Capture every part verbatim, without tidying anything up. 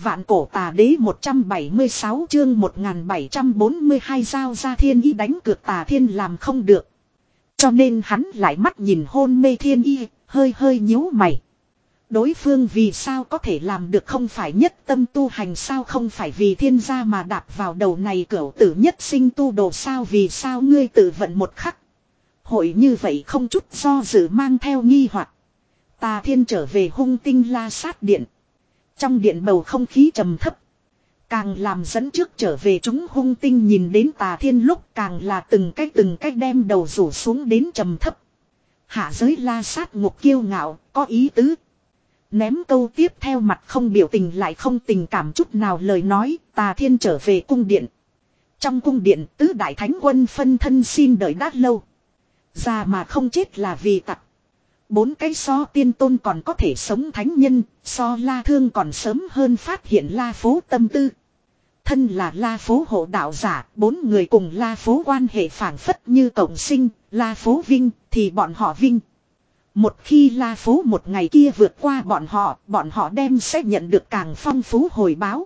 Vạn cổ tà đế một trăm bảy mươi sáu chương một nghìn bảy trăm bốn mươi hai giao ra thiên y đánh cược Tà Thiên làm không được. Cho nên hắn lại mắt nhìn hôn mê thiên y, hơi hơi nhíu mày. Đối phương vì sao có thể làm được, không phải nhất tâm tu hành sao, không phải vì thiên gia mà đạp vào đầu này cửu tử nhất sinh tu đồ sao, vì sao ngươi tự vận một khắc. Hội như vậy không chút do dự mang theo nghi hoặc. Tà Thiên trở về hung tinh la sát điện. Trong điện bầu không khí trầm thấp. Càng làm dẫn trước trở về chúng hung tinh nhìn đến Tà Thiên lúc càng là từng cách từng cách đem đầu rủ xuống đến trầm thấp. Hạ giới la sát ngục kiêu ngạo, có ý tứ. Ném câu tiếp theo mặt không biểu tình lại không tình cảm chút nào lời nói, Tà Thiên trở về cung điện. Trong cung điện tứ đại thánh quân phân thân xin đợi đã lâu. Già mà không chết là vì tặc. Bốn cái so tiên tôn còn có thể sống thánh nhân, so La Thương còn sớm hơn phát hiện La Phố tâm tư. Thân là La Phố hộ đạo giả, bốn người cùng La Phố quan hệ phảng phất như cộng sinh, La Phố vinh thì bọn họ vinh. Một khi La Phố một ngày kia vượt qua bọn họ, bọn họ đem sẽ nhận được càng phong phú hồi báo.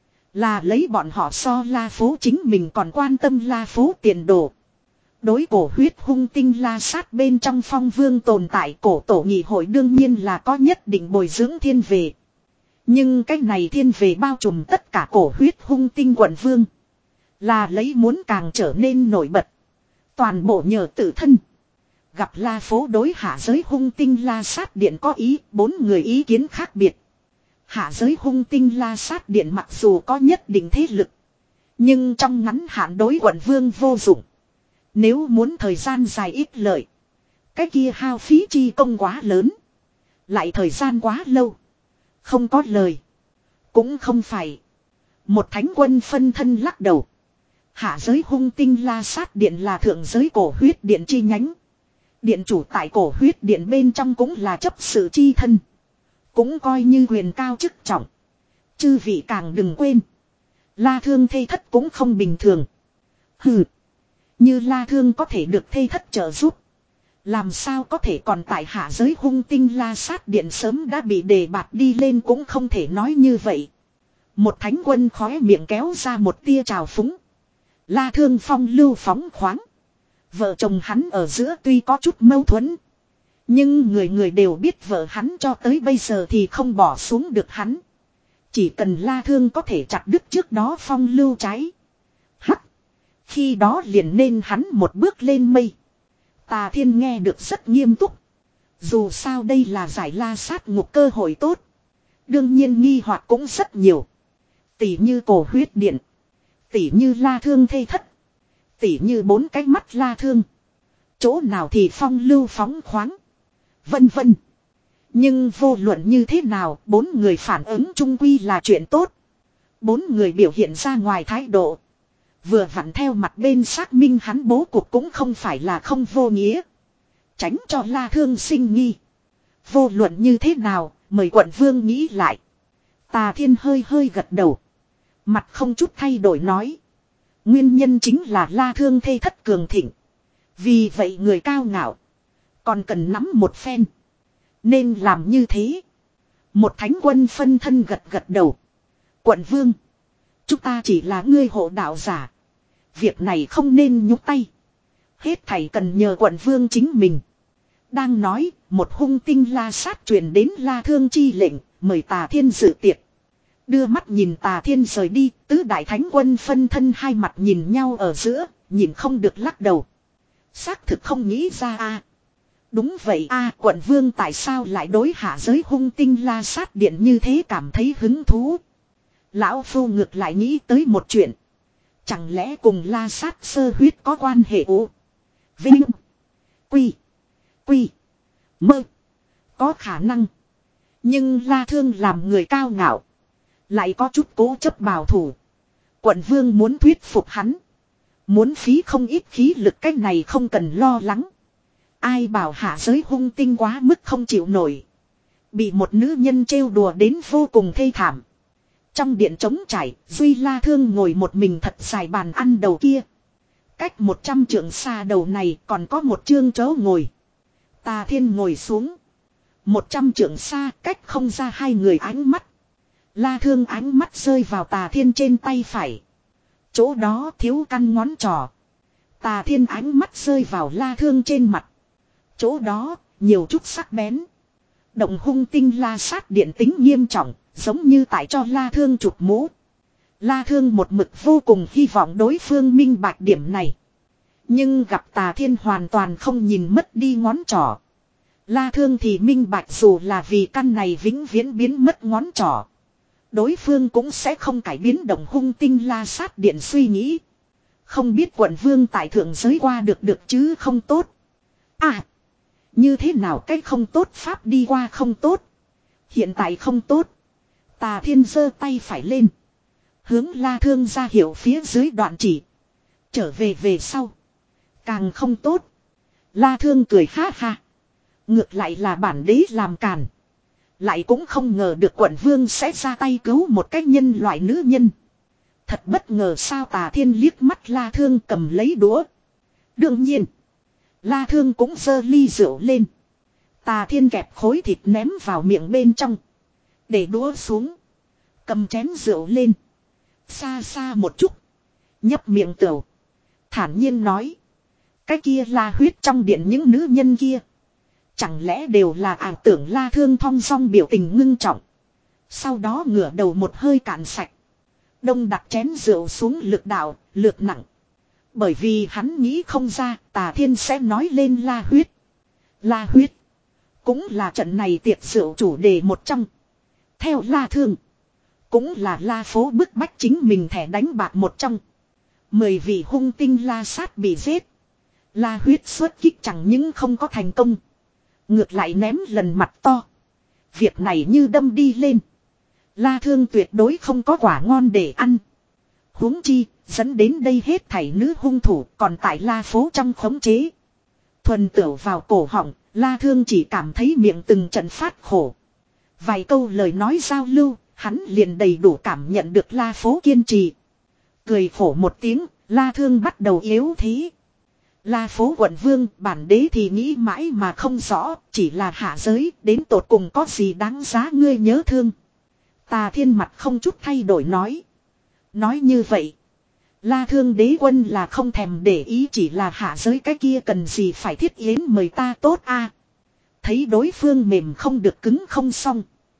Là lấy bọn họ so La Phố chính mình còn quan tâm La Phố tiền đồ. Đối cổ huyết hung tinh la sát bên trong phong vương tồn tại, cổ tổ nghị hội đương nhiên là có nhất định bồi dưỡng thiên về. Nhưng cái này thiên về bao trùm tất cả cổ huyết hung tinh quận vương. Là lấy muốn càng trở nên nổi bật. Toàn bộ nhờ tự thân. Gặp La Phố đối hạ giới hung tinh la sát điện có ý, bốn người ý kiến khác biệt. Hạ giới hung tinh la sát điện mặc dù có nhất định thế lực. Nhưng trong ngắn hạn đối quận vương vô dụng. Nếu muốn thời gian dài ít lợi. Cái kia hao phí chi công quá lớn. Lại thời gian quá lâu. Không có lời. Cũng không phải. Một thánh quân phân thân lắc đầu. Hạ giới hung tinh la sát điện là thượng giới cổ huyết điện chi nhánh. Điện chủ tại cổ huyết điện bên trong cũng là chấp sự chi thân. Cũng coi như quyền cao chức trọng. Chư vị càng đừng quên. La Thương thê thất cũng không bình thường. Hừ. Như La Thương có thể được thê thất trợ giúp. Làm sao có thể còn tại hạ giới hung tinh la sát điện sớm đã bị đề bạt đi lên, cũng không thể nói như vậy. Một thánh quân khóe miệng kéo ra một tia trào phúng. La Thương phong lưu phóng khoáng. Vợ chồng hắn ở giữa tuy có chút mâu thuẫn. Nhưng người người đều biết vợ hắn cho tới bây giờ thì không bỏ xuống được hắn. Chỉ cần La Thương có thể chặt đứt trước đó phong lưu trái. Hắc. Khi đó liền nên hắn một bước lên mây. Tà Thiên nghe được rất nghiêm túc. Dù sao đây là giải la sát ngục cơ hội tốt. Đương nhiên nghi hoặc cũng rất nhiều. Tỷ như cổ huyết điện. Tỷ như La Thương thê thất. Tỷ như bốn cái mắt La Thương. Chỗ nào thì phong lưu phóng khoáng. Vân vân. Nhưng vô luận như thế nào, bốn người phản ứng chung quy là chuyện tốt. Bốn người biểu hiện ra ngoài thái độ. Vừa vặn theo mặt bên xác minh hắn bố cục cũng không phải là không vô nghĩa. Tránh cho La Thương sinh nghi. Vô luận như thế nào, mời quận vương nghĩ lại. Tà Thiên hơi hơi gật đầu. Mặt không chút thay đổi nói. Nguyên nhân chính là La Thương thê thất cường thịnh. Vì vậy người cao ngạo. Còn cần nắm một phen. Nên làm như thế. Một thánh quân phân thân gật gật đầu. Quận vương. Chúng ta chỉ là ngươi hộ đạo giả. Việc này không nên nhúc tay. Hết thảy cần nhờ quận vương chính mình. Đang nói, một hung tinh la sát truyền đến La Thương chi lệnh, mời Tà Thiên dự tiệc. Đưa mắt nhìn Tà Thiên rời đi, tứ đại thánh quân phân thân hai mặt nhìn nhau ở giữa, nhìn không được lắc đầu. Xác thực không nghĩ ra a. Đúng vậy a, quận vương tại sao lại đối hạ giới hung tinh la sát điện như thế cảm thấy hứng thú. Lão Phu ngược lại nghĩ tới một chuyện. Chẳng lẽ cùng la sát sơ huyết có quan hệ ủ? Vinh. Quy. Quy. Mơ. Có khả năng. Nhưng La Thương làm người cao ngạo. Lại có chút cố chấp bảo thủ. Quận vương muốn thuyết phục hắn. Muốn phí không ít khí lực, cách này không cần lo lắng. Ai bảo hạ giới hung tinh quá mức không chịu nổi. Bị một nữ nhân trêu đùa đến vô cùng thê thảm. Trong điện trống trải, Duy La Thương ngồi một mình thật dài bàn ăn đầu kia. Cách một trăm trượng xa đầu này còn có một chương chỗ ngồi. Tà Thiên ngồi xuống. Một trăm trượng xa cách không ra hai người ánh mắt. La Thương ánh mắt rơi vào Tà Thiên trên tay phải. Chỗ đó thiếu căn ngón trỏ. Tà Thiên ánh mắt rơi vào La Thương trên mặt. Chỗ đó nhiều chút sắc bén. Động hung tinh la sát điện tính nghiêm trọng, giống như tại cho La Thương chụp mũ. La Thương một mực vô cùng hy vọng đối phương minh bạch điểm này. Nhưng gặp Tà Thiên hoàn toàn không nhìn mất đi ngón trỏ. La Thương thì minh bạch dù là vì căn này vĩnh viễn biến mất ngón trỏ. Đối phương cũng sẽ không cải biến động hung tinh la sát điện suy nghĩ. Không biết quận vương tại thượng giới qua được được chứ không tốt. À, như thế nào cách không tốt pháp đi qua không tốt. Hiện tại không tốt. Tà Thiên giơ tay phải lên. Hướng La Thương ra hiệu phía dưới đoạn chỉ. Trở về về sau. Càng không tốt. La Thương cười ha ha. Ngược lại là bản đế làm càn. Lại cũng không ngờ được quận vương sẽ ra tay cứu một cái nhân loại nữ nhân. Thật bất ngờ sao. Tà Thiên liếc mắt La Thương cầm lấy đũa. Đương nhiên. La Thương cũng giơ ly rượu lên. Tà Thiên kẹp khối thịt ném vào miệng bên trong. Để đũa xuống. Cầm chén rượu lên. Xa xa một chút. Nhấp miệng tửu. Thản nhiên nói. Cái kia là huyết trong điện những nữ nhân kia. Chẳng lẽ đều là ảo tưởng. La Thương thong dong biểu tình ngưng trọng. Sau đó ngửa đầu một hơi cạn sạch. Đông đặt chén rượu xuống lực đạo, lược nặng. Bởi vì hắn nghĩ không ra Tà Thiên sẽ nói lên La huyết. La huyết. Cũng là trận này tiệc rượu chủ đề một trong. Theo La Thương. Cũng là La phố bức bách chính mình thẻ đánh bạc một trong. Mười vị hung tinh La sát bị giết. La huyết xuất kích chẳng những không có thành công. Ngược lại ném lần mặt to. Việc này như đâm đi lên. La Thương tuyệt đối không có quả ngon để ăn. Huống chi, dẫn đến đây hết thảy nữ hung thủ còn tại La phố trong khống chế. Thuần tửu vào cổ họng, La Thương chỉ cảm thấy miệng từng trận phát khổ. Vài câu lời nói giao lưu, hắn liền đầy đủ cảm nhận được La phố kiên trì. Cười khổ một tiếng, La Thương bắt đầu yếu thế. La phố quận vương, bản đế thì nghĩ mãi mà không rõ, chỉ là hạ giới, đến tột cùng có gì đáng giá ngươi nhớ thương. Tà Thiên mặt không chút thay đổi nói. Nói như vậy, La Thương đế quân là không thèm để ý, chỉ là hạ giới cái kia cần gì phải thiết yến mời ta tốt a. Thấy đối phương mềm không được cứng không xong.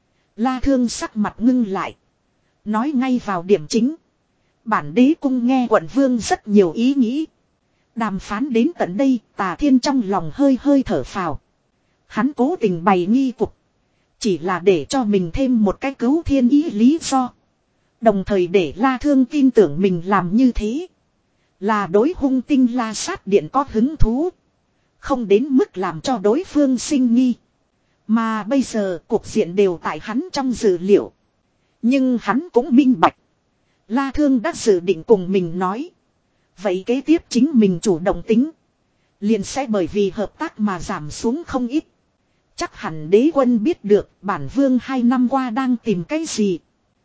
La Thương sắc mặt ngưng lại. Nói ngay vào điểm chính. Bản đế cung nghe quận vương rất nhiều ý nghĩ. Đàm phán đến tận đây, Tà Thiên trong lòng hơi hơi thở phào. Hắn cố tình bày nghi cục. Chỉ là để cho mình thêm một cái cứu thiên ý lý do. Đồng thời để La Thương tin tưởng mình làm như thế. Là đối hung tinh La sát điện có hứng thú. Không đến mức làm cho đối phương sinh nghi. Mà bây giờ cuộc diện đều tại hắn trong dự liệu. Nhưng hắn cũng minh bạch. La Thương đã dự định cùng mình nói. Vậy kế tiếp chính mình chủ động tính. Liền sẽ bởi vì hợp tác mà giảm xuống không ít. Chắc hẳn đế quân biết được bản vương hai năm qua đang tìm cái gì.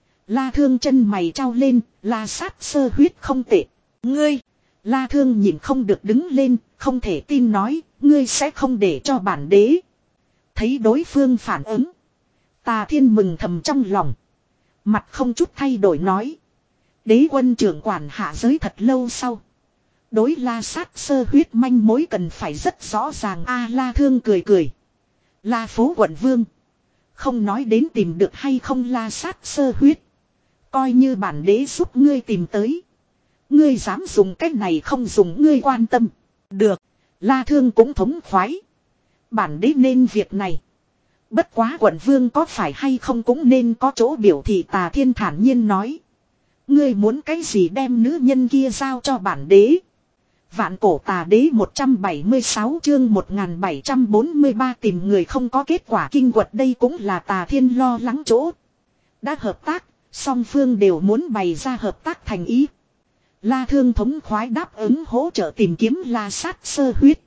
La Thương chân mày trao lên, La sát sơ huyết không tệ. Ngươi, La Thương nhìn không được đứng lên, không thể tin nói, ngươi sẽ không để cho bản đế. Thấy đối phương phản ứng. Tà Thiên mừng thầm trong lòng. Mặt không chút thay đổi nói. Đế quân trưởng quản hạ giới thật lâu sau. Đối La sát sơ huyết manh mối cần phải rất rõ ràng. A La Thương cười cười. La phố quận vương. Không nói đến tìm được hay không La sát sơ huyết. Coi như bản đế giúp ngươi tìm tới. Ngươi dám dùng cách này không dùng ngươi quan tâm. Được. La Thương cũng thống khoái. Bản đế nên việc này. Bất quá quận vương có phải hay không cũng nên có chỗ biểu thị. Tà Thiên thản nhiên nói. Ngươi muốn cái gì đem nữ nhân kia giao cho bản đế. Vạn cổ tà đế một trăm bảy mươi sáu chương một nghìn bảy trăm bốn mươi ba tìm người không có kết quả kinh quật. Đây cũng là Tà Thiên lo lắng chỗ. Đã hợp tác, song phương đều muốn bày ra hợp tác thành ý. La Thương thống khoái đáp ứng hỗ trợ tìm kiếm La sát sơ huyết.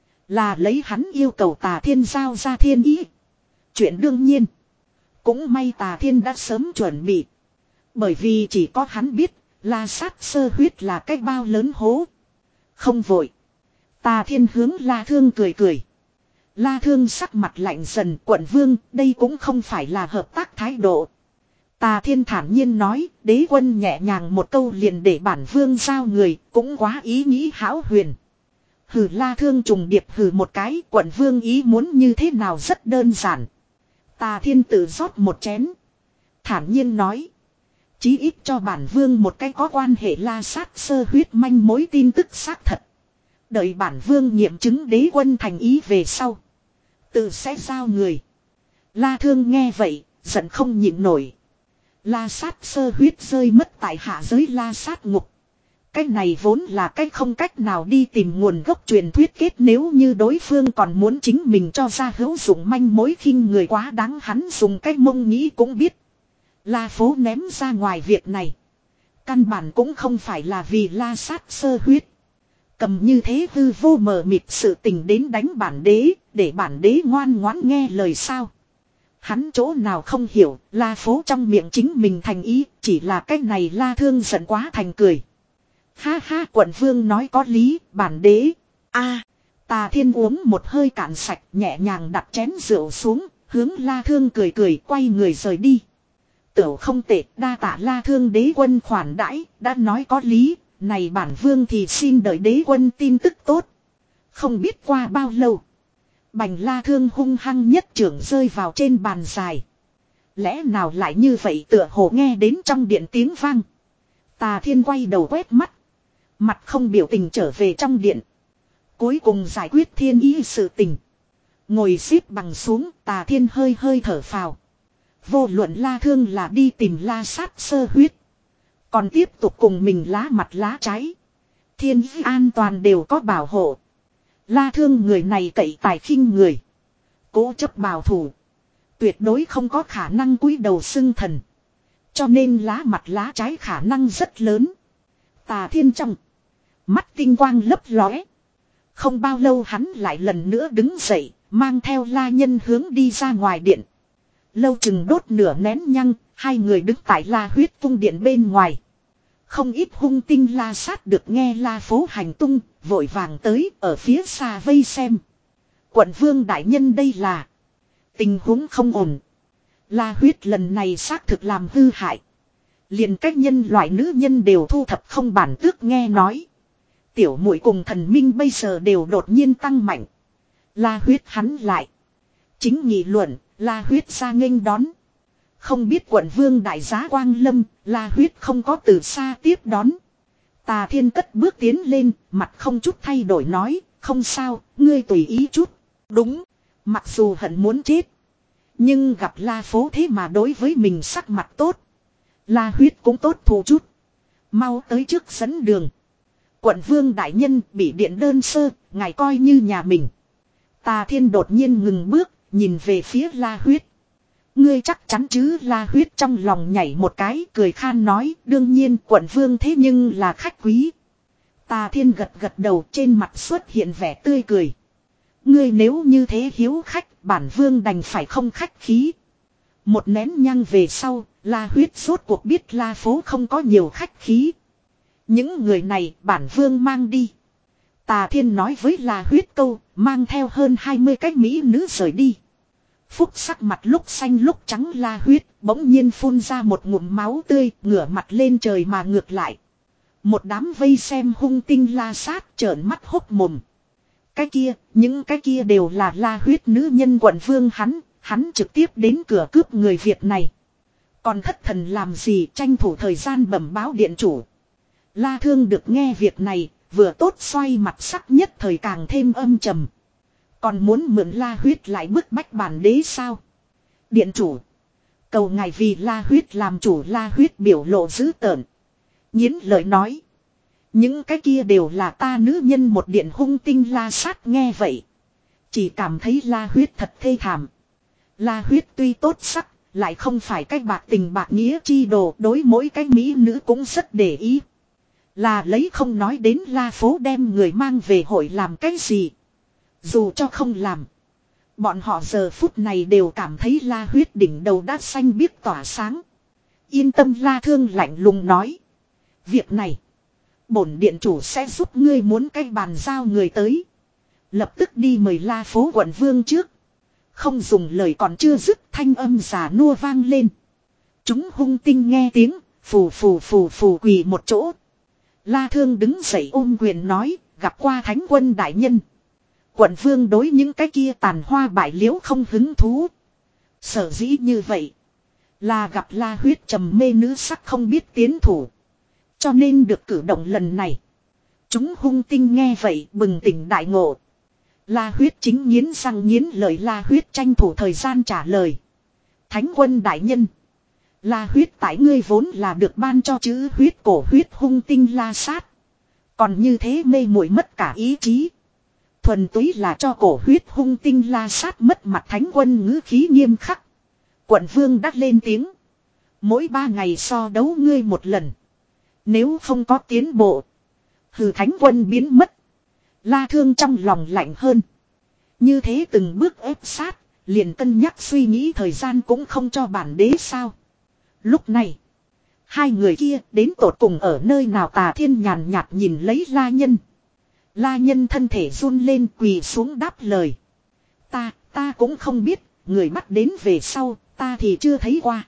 Là lấy hắn yêu cầu Tà Thiên giao ra thiên ý. Chuyện đương nhiên. Cũng may Tà Thiên đã sớm chuẩn bị. Bởi vì chỉ có hắn biết, La sát sơ huyết là cái bao lớn hố. Không vội. Tà Thiên hướng La Thương cười cười. La Thương sắc mặt lạnh dần. Quận vương, đây cũng không phải là hợp tác thái độ. Tà Thiên thản nhiên nói, đế quân nhẹ nhàng một câu liền để bản vương giao người, cũng quá ý nghĩ hão huyền. Hừ, La Thương trùng điệp hừ một cái, quận vương ý muốn như thế nào rất đơn giản. Tà Thiên tự rót một chén. Thản nhiên nói. Chí ít cho bản vương một cái có quan hệ La Sát sơ huyết manh mối tin tức xác thật. Đợi bản vương nghiệm chứng đế quân thành ý về sau. Tự sẽ giao người. La Thương nghe vậy, giận không nhịn nổi. La Sát sơ huyết rơi mất tại hạ giới La Sát ngục. Cách này vốn là cách không cách nào đi tìm nguồn gốc truyền thuyết kết, nếu như đối phương còn muốn chính mình cho ra hữu dụng manh mối khinh người quá đáng, hắn dùng cách mông nghĩ cũng biết. La phố ném ra ngoài việc này. Căn bản cũng không phải là vì La Sát sơ huyết. Cầm như thế hư vô mờ mịt sự tình đến đánh bản đế, để bản đế ngoan ngoãn nghe lời sao. Hắn chỗ nào không hiểu, La phố trong miệng chính mình thành ý, chỉ là cách này La Thương giận quá thành cười. Ha ha, quận vương nói có lý, bản đế. A, Tà Thiên uống một hơi cạn sạch, nhẹ nhàng đặt chén rượu xuống, hướng La Thương cười cười, quay người rời đi. Tửu không tệ, đa tạ La Thương đế quân khoản đãi, đã nói có lý, này bản vương thì xin đợi đế quân tin tức tốt. Không biết qua bao lâu, Bành La Thương hung hăng nhất trưởng rơi vào trên bàn dài. Lẽ nào lại như vậy, tựa hồ nghe đến trong điện tiếng vang. Tà Thiên quay đầu quét mắt. Mặt không biểu tình trở về trong điện. Cuối cùng giải quyết thiên ý sự tình. Ngồi xếp bằng xuống, Tà Thiên hơi hơi thở phào. Vô luận La Thương là đi tìm La Sát sơ huyết, còn tiếp tục cùng mình lá mặt lá trái, thiên ý an toàn đều có bảo hộ. La Thương người này cậy tài khinh người, cố chấp bảo thủ, tuyệt đối không có khả năng cúi đầu xưng thần. Cho nên lá mặt lá trái khả năng rất lớn. Tà Thiên trong mắt tinh quang lấp lóe. Không bao lâu hắn lại lần nữa đứng dậy, mang theo La Nhân hướng đi ra ngoài điện. Lâu chừng đốt nửa nén nhăng, hai người đứng tại La huyết cung điện bên ngoài. Không ít hung tinh La Sát được nghe La phố hành tung, vội vàng tới ở phía xa vây xem. Quận vương đại nhân đây là tình huống không ổn. La huyết lần này xác thực làm hư hại. Liền cách nhân loại nữ nhân đều thu thập không bản tước, nghe nói tiểu muội cùng thần minh bây giờ đều đột nhiên tăng mạnh. La huyết hắn lại chính nghị luận, La huyết ra nghênh đón. Không biết quận vương đại giá quang lâm, La huyết không có từ xa tiếp đón. Tà Thiên cất bước tiến lên, mặt không chút thay đổi nói, không sao, ngươi tùy ý chút. Đúng, mặc dù hận muốn chết, nhưng gặp La phố thế mà đối với mình sắc mặt tốt, La huyết cũng tốt thù chút. Mau tới trước dẫn đường. Quận vương đại nhân bị điện đơn sơ, ngài coi như nhà mình. Tà Thiên đột nhiên ngừng bước, nhìn về phía La huyết. Ngươi chắc chắn chứ? La huyết trong lòng nhảy một cái, cười khan nói, đương nhiên quận vương thế nhưng là khách quý. Tà Thiên gật gật đầu, trên mặt xuất hiện vẻ tươi cười. Ngươi nếu như thế hiếu khách, bản vương đành phải không khách khí. Một nén nhang về sau, La huyết rốt cuộc biết La phố không có nhiều khách khí. Những người này bản vương mang đi. Tà Thiên nói với La huyết câu, mang theo hơn hai mươi cái mỹ nữ rời đi. Phúc sắc mặt lúc xanh lúc trắng La huyết, bỗng nhiên phun ra một ngụm máu tươi, ngửa mặt lên trời mà ngược lại. Một đám vây xem hung tinh La Sát trợn mắt hốc mồm. Cái kia, những cái kia đều là La huyết nữ nhân quận vương hắn, hắn trực tiếp đến cửa cướp người việc này. Còn thất thần làm gì, tranh thủ thời gian bẩm báo điện chủ. La Thương được nghe việc này, vừa tốt xoay mặt sắc nhất thời càng thêm âm trầm. Còn muốn mượn La huyết lại bức bách bản đế sao? Điện chủ, cầu ngài vì La huyết làm chủ. La huyết biểu lộ dữ tợn, nghiến lời nói, những cái kia đều là ta nữ nhân. Một điện hung tinh La Sát nghe vậy, chỉ cảm thấy La huyết thật thê thảm. La huyết tuy tốt sắc, lại không phải cái bạc tình bạc nghĩa chi đồ, đối mỗi cái mỹ nữ cũng rất để ý. Là lấy không nói đến La phố đem người mang về hội làm cái gì. Dù cho không làm, bọn họ giờ phút này đều cảm thấy La huyết đỉnh đầu đã xanh biếc tỏa sáng. Yên tâm, La Thương lạnh lùng nói. Việc này, bổn điện chủ sẽ giúp ngươi. Muốn cái bàn giao người tới, lập tức đi mời La phố quận vương trước. Không dùng lời còn chưa dứt, thanh âm già nua vang lên. Chúng hung tinh nghe tiếng, phù phù phù phù quỳ một chỗ. La Thương đứng dậy ôm quyền nói, gặp qua thánh quân đại nhân. Quận vương đối những cái kia tàn hoa bại liễu không hứng thú. Sở dĩ như vậy, là gặp La Huyết trầm mê nữ sắc không biết tiến thủ. Cho nên được cử động lần này. Chúng hung tinh nghe vậy bừng tỉnh đại ngộ. La Huyết chính nghiến răng nghiến lợi. La Huyết tranh thủ thời gian trả lời. Thánh quân đại nhân. La Huyết tại ngươi vốn là được ban cho chữ huyết cổ huyết hung tinh La Sát. Còn như thế mê muội mất cả ý chí. Thuần túy là cho cổ huyết hung tinh La Sát mất mặt. Thánh quân ngữ khí nghiêm khắc. Quận vương đắc lên tiếng. Mỗi ba ngày so đấu ngươi một lần. Nếu không có tiến bộ. Hừ, thánh quân biến mất. La Thương trong lòng lạnh hơn. Như thế từng bước ép sát. Liền cân nhắc suy nghĩ thời gian cũng không cho bản đế sao. Lúc này. Hai người kia đến tột cùng ở nơi nào. Tà Thiên nhàn nhạt nhìn lấy La Nhân. La Nhân thân thể run lên quỳ xuống đáp lời. Ta, ta cũng không biết. Người bắt đến về sau, ta thì chưa thấy qua.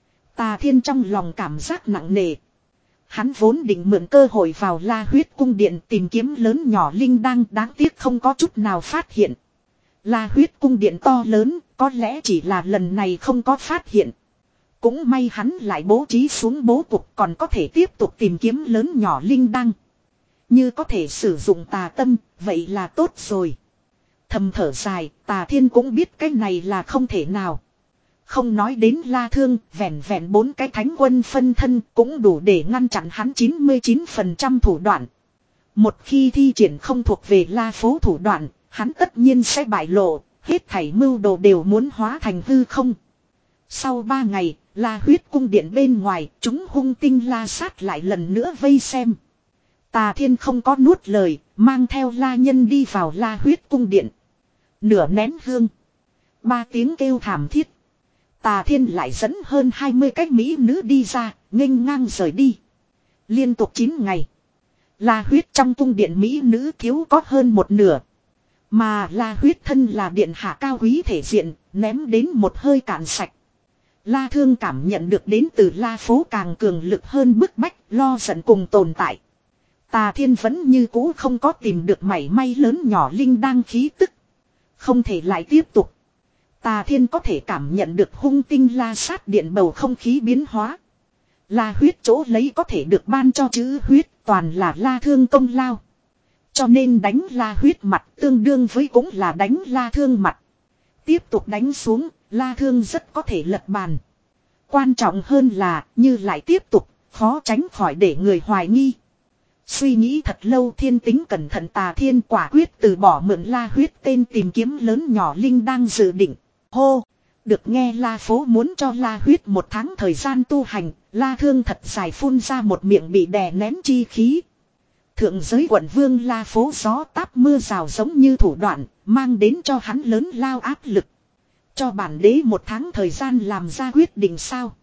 Tà Thiên trong lòng cảm giác nặng nề. Hắn vốn định mượn cơ hội vào La Huyết cung điện tìm kiếm lớn nhỏ linh đăng, đáng tiếc không có chút nào phát hiện. La Huyết cung điện to lớn, có lẽ chỉ là lần này không có phát hiện. Cũng may hắn lại bố trí xuống bố cục còn có thể tiếp tục tìm kiếm lớn nhỏ linh đăng. Như có thể sử dụng tà tâm, vậy là tốt rồi. Thầm thở dài, Tà Thiên cũng biết cái này là không thể nào. Không nói đến La Thương, vẹn vẹn bốn cái thánh quân phân thân cũng đủ để ngăn chặn hắn chín mươi chín phần trăm thủ đoạn. Một khi thi triển không thuộc về La Phố thủ đoạn, hắn tất nhiên sẽ bại lộ, hết thảy mưu đồ đều muốn hóa thành hư không. Sau ba ngày, La Huyết cung điện bên ngoài, chúng hung tinh La Sát lại lần nữa vây xem. Tà Thiên không có nuốt lời, mang theo La Nhân đi vào La Huyết cung điện. Nửa nén hương. Ba tiếng kêu thảm thiết. Tà Thiên lại dẫn hơn hai mươi cái mỹ nữ đi ra, nghênh ngang rời đi. Liên tục chín ngày. La Huyết trong cung điện mỹ nữ thiếu có hơn một nửa. Mà La Huyết thân là điện hạ cao quý thể diện, ném đến một hơi cạn sạch. La Thương cảm nhận được đến từ La Phố càng cường lực hơn bức bách, lo giận cùng tồn tại. Tà Thiên vẫn như cũ không có tìm được mảy may lớn nhỏ linh đang khí tức. Không thể lại tiếp tục. Tà Thiên có thể cảm nhận được hung tinh La Sát điện bầu không khí biến hóa. La Huyết chỗ lấy có thể được ban cho chữ huyết toàn là La Thương công lao. Cho nên đánh La Huyết mặt tương đương với cũng là đánh La Thương mặt. Tiếp tục đánh xuống, La Thương rất có thể lật bàn. Quan trọng hơn là, như lại tiếp tục, khó tránh khỏi để người hoài nghi. Suy nghĩ thật lâu, thiên tính cẩn thận, Tà Thiên quả quyết từ bỏ mượn La Huyết tên tìm kiếm lớn nhỏ linh đang dự định. Hô! Được nghe La Phố muốn cho La Huyết một tháng thời gian tu hành, La Thương thật dài phun ra một miệng bị đè nén chi khí. Thượng giới quận vương La Phố gió táp mưa rào giống như thủ đoạn, mang đến cho hắn lớn lao áp lực. Cho bản đế một tháng thời gian làm ra quyết định sao?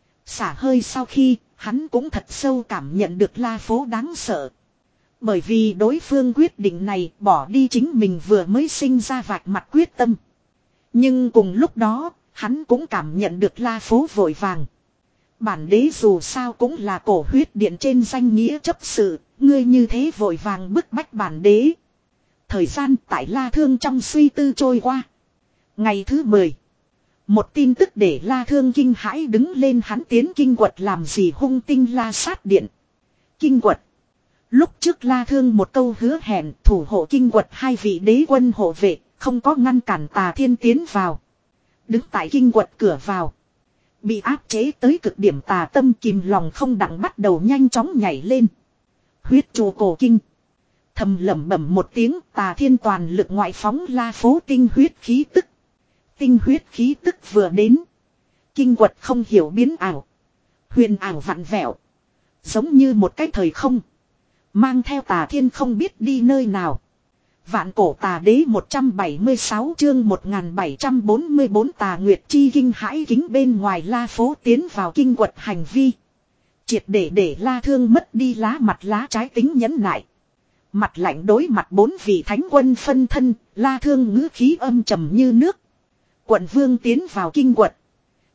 Xả hơi sau khi, hắn cũng thật sâu cảm nhận được La Phố đáng sợ. Bởi vì đối phương quyết định này bỏ đi chính mình vừa mới sinh ra vạch mặt quyết tâm. Nhưng cùng lúc đó, hắn cũng cảm nhận được La Phố vội vàng. Bản đế dù sao cũng là cổ huyết điện trên danh nghĩa chấp sự, ngươi như thế vội vàng bức bách bản đế. Thời gian tại La Thương trong suy tư trôi qua. Ngày thứ mười. Một tin tức để La Thương kinh hãi đứng lên, hắn tiến kinh quật làm gì hung tinh La Sát điện. Kinh quật. Lúc trước La Thương một câu hứa hẹn thủ hộ kinh quật hai vị đế quân hộ vệ, không có ngăn cản Tà Thiên tiến vào. Đứng tại kinh quật cửa vào. Bị áp chế tới cực điểm tà tâm kìm lòng không đặng bắt đầu nhanh chóng nhảy lên. Huyết trụ cổ kinh. Thầm lẩm bẩm một tiếng, Tà Thiên toàn lực ngoại phóng La Phố tinh huyết khí tức. Tinh huyết khí tức vừa đến. Kinh quật không hiểu biến ảo. Huyền ảo vặn vẹo. Giống như một cái thời không. Mang theo Tà Thiên không biết đi nơi nào. Vạn cổ tà đế một trăm bảy mươi sáu chương một nghìn bảy trăm bốn mươi bốn Tà Nguyệt chi kinh hãi kính bên ngoài La Phố tiến vào kinh quật hành vi. Triệt để để La Thương mất đi lá mặt lá trái tính nhẫn nại. Mặt lạnh đối mặt bốn vị thánh quân phân thân, La Thương ngữ khí âm trầm như nước. Quận vương tiến vào kinh quật.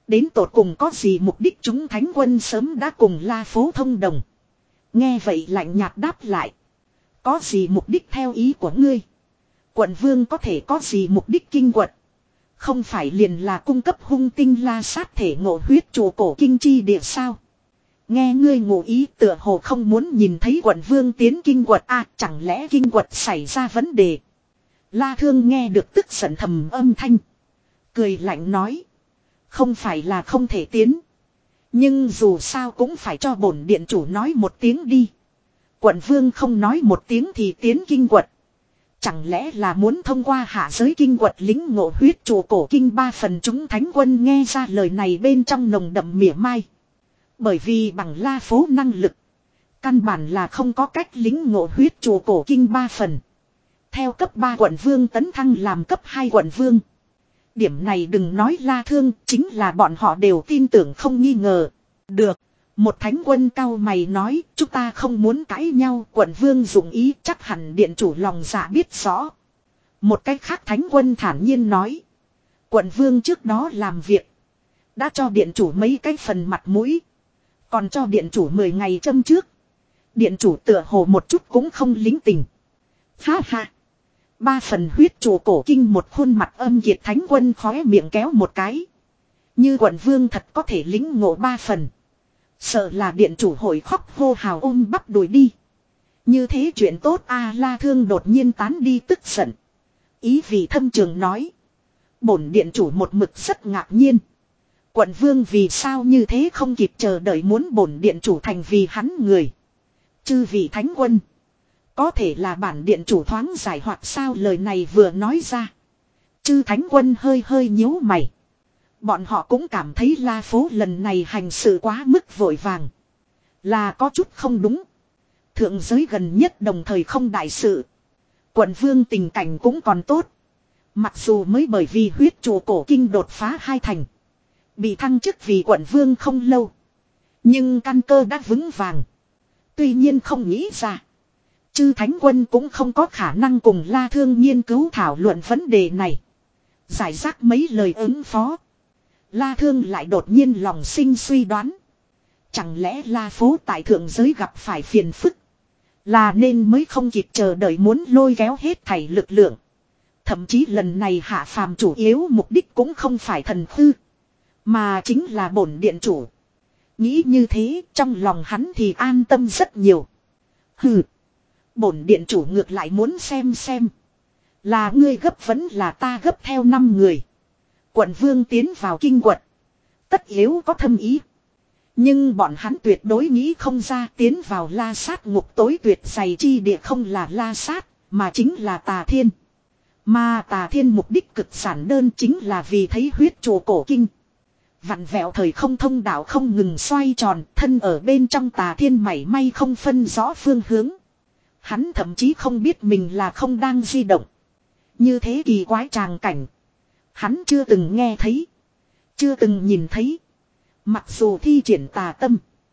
Đến tột cùng có gì mục đích chúng thánh quân sớm đã cùng La Phố thông đồng. Nghe vậy lạnh nhạt đáp lại. Có gì mục đích theo ý của ngươi? Quận vương có thể có gì mục đích kinh quật? Không phải liền là cung cấp hung tinh la sát thể ngộ huyết trụ cổ kinh chi địa sao? Nghe ngươi ngụ ý tựa hồ không muốn nhìn thấy quận vương tiến kinh quật à, chẳng lẽ kinh quật xảy ra vấn đề? La Thương nghe được tức giận thầm âm thanh. Cười lạnh nói. Không phải là không thể tiến. Nhưng dù sao cũng phải cho bổn điện chủ nói một tiếng đi. Quận vương không nói một tiếng thì tiến kinh quật. Chẳng lẽ là muốn thông qua hạ giới kinh quật lính ngộ huyết trụ cổ kinh ba phần chúng thánh quân nghe ra lời này bên trong nồng đậm mỉa mai. Bởi vì bằng La Phố năng lực. Căn bản là không có cách lính ngộ huyết trụ cổ kinh ba phần. Theo cấp ba quận vương tấn thăng làm cấp hai quận vương. Điểm này đừng nói La Thương, chính là bọn họ đều tin tưởng không nghi ngờ. Được. Một thánh quân cao mày nói, chúng ta không muốn cãi nhau, quận vương dụng ý chắc hẳn điện chủ lòng dạ biết rõ. Một cách khác thánh quân thản nhiên nói. Quận vương trước đó làm việc. Đã cho điện chủ mấy cái phần mặt mũi. Còn cho điện chủ mười ngày châm trước. Điện chủ tựa hồ một chút cũng không lính tình. Ha ha. Ba phần huyết trụ cổ kinh một khuôn mặt âm kiệt thánh quân khóe miệng kéo một cái. Như quận vương thật có thể lính ngộ ba phần. Sợ là điện chủ hội khóc hô hào ôm bắp đùi đi. Như thế chuyện tốt a La Thương đột nhiên tán đi tức giận. Ý vị thâm trường nói. Bổn điện chủ một mực rất ngạc nhiên. Quận vương vì sao như thế không kịp chờ đợi muốn bổn điện chủ thành vì hắn người. Chư vị thánh quân. Có thể là bản điện chủ thoáng giải hoặc sao lời này vừa nói ra. Chư thánh quân hơi hơi nhíu mày. Bọn họ cũng cảm thấy La Phố lần này hành sự quá mức vội vàng. Là có chút không đúng. Thượng giới gần nhất đồng thời không đại sự. Quận vương tình cảnh cũng còn tốt. Mặc dù mới bởi vì huyết trụ cổ kinh đột phá hai thành. Bị thăng chức vì quận vương không lâu. Nhưng căn cơ đã vững vàng. Tuy nhiên không nghĩ ra. Chư thánh quân cũng không có khả năng cùng La Thương nghiên cứu thảo luận vấn đề này. Giải rác mấy lời ứng phó. La Thương lại đột nhiên lòng sinh suy đoán. Chẳng lẽ La Phố tại thượng giới gặp phải phiền phức. Là nên mới không kịp chờ đợi muốn lôi kéo hết thảy lực lượng. Thậm chí lần này hạ phàm chủ yếu mục đích cũng không phải thần hư. Mà chính là bổn điện chủ. Nghĩ như thế trong lòng hắn thì an tâm rất nhiều. Hừ. Bổn điện chủ ngược lại muốn xem xem. Là ngươi gấp vẫn là ta gấp theo năm người. Quận vương tiến vào kinh quật. Tất yếu có thâm ý. Nhưng bọn hắn tuyệt đối nghĩ không ra tiến vào la sát ngục tối tuyệt dày chi địa không là la sát. Mà chính là tà thiên. Mà tà thiên mục đích cực giản đơn chính là vì thấy huyết trụ cổ kinh. Vặn vẹo thời không thông đạo không ngừng xoay tròn. Thân ở bên trong tà thiên mảy may không phân rõ phương hướng. Hắn thậm chí không biết mình là không đang di động. Như thế kỳ quái tràng cảnh. Hắn chưa từng nghe thấy. Chưa từng nhìn thấy. Mặc dù thi triển tà tâm.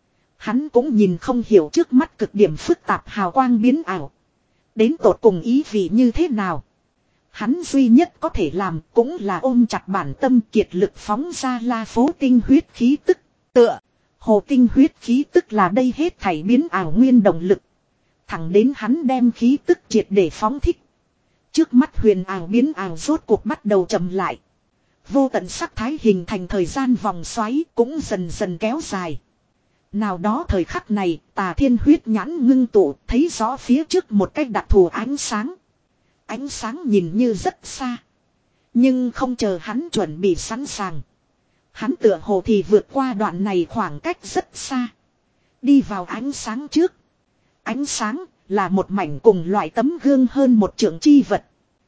Hắn cũng nhìn không hiểu trước mắt cực điểm phức tạp hào quang biến ảo. Đến tột cùng ý vị như thế nào. Hắn duy nhất có thể làm cũng là ôm chặt bản tâm kiệt lực phóng ra La Phố tinh huyết khí tức. Tựa. Hồ tinh huyết khí tức là đây hết thảy biến ảo nguyên động lực. Thẳng đến hắn đem khí tức triệt để phóng thích. Trước mắt huyền ảo biến ảo rốt cuộc bắt đầu chậm lại. Vô tận sắc thái hình thành thời gian vòng xoáy cũng dần dần kéo dài. Nào đó thời khắc này tà thiên huyết nhãn ngưng tụ thấy rõ phía trước một cách đặc thù ánh sáng. Ánh sáng nhìn như rất xa. Nhưng không chờ hắn chuẩn bị sẵn sàng. Hắn tựa hồ thì vượt qua đoạn này khoảng cách rất xa. Đi vào ánh sáng trước. Ánh sáng là một mảnh cùng loại tấm gương hơn một trượng chi vật.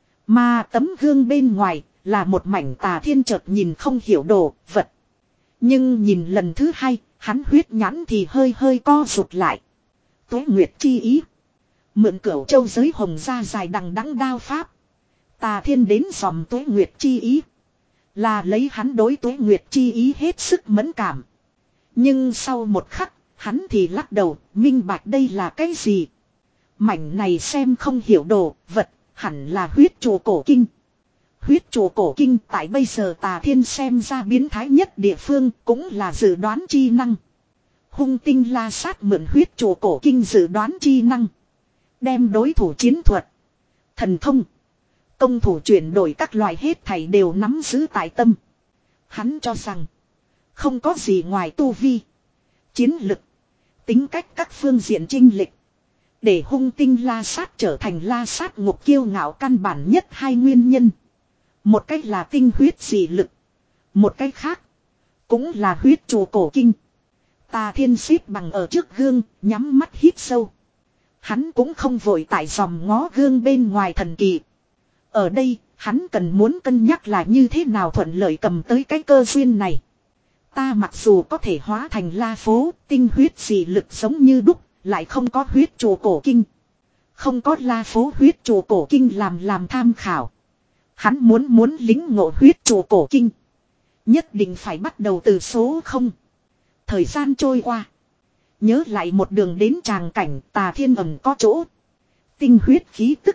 Mà tấm gương bên ngoài là một mảnh tà thiên chợt nhìn không hiểu đồ vật. Nhưng nhìn lần thứ hai, hắn huyết nhãn thì hơi hơi co rụt lại. Tuế Nguyệt chi ý. Mượn cửu châu giới hồng ra dài đằng đẵng đao pháp. Tà thiên đến dòm Tuế Nguyệt chi ý. Là lấy hắn đối Tuế Nguyệt chi ý hết sức mẫn cảm. Nhưng sau một khắc, hắn thì lắc đầu, minh bạch đây là cái gì. Mảnh này xem không hiểu đồ, vật, hẳn là huyết trụ cổ kinh. Huyết trụ cổ kinh tại bây giờ Tà Thiên xem ra biến thái nhất địa phương cũng là dự đoán chi năng. Hung tinh la sát mượn huyết trụ cổ kinh dự đoán chi năng. Đem đối thủ chiến thuật, thần thông, công thủ chuyển đổi các loại hết thảy đều nắm giữ tại tâm. Hắn cho rằng không có gì ngoài tu vi, chiến lực, tính cách các phương diện chênh lệch để hung tinh la sát trở thành la sát ngục kiêu ngạo căn bản nhất hai nguyên nhân. Một cách là tinh huyết dị lực, một cách khác cũng là huyết trụ cổ kinh. Tà Thiên xếp bằng ở trước gương, nhắm mắt hít sâu. Hắn cũng không vội tại dòm ngó gương bên ngoài thần kỳ. Ở đây, hắn cần muốn cân nhắc là như thế nào thuận lợi cầm tới cái cơ duyên này. Ta mặc dù có thể hóa thành la phố, tinh huyết dị lực giống như đúc, lại không có huyết trụ cổ kinh. Không có la phố huyết trụ cổ kinh làm làm tham khảo. Hắn muốn muốn lính ngộ huyết trụ cổ kinh, nhất định phải bắt đầu từ số không. Thời gian trôi qua, nhớ lại một đường đến tràng cảnh Tà Thiên ẩn có chỗ. Tinh huyết khí tức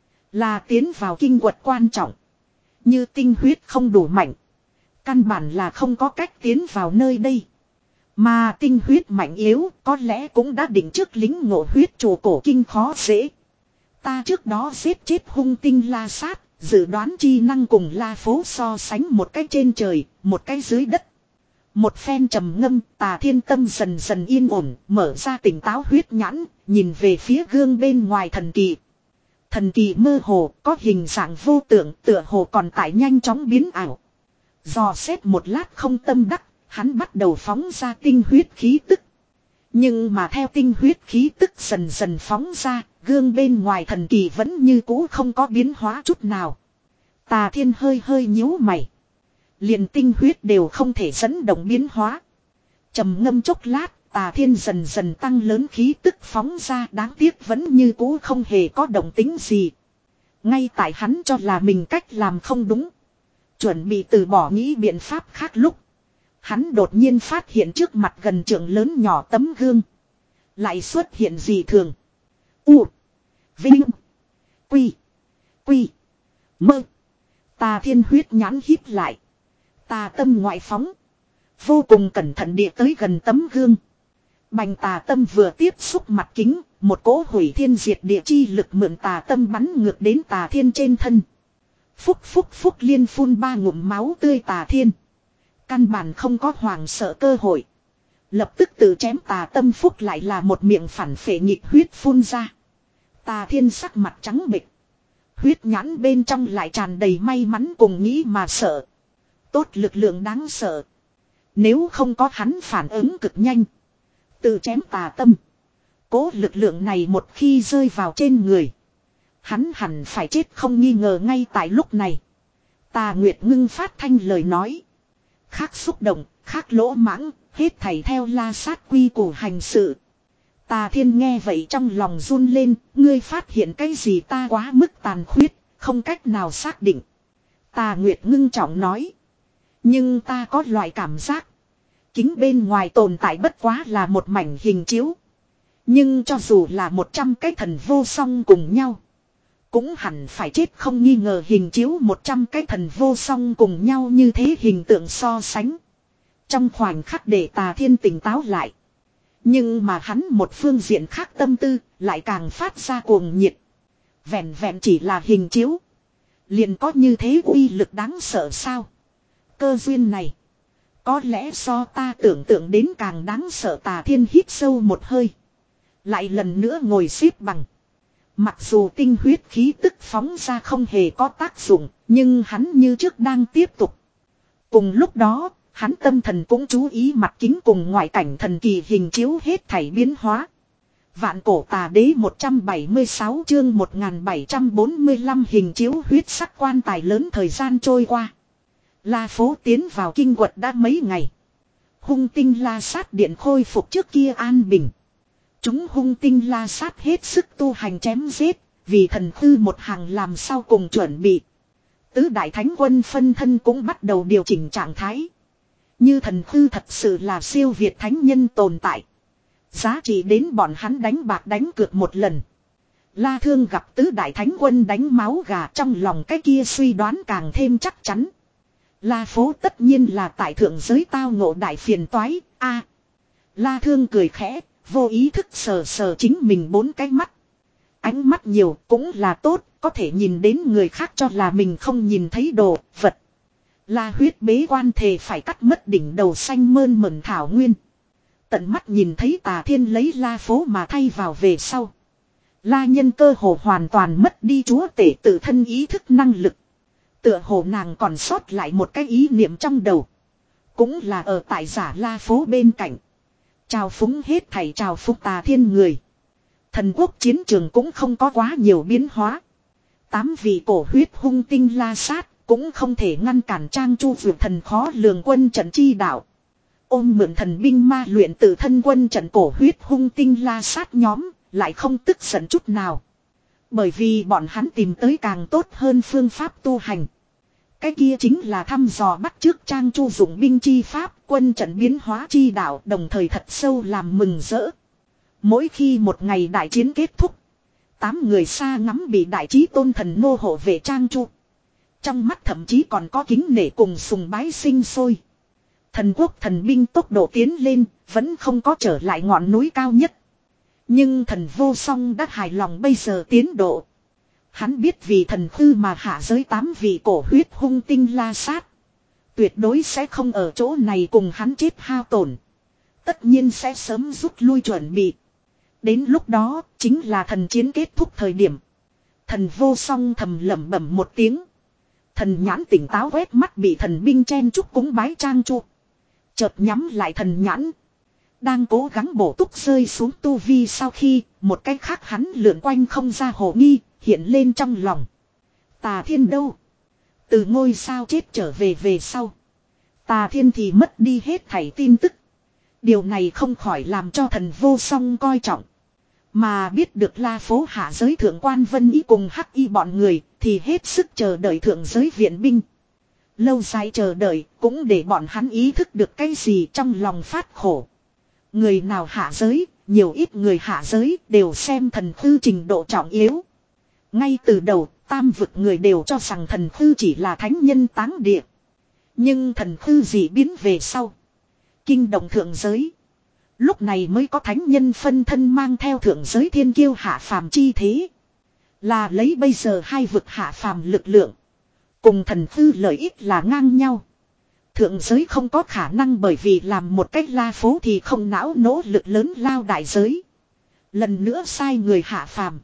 là tiến vào kinh quật quan trọng. Như tinh huyết không đủ mạnh, căn bản là không có cách tiến vào nơi đây. Mà tinh huyết mạnh yếu có lẽ cũng đã định trước lính ngộ huyết trụ cổ kinh khó dễ. Ta trước đó giết chết hung tinh la sát, dự đoán chi năng cùng la phố so sánh một cái trên trời, một cái dưới đất. Một phen trầm ngâm, Tà Thiên tâm dần dần yên ổn, mở ra tỉnh táo huyết nhãn, nhìn về phía gương bên ngoài thần kỳ. Thần kỳ mơ hồ, có hình dạng vô tượng, tựa hồ còn tại nhanh chóng biến ảo. Dò xét một lát không tâm đắc, hắn bắt đầu phóng ra tinh huyết khí tức. Nhưng mà theo tinh huyết khí tức dần dần phóng ra, gương bên ngoài thần kỳ vẫn như cũ không có biến hóa chút nào. Tà Thiên hơi hơi nhíu mày. Liền tinh huyết đều không thể dẫn động biến hóa. Trầm ngâm chốc lát, Tà Thiên dần dần tăng lớn khí tức phóng ra, đáng tiếc vẫn như cũ không hề có động tính gì. Ngay tại hắn cho là mình cách làm không đúng, chuẩn bị từ bỏ nghĩ biện pháp khác lúc, hắn đột nhiên phát hiện trước mặt gần trượng lớn nhỏ tấm gương lại xuất hiện gì thường. U, Vinh, Quy, Quy, Mơ. Tà Thiên huyết nhãn híp lại, tà tâm ngoại phóng, vô cùng cẩn thận địa tới gần tấm gương. Bành tà tâm vừa tiếp xúc mặt kính, một cỗ hủy thiên diệt địa chi lực mượn tà tâm bắn ngược đến Tà Thiên trên thân. Phúc phúc phúc liên phun ba ngụm máu tươi. Tà Thiên căn bản không có hoảng sợ cơ hội, lập tức tự chém tà tâm phúc lại là một miệng phản phệ nghịch huyết phun ra. Tà Thiên sắc mặt trắng bệch, huyết nhãn bên trong lại tràn đầy may mắn cùng nghĩ mà sợ. Tốt lực lượng đáng sợ. Nếu không có hắn phản ứng cực nhanh, tự chém tà tâm, cố lực lượng này một khi rơi vào trên người, hắn hẳn phải chết không nghi ngờ. Ngay tại lúc này, Tà Nguyệt ngưng phát thanh lời nói. Khác xúc động, khác lỗ mãng, hết thảy theo la sát quy củ hành sự. Tà Thiên nghe vậy trong lòng run lên, ngươi phát hiện cái gì ta quá mức tàn khuyết, không cách nào xác định. Tà Nguyệt ngưng trọng nói. Nhưng ta có loại cảm giác, kính bên ngoài tồn tại bất quá là một mảnh hình chiếu. Nhưng cho dù là một trăm cái thần vô song cùng nhau, cũng hẳn phải chết không nghi ngờ. Hình chiếu một trăm cái thần vô song cùng nhau như thế hình tượng so sánh, trong khoảnh khắc để Tà Thiên tỉnh táo lại. Nhưng mà hắn một phương diện khác tâm tư lại càng phát ra cuồng nhiệt. Vẹn vẹn chỉ là hình chiếu, liền có như thế uy lực đáng sợ sao? Cơ duyên này có lẽ so ta tưởng tượng đến càng đáng sợ. Tà Thiên hít sâu một hơi, lại lần nữa ngồi xếp bằng. Mặc dù tinh huyết khí tức phóng ra không hề có tác dụng, nhưng hắn như trước đang tiếp tục. Cùng lúc đó, hắn tâm thần cũng chú ý mặt kính cùng ngoại cảnh thần kỳ hình chiếu hết thảy biến hóa. Vạn cổ tà đế một trăm bảy mươi sáu chương một nghìn bảy trăm bốn mươi lăm hình chiếu huyết sắc quan tài lớn. Thời gian trôi qua, La phố tiến vào kinh quật đã mấy ngày. Hung tinh la sát điện khôi phục trước kia an bình. Chúng hung tinh la sát hết sức tu hành chém giết, vì thần khư một hàng làm sau cùng chuẩn bị. Tứ đại thánh quân phân thân cũng bắt đầu điều chỉnh trạng thái. Như thần khư thật sự là siêu việt thánh nhân tồn tại, giá trị đến bọn hắn đánh bạc đánh cược một lần. La Thương gặp tứ đại thánh quân đánh máu gà, trong lòng cái kia suy đoán càng thêm chắc chắn. La phố tất nhiên là tại thượng giới tao ngộ đại phiền toái. A, La Thương cười khẽ, vô ý thức sờ sờ chính mình bốn cái mắt. Ánh mắt nhiều cũng là tốt, có thể nhìn đến người khác cho là mình không nhìn thấy đồ vật. La huyết bế quan thề phải cắt mất đỉnh đầu xanh mơn mởn thảo nguyên. Tận mắt nhìn thấy Tà Thiên lấy La phố mà thay vào về sau. La nhân cơ hồ hoàn toàn mất đi chúa tể tự thân ý thức năng lực. Tựa hồ nàng còn sót lại một cái ý niệm trong đầu. Cũng là ở tại giả La phố bên cạnh. Chào phúng hết thảy chào phúng Tà Thiên người. Thần quốc chiến trường cũng không có quá nhiều biến hóa. Tám vị cổ huyết hung tinh la sát cũng không thể ngăn cản Trang Chu vượt thần khó lường quân trận chi đạo. Ôm mượn thần binh ma luyện tự thân quân trận cổ huyết hung tinh la sát nhóm lại không tức giận chút nào. Bởi vì bọn hắn tìm tới càng tốt hơn phương pháp tu hành. Cái kia chính là thăm dò bắt chước Trang Chu dụng binh chi pháp, quân trận biến hóa chi đạo, đồng thời thật sâu làm mừng rỡ. Mỗi khi một ngày đại chiến kết thúc, tám người xa ngắm bị đại chí tôn thần nô hộ vệ Trang Chu. Trong mắt thậm chí còn có kính nể cùng sùng bái sinh sôi. Thần quốc thần binh tốc độ tiến lên, vẫn không có trở lại ngọn núi cao nhất. Nhưng thần vô song đã hài lòng bây giờ tiến độ. Hắn biết vì thần khư mà hạ giới tám vị cổ huyết hung tinh la sát. Tuyệt đối sẽ không ở chỗ này cùng hắn chết hao tổn. Tất nhiên sẽ sớm rút lui chuẩn bị. Đến lúc đó, chính là thần chiến kết thúc thời điểm. Thần vô song thầm lẩm bẩm một tiếng. Thần nhãn tỉnh táo quét mắt bị thần binh chen chúc cúng bái Trang Chu. Chợt nhắm lại thần nhãn. Đang cố gắng bổ túc rơi xuống tu vi sau khi, một cách khác hắn lượn quanh không ra hồ nghi, hiện lên trong lòng. Tà Thiên đâu? Từ ngôi sao chết trở về về sau. Tà Thiên thì mất đi hết thảy tin tức. Điều này không khỏi làm cho thần vô song coi trọng. Mà biết được La phố hạ giới thượng quan Vân Ý cùng Hắc Y bọn người thì hết sức chờ đợi thượng giới viện binh. Lâu dài chờ đợi cũng để bọn hắn ý thức được cái gì trong lòng phát khổ. Người nào hạ giới, nhiều ít người hạ giới đều xem thần khư trình độ trọng yếu. Ngay từ đầu, tam vực người đều cho rằng thần khư chỉ là thánh nhân táng địa. Nhưng thần khư dị biến về sau. Kinh động thượng giới. Lúc này mới có thánh nhân phân thân mang theo thượng giới thiên kiêu hạ phàm chi thế. Là lấy bây giờ hai vực hạ phàm lực lượng. Cùng thần khư lợi ích là ngang nhau. Thượng giới không có khả năng bởi vì làm một cách La phố thì không não nỗ lực lớn lao đại giới. Lần nữa sai người hạ phàm.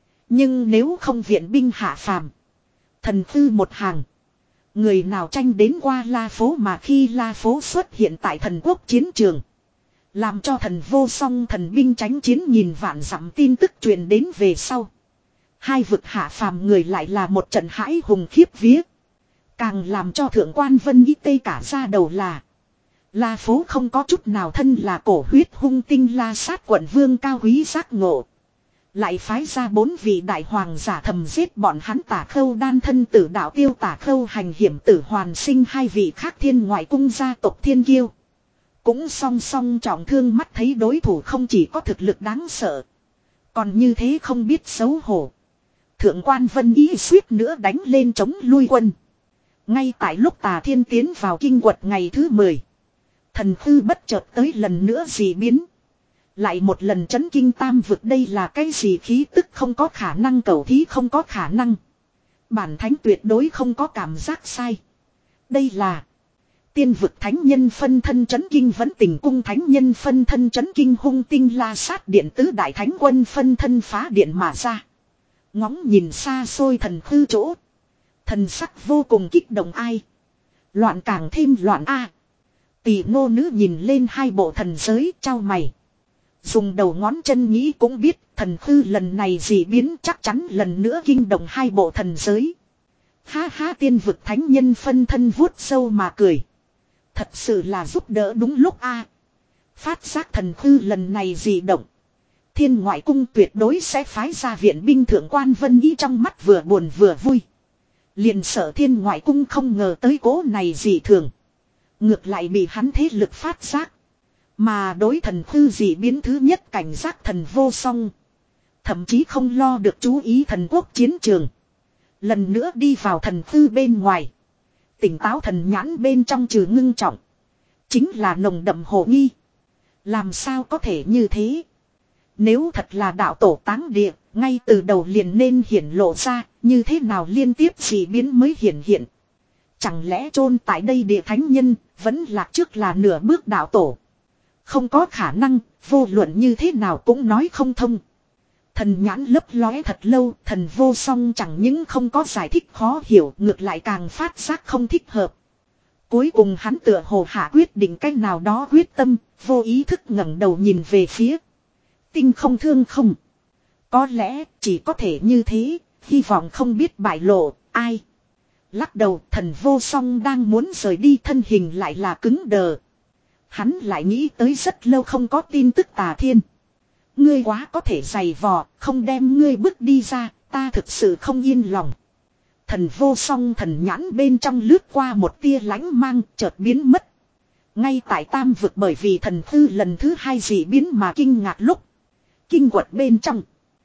Nhưng nếu không viện binh hạ phàm. Thần khư một hàng. Người nào tranh đến qua La phố mà khi La phố xuất hiện tại thần quốc chiến trường. Làm cho thần vô song thần binh tránh chiến nghìn vạn dặm tin tức truyền đến về sau. Hai vực hạ phàm người lại là một trận hãi hùng khiếp vía. Càng làm cho thượng quan Vân Ý tê cả ra đầu là. La phố không có chút nào thân là cổ huyết hung tinh la sát quận vương cao quý giác ngộ. Lại phái ra bốn vị đại hoàng giả thầm giết bọn hắn Tả Khâu đan thân tử đạo tiêu Tả Khâu hành hiểm tử hoàn sinh hai vị khác thiên ngoại cung gia tộc thiên kiêu. Cũng song song trọng thương mắt thấy đối thủ không chỉ có thực lực đáng sợ. Còn như thế không biết xấu hổ. Thượng quan Vân Ý suýt nữa đánh lên chống lui quân. Ngay tại lúc Tà Thiên tiến vào kinh quật ngày thứ mười. Thần khư bất chợt tới lần nữa dị biến. Lại một lần chấn kinh tam vực đây là cái gì khí tức không có khả năng cầu thí không có khả năng. Bản thánh tuyệt đối không có cảm giác sai. Đây là tiên vực thánh nhân phân thân chấn kinh vẫn tình cung thánh nhân phân thân chấn kinh hung tinh la sát điện tứ đại thánh quân phân thân phá điện mà ra. Ngóng nhìn xa xôi thần khư chỗ. Thần sắc vô cùng kích động ai. Loạn càng thêm loạn a. À. Tỷ nô nữ nhìn lên hai bộ thần giới trao mày. Dùng đầu ngón chân nghĩ cũng biết thần khư lần này dị biến chắc chắn lần nữa kinh động hai bộ thần giới. Ha ha tiên vực thánh nhân phân thân vuốt sâu mà cười. Thật sự là giúp đỡ đúng lúc a. À. Phát giác thần khư lần này dị động. Thiên ngoại cung tuyệt đối sẽ phái ra viện binh thượng quan Vân Ý trong mắt vừa buồn vừa vui. Liền sợ thiên ngoại cung không ngờ tới cố này dị thường. Ngược lại bị hắn thế lực phát giác. Mà đối thần khư dị biến thứ nhất cảnh giác thần vô song. thậm chí không lo được chú ý thần quốc chiến trường. Lần nữa đi vào thần tư bên ngoài. Tỉnh táo thần nhãn bên trong trừ ngưng trọng. Chính là nồng đậm hồ nghi. Làm sao có thể như thế? Nếu thật là đạo tổ táng địa, ngay từ đầu liền nên hiển lộ ra, như thế nào liên tiếp dị biến mới hiển hiện. Chẳng lẽ chôn tại đây địa thánh nhân, vẫn lạc trước là nửa bước đạo tổ. Không có khả năng, vô luận như thế nào cũng nói không thông. Thần nhãn lấp lóe thật lâu, thần vô song chẳng những không có giải thích khó hiểu, ngược lại càng phát giác không thích hợp. Cuối cùng hắn tựa hồ hạ quyết định cách nào đó quyết tâm, vô ý thức ngẩng đầu nhìn về phía. Tinh không thương không. Có lẽ chỉ có thể như thế, hy vọng không biết bại lộ, ai. Lắc đầu thần vô song đang muốn rời đi, thân hình lại là cứng đờ. Hắn lại nghĩ tới rất lâu không có tin tức Tà Thiên. Ngươi quá có thể giày vò, không đem ngươi bước đi ra, ta thực sự không yên lòng. Thần vô song thần nhãn bên trong lướt qua một tia lánh mang, chợt biến mất. Ngay tại tam vực bởi vì thần thư lần thứ hai dị biến mà kinh ngạc lúc. Kinh quật bên trong.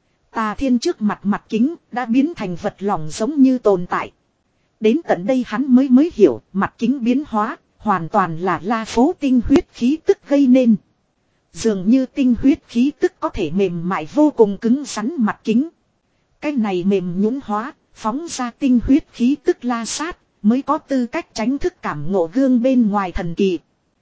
Tà Thiên trước mặt mặt kính đã biến thành vật lỏng giống như tồn tại. Đến tận đây hắn mới mới hiểu mặt kính biến hóa, hoàn toàn là La Phố tinh huyết khí tức gây nên. Dường như tinh huyết khí tức có thể mềm mại vô cùng cứng rắn mặt kính. Cái này mềm nhũn hóa, phóng ra tinh huyết khí tức la sát, mới có tư cách tránh thức cảm ngộ gương bên ngoài thần kỳ.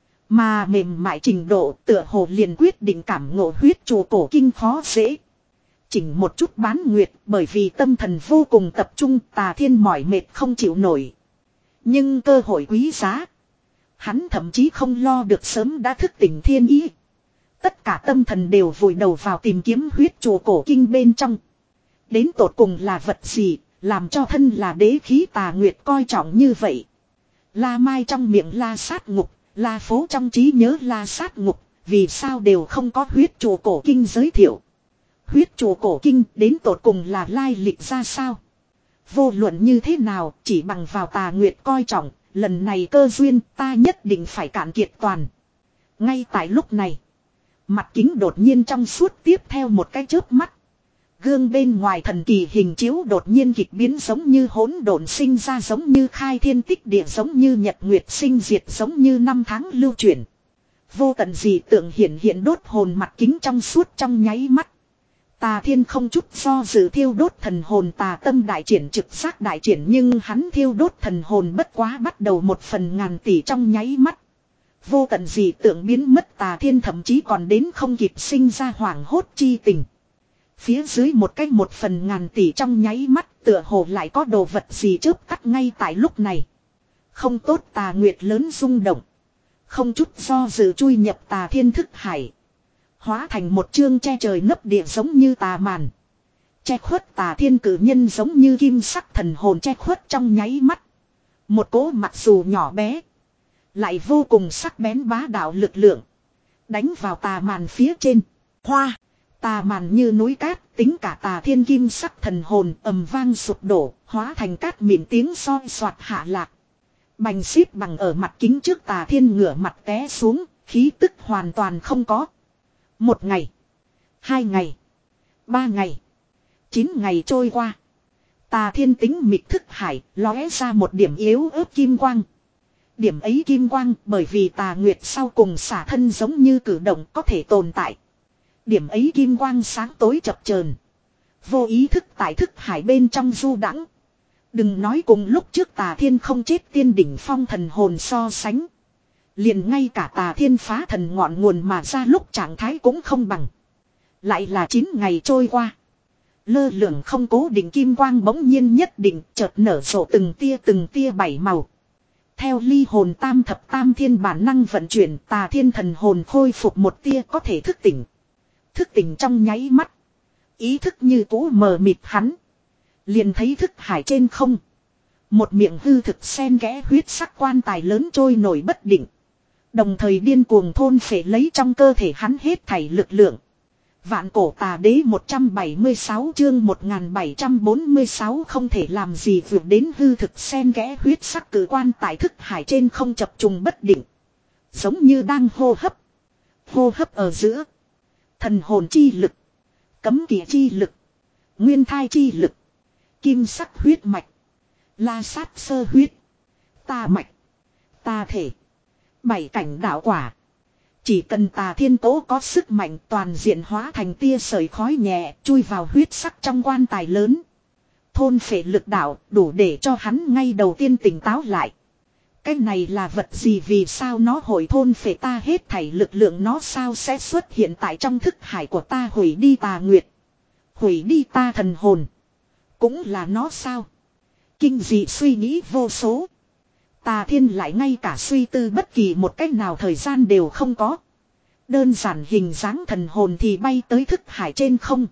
Mà mềm mại trình độ tựa hồ liền quyết định cảm ngộ huyết trụ cổ kinh khó dễ. Chỉnh một chút bán nguyệt bởi vì tâm thần vô cùng tập trung, Tà Thiên mỏi mệt không chịu nổi. Nhưng cơ hội quý giá. Hắn thậm chí không lo được sớm đã thức tỉnh thiên ý. Tất cả tâm thần đều vùi đầu vào tìm kiếm huyết trụ cổ kinh bên trong. Đến tột cùng là vật gì, làm cho thân là đế khí Tà Nguyệt coi trọng như vậy. La Mai trong miệng la sát ngục, La Phố trong trí nhớ la sát ngục, vì sao đều không có huyết trụ cổ kinh giới thiệu. Huyết trụ cổ kinh đến tột cùng là lai lịch ra sao. Vô luận như thế nào, chỉ bằng vào Tà Nguyệt coi trọng, lần này cơ duyên ta nhất định phải cạn kiệt toàn. Ngay tại lúc này, mặt kính đột nhiên trong suốt tiếp theo một cái chớp mắt. Gương bên ngoài thần kỳ hình chiếu đột nhiên kịch biến giống như hỗn độn sinh ra, giống như khai thiên tích địa, giống như nhật nguyệt sinh diệt, giống như năm tháng lưu chuyển. Vô tận dị tượng hiện hiện đốt hồn mặt kính trong suốt trong nháy mắt. Tà Thiên không chút do dự thiêu đốt thần hồn tà tâm đại triển, trực giác đại triển, nhưng hắn thiêu đốt thần hồn bất quá bắt đầu một phần ngàn tỷ trong nháy mắt. Vô tận dị tượng biến mất, Tà Thiên thậm chí còn đến không kịp sinh ra hoảng hốt chi tình. Phía dưới một cách một phần ngàn tỷ trong nháy mắt, tựa hồ lại có đồ vật gì chớp tắt ngay tại lúc này. Không tốt, Tà Nguyệt lớn rung động. Không chút do dự chui nhập Tà Thiên thức hải. Hóa thành một chương che trời nấp địa giống như tà màn. Che khuất Tà Thiên cử nhân giống như kim sắc thần hồn che khuất trong nháy mắt. Một cỗ mặc dù nhỏ bé, lại vô cùng sắc bén bá đạo lực lượng. Đánh vào tà màn phía trên. Hoa! Tà màn như núi cát, tính cả Tà Thiên kim sắc thần hồn ầm vang sụp đổ, hóa thành cát mịn tiếng soi soạt hạ lạc. Bành xít bằng ở mặt kính trước, Tà Thiên ngửa mặt té xuống, khí tức hoàn toàn không có. Một ngày, hai ngày, ba ngày, chín ngày trôi qua. Tà Thiên tính mịch thức hải, lóe ra một điểm yếu ớt kim quang. Điểm ấy kim quang bởi vì Tà Nguyệt sau cùng xả thân giống như cử động có thể tồn tại. Điểm ấy kim quang sáng tối chập chờn, vô ý thức tại thức hải bên trong du đãng. Đừng nói cùng lúc trước Tà Thiên không chết tiên đỉnh phong thần hồn so sánh. Liền ngay cả Tà Thiên phá thần ngọn nguồn mà ra lúc trạng thái cũng không bằng. Lại là chín ngày trôi qua. Lơ lửng không cố định kim quang bỗng nhiên nhất định chợt nở rộ từng tia từng tia bảy màu. Theo ly hồn tam thập tam thiên bản năng vận chuyển, Tà Thiên thần hồn khôi phục một tia có thể thức tỉnh. Thức tỉnh trong nháy mắt. Ý thức như cũ mờ mịt hắn. Liền thấy thức hải trên không. Một miệng hư thực xen kẽ huyết sắc quan tài lớn trôi nổi bất định. Đồng thời điên cuồng thôn phệ lấy trong cơ thể hắn hết thảy lực lượng. Vạn cổ tà đế một trăm bảy mươi sáu chương một nghìn bảy trăm bốn mươi sáu không thể làm gì vượt đến hư thực xen kẽ huyết sắc cử quan tại thức hải trên không chập trùng bất định. Giống như đang hô hấp. Hô hấp ở giữa. Thần hồn chi lực. Cấm kỵ chi lực. Nguyên thai chi lực. Kim sắc huyết mạch. La sát sơ huyết. Ta mạch. Ta thể. Bảy cảnh đạo quả. Chỉ cần Tà Thiên Tố có sức mạnh toàn diện hóa thành tia sợi khói nhẹ chui vào huyết sắc trong quan tài lớn. Thôn phệ lực đạo đủ để cho hắn ngay đầu tiên tỉnh táo lại. Cái này là vật gì, vì sao nó hội thôn phệ ta hết thảy lực lượng, nó sao sẽ xuất hiện tại trong thức hải của ta, hủy đi Tà Nguyệt. Hủy đi ta thần hồn. Cũng là nó sao? Kinh dị suy nghĩ vô số. Tà Thiên lại ngay cả suy tư bất kỳ một cách nào thời gian đều không có. Đơn giản hình dáng thần hồn thì bay tới thức hải trên không.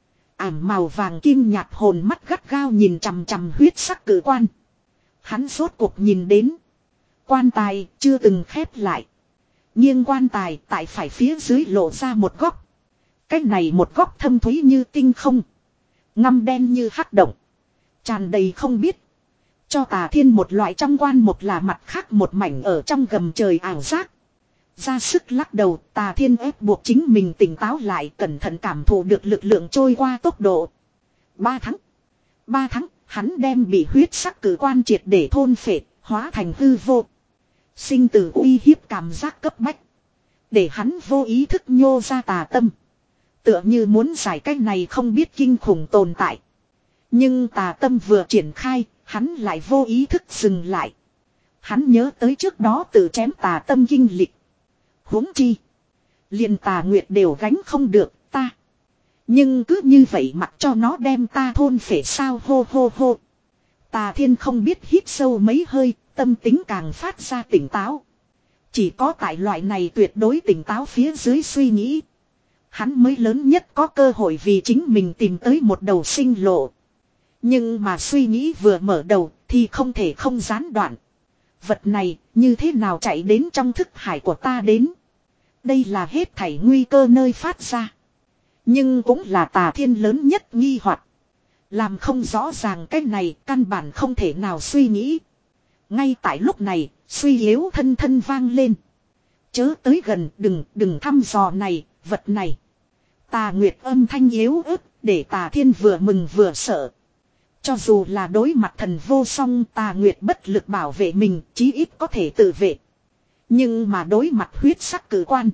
Ảm màu vàng kim nhạt hồn mắt gắt gao nhìn chằm chằm huyết sắc cử quan. Hắn rốt cuộc nhìn đến. Quan tài chưa từng khép lại. Nhưng quan tài tại phải phía dưới lộ ra một góc. Cách này một góc thâm thúy như tinh không. Ngăm đen như hắc động. Tràn đầy không biết. Cho Tà Thiên một loại trong quan một là mặt khác một mảnh ở trong gầm trời ảo giác. Ra sức lắc đầu, Tà Thiên ép buộc chính mình tỉnh táo lại, cẩn thận cảm thụ được lực lượng trôi qua tốc độ. Ba tháng. Ba tháng, hắn đem bị huyết sắc cử quan triệt để thôn phệ, hóa thành hư vô. Sinh tử uy hiếp cảm giác cấp bách. Để hắn vô ý thức nhô ra tà tâm. Tựa như muốn giải cách này không biết kinh khủng tồn tại. Nhưng tà tâm vừa triển khai, hắn lại vô ý thức dừng lại. Hắn nhớ tới trước đó tự chém tà tâm kinh lịch. Huống chi. Liền Tà Nguyệt đều gánh không được ta. Nhưng cứ như vậy mặc cho nó đem ta thôn phệ sao, hô hô hô. Tà Thiên không biết hít sâu mấy hơi, tâm tính càng phát ra tỉnh táo. Chỉ có tại loại này tuyệt đối tỉnh táo phía dưới suy nghĩ. Hắn mới lớn nhất có cơ hội vì chính mình tìm tới một đầu sinh lộ. Nhưng mà suy nghĩ vừa mở đầu thì không thể không gián đoạn. Vật này như thế nào chạy đến trong thức hải của ta đến. Đây là hết thảy nguy cơ nơi phát ra. Nhưng cũng là Tà Thiên lớn nhất nghi hoặc. Làm không rõ ràng cái này căn bản không thể nào suy nghĩ. Ngay tại lúc này suy yếu thân thân vang lên. Chớ tới gần, đừng đừng thăm dò này, vật này. Tà Nguyệt âm thanh yếu ớt để Tà Thiên vừa mừng vừa sợ. Cho dù là đối mặt thần vô song, Tà Nguyệt bất lực bảo vệ mình, chí ít có thể tự vệ. Nhưng mà đối mặt huyết sắc cử quan,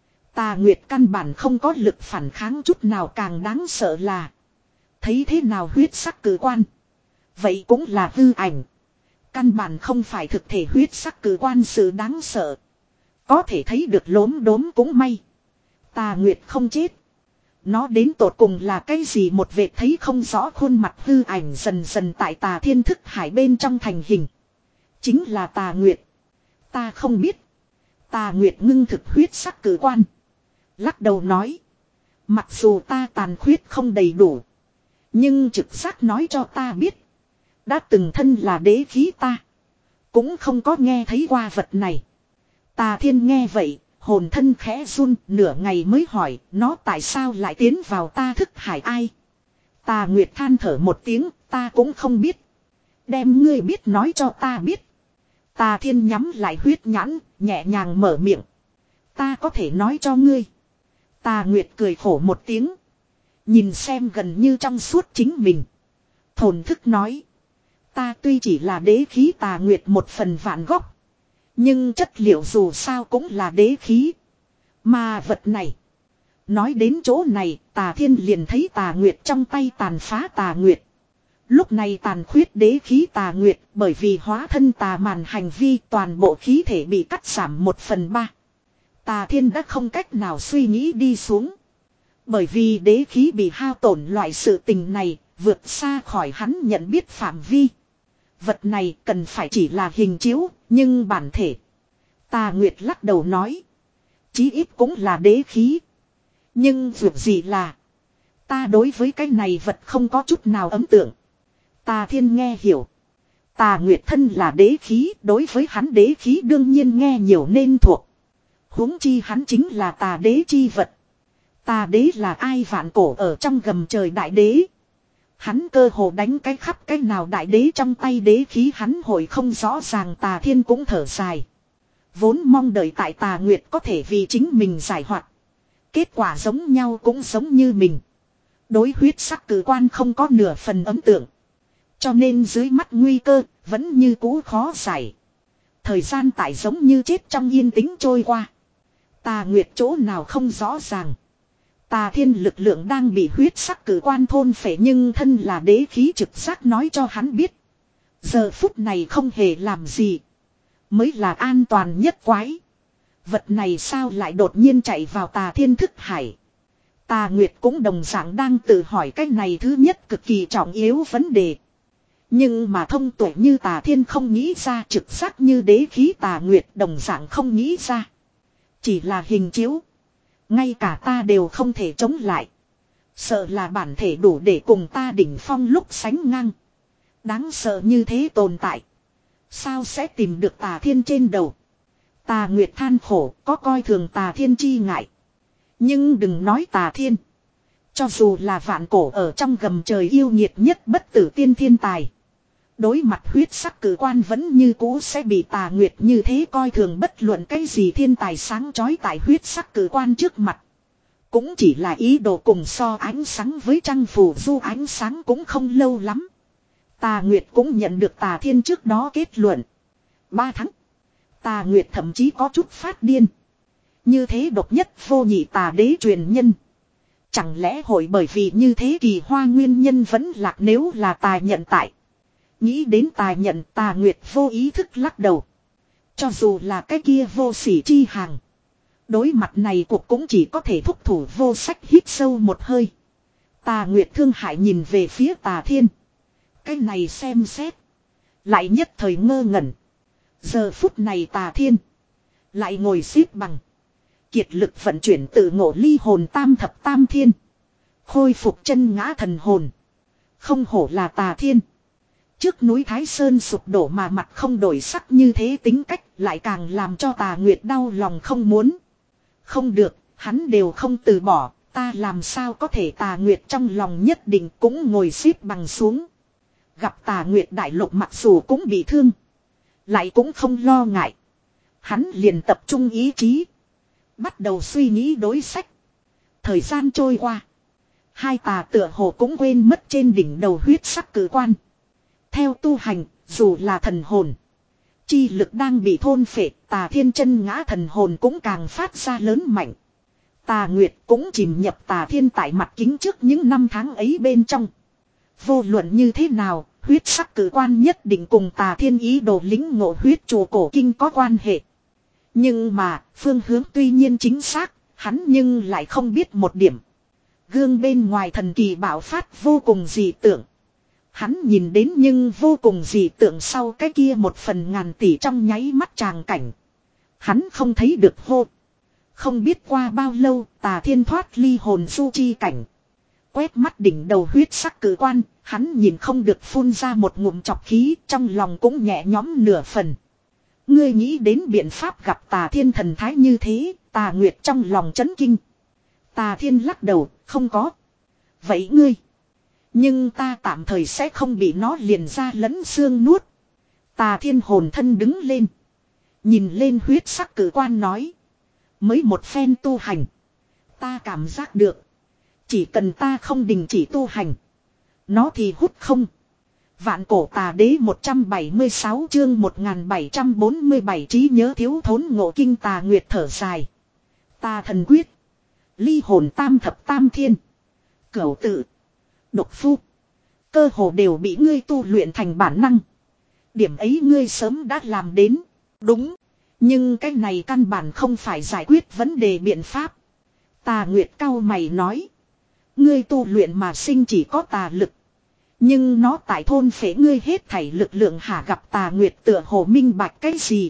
Tà Nguyệt căn bản không có lực phản kháng chút nào. Càng đáng sợ là thấy thế nào huyết sắc cử quan, vậy cũng là hư ảnh. Căn bản không phải thực thể huyết sắc cử quan. Sự đáng sợ có thể thấy được lốm đốm cũng may Tà Nguyệt không chết. Nó đến tột cùng là cái gì, một vệt thấy không rõ khuôn mặt hư ảnh dần dần tại Tà Thiên thức hải bên trong thành hình. Chính là Tà Nguyệt. Ta không biết. Tà Nguyệt ngưng thực huyết sắc cử quan. Lắc đầu nói. Mặc dù ta tàn khuyết không đầy đủ. Nhưng trực giác nói cho ta biết. Đã từng thân là đế khí ta. Cũng không có nghe thấy qua vật này. Tà Thiên nghe vậy. Hồn thân khẽ run, nửa ngày mới hỏi, nó tại sao lại tiến vào ta thức hải ai? Tà Nguyệt than thở một tiếng, ta cũng không biết. Đem ngươi biết nói cho ta biết. Tà Thiên nhắm lại huyết nhãn, nhẹ nhàng mở miệng. Ta có thể nói cho ngươi. Tà Nguyệt cười khổ một tiếng. Nhìn xem gần như trong suốt chính mình. Thổn thức nói. Ta tuy chỉ là đế khí Tà Nguyệt một phần vạn gốc. Nhưng chất liệu dù sao cũng là đế khí. Mà vật này. Nói đến chỗ này, Tà Thiên liền thấy Tà Nguyệt trong tay tàn phá Tà Nguyệt. Lúc này tàn khuyết đế khí Tà Nguyệt bởi vì hóa thân tà màn hành vi toàn bộ khí thể bị cắt giảm một phần ba. Tà Thiên đã không cách nào suy nghĩ đi xuống. Bởi vì đế khí bị hao tổn, loại sự tình này vượt xa khỏi hắn nhận biết phạm vi. Vật này cần phải chỉ là hình chiếu, nhưng bản thể. Tà Nguyệt lắc đầu nói. Chí ít cũng là đế khí. Nhưng việc gì là. Ta đối với cái này vật không có chút nào ấn tượng. Tà Thiên nghe hiểu. Tà Nguyệt thân là đế khí, đối với hắn đế khí đương nhiên nghe nhiều nên thuộc. Huống chi hắn chính là tà đế chi vật. Tà đế là ai, vạn cổ ở trong gầm trời đại đế. Hắn cơ hồ đánh cái khắp cái nào đại đế trong tay đế khí hắn hồi không rõ ràng. Tà Thiên cũng thở dài. Vốn mong đợi tại Tà Nguyệt có thể vì chính mình giải hoạt. Kết quả giống nhau cũng giống như mình. Đối huyết sắc cử quan không có nửa phần ấn tượng. Cho nên dưới mắt nguy cơ, vẫn như cũ khó giải. Thời gian tại giống như chết trong yên tĩnh trôi qua. Tà Nguyệt chỗ nào không rõ ràng. Tà Thiên lực lượng đang bị huyết sắc cử quan thôn phệ, nhưng thân là đế khí trực giác nói cho hắn biết. Giờ phút này không hề làm gì. Mới là an toàn nhất quái. Vật này sao lại đột nhiên chạy vào Tà Thiên thức hải. Tà Nguyệt cũng đồng dạng đang tự hỏi cái này thứ nhất cực kỳ trọng yếu vấn đề. Nhưng mà thông tuệ như Tà Thiên không nghĩ ra, trực giác như đế khí Tà Nguyệt đồng dạng không nghĩ ra. Chỉ là hình chiếu. Ngay cả ta đều không thể chống lại. Sợ là bản thể đủ để cùng ta đỉnh phong lúc sánh ngang. Đáng sợ như thế tồn tại. Sao sẽ tìm được Tà Thiên trên đầu. Tà Nguyệt than khổ, có coi thường Tà Thiên chi ngại. Nhưng đừng nói Tà Thiên. Cho dù là vạn cổ ở trong gầm trời yêu nghiệt nhất bất tử tiên thiên tài. Đối mặt huyết sắc cử quan vẫn như cũ sẽ bị Tà Nguyệt như thế coi thường, bất luận cái gì thiên tài sáng chói tại huyết sắc cử quan trước mặt. Cũng chỉ là ý đồ cùng so ánh sáng với trăng phù du, ánh sáng cũng không lâu lắm. Tà Nguyệt cũng nhận được Tà Thiên trước đó kết luận. Ba tháng. Tà Nguyệt thậm chí có chút phát điên. Như thế độc nhất vô nhị Tà đế truyền nhân. Chẳng lẽ hội bởi vì như thế kỳ hoa nguyên nhân vẫn lạc, nếu là Tà nhận tại. Nghĩ đến Tà nhận, Tà Nguyệt vô ý thức lắc đầu. Cho dù là cái kia vô sỉ chi hàng. Đối mặt này cuộc cũng chỉ có thể thúc thủ vô sách, hít sâu một hơi. Tà Nguyệt thương hại nhìn về phía Tà Thiên. Cái này xem xét. Lại nhất thời ngơ ngẩn. Giờ phút này Tà Thiên. Lại ngồi xếp bằng. Kiệt lực vận chuyển tự ngộ ly hồn tam thập tam thiên. Khôi phục chân ngã thần hồn. Không hổ là Tà Thiên. Trước núi Thái Sơn sụp đổ mà mặt không đổi sắc như thế tính cách lại càng làm cho Tà Nguyệt đau lòng không muốn. Không được, hắn đều không từ bỏ, ta làm sao có thể. Tà Nguyệt trong lòng nhất định cũng ngồi xếp bằng xuống. Gặp Tà Nguyệt đại lục mặc dù cũng bị thương. Lại cũng không lo ngại. Hắn liền tập trung ý chí. Bắt đầu suy nghĩ đối sách. Thời gian trôi qua. Hai tà tựa hồ cũng quên mất trên đỉnh đầu huyết sắc cử quan. Theo tu hành, dù là thần hồn. Chi lực đang bị thôn phệ, Tà Thiên chân ngã thần hồn cũng càng phát ra lớn mạnh. Tà Nguyệt cũng chìm nhập Tà Thiên tại mặt kính trước những năm tháng ấy bên trong. Vô luận như thế nào, huyết sắc cử quan nhất định cùng Tà Thiên ý đồ lính ngộ huyết chùa cổ kinh có quan hệ. Nhưng mà, phương hướng tuy nhiên chính xác, hắn nhưng lại không biết một điểm. Gương bên ngoài thần kỳ bạo phát vô cùng dị tưởng. Hắn nhìn đến nhưng vô cùng dị tượng sau cái kia một phần ngàn tỷ trong nháy mắt tràng cảnh. Hắn không thấy được hô. Không biết qua bao lâu Tà Thiên thoát ly hồn du chi cảnh. Quét mắt đỉnh đầu huyết sắc cử quan, hắn nhìn không được phun ra một ngụm chọc khí, trong lòng cũng nhẹ nhõm nửa phần. Ngươi nghĩ đến biện pháp gặp Tà Thiên thần thái như thế, Tà Nguyệt trong lòng chấn kinh. Tà Thiên lắc đầu, không có. Vậy ngươi? Nhưng ta tạm thời sẽ không bị nó liền ra lẫn xương nuốt. Tà Thiên hồn thân đứng lên. Nhìn lên huyết sắc cử quan nói. Mới một phen tu hành. Ta cảm giác được. Chỉ cần ta không đình chỉ tu hành. Nó thì hút không. Vạn cổ tà đế một trăm bảy mươi sáu chương một nghìn bảy trăm bốn mươi bảy trí nhớ thiếu thốn ngộ kinh. Tà Nguyệt thở dài. Ta thần quyết. Ly hồn tam thập tam thiên. Cửu tự. Độc phu. Cơ hồ đều bị ngươi tu luyện thành bản năng. Điểm ấy ngươi sớm đã làm đến. Đúng. Nhưng cái này căn bản không phải giải quyết vấn đề biện pháp. Tà Nguyệt cau mày nói. Ngươi tu luyện mà sinh chỉ có tà lực. Nhưng nó tại thôn phế ngươi hết thảy lực lượng hả. Gặp Tà Nguyệt tựa hồ minh bạch cái gì.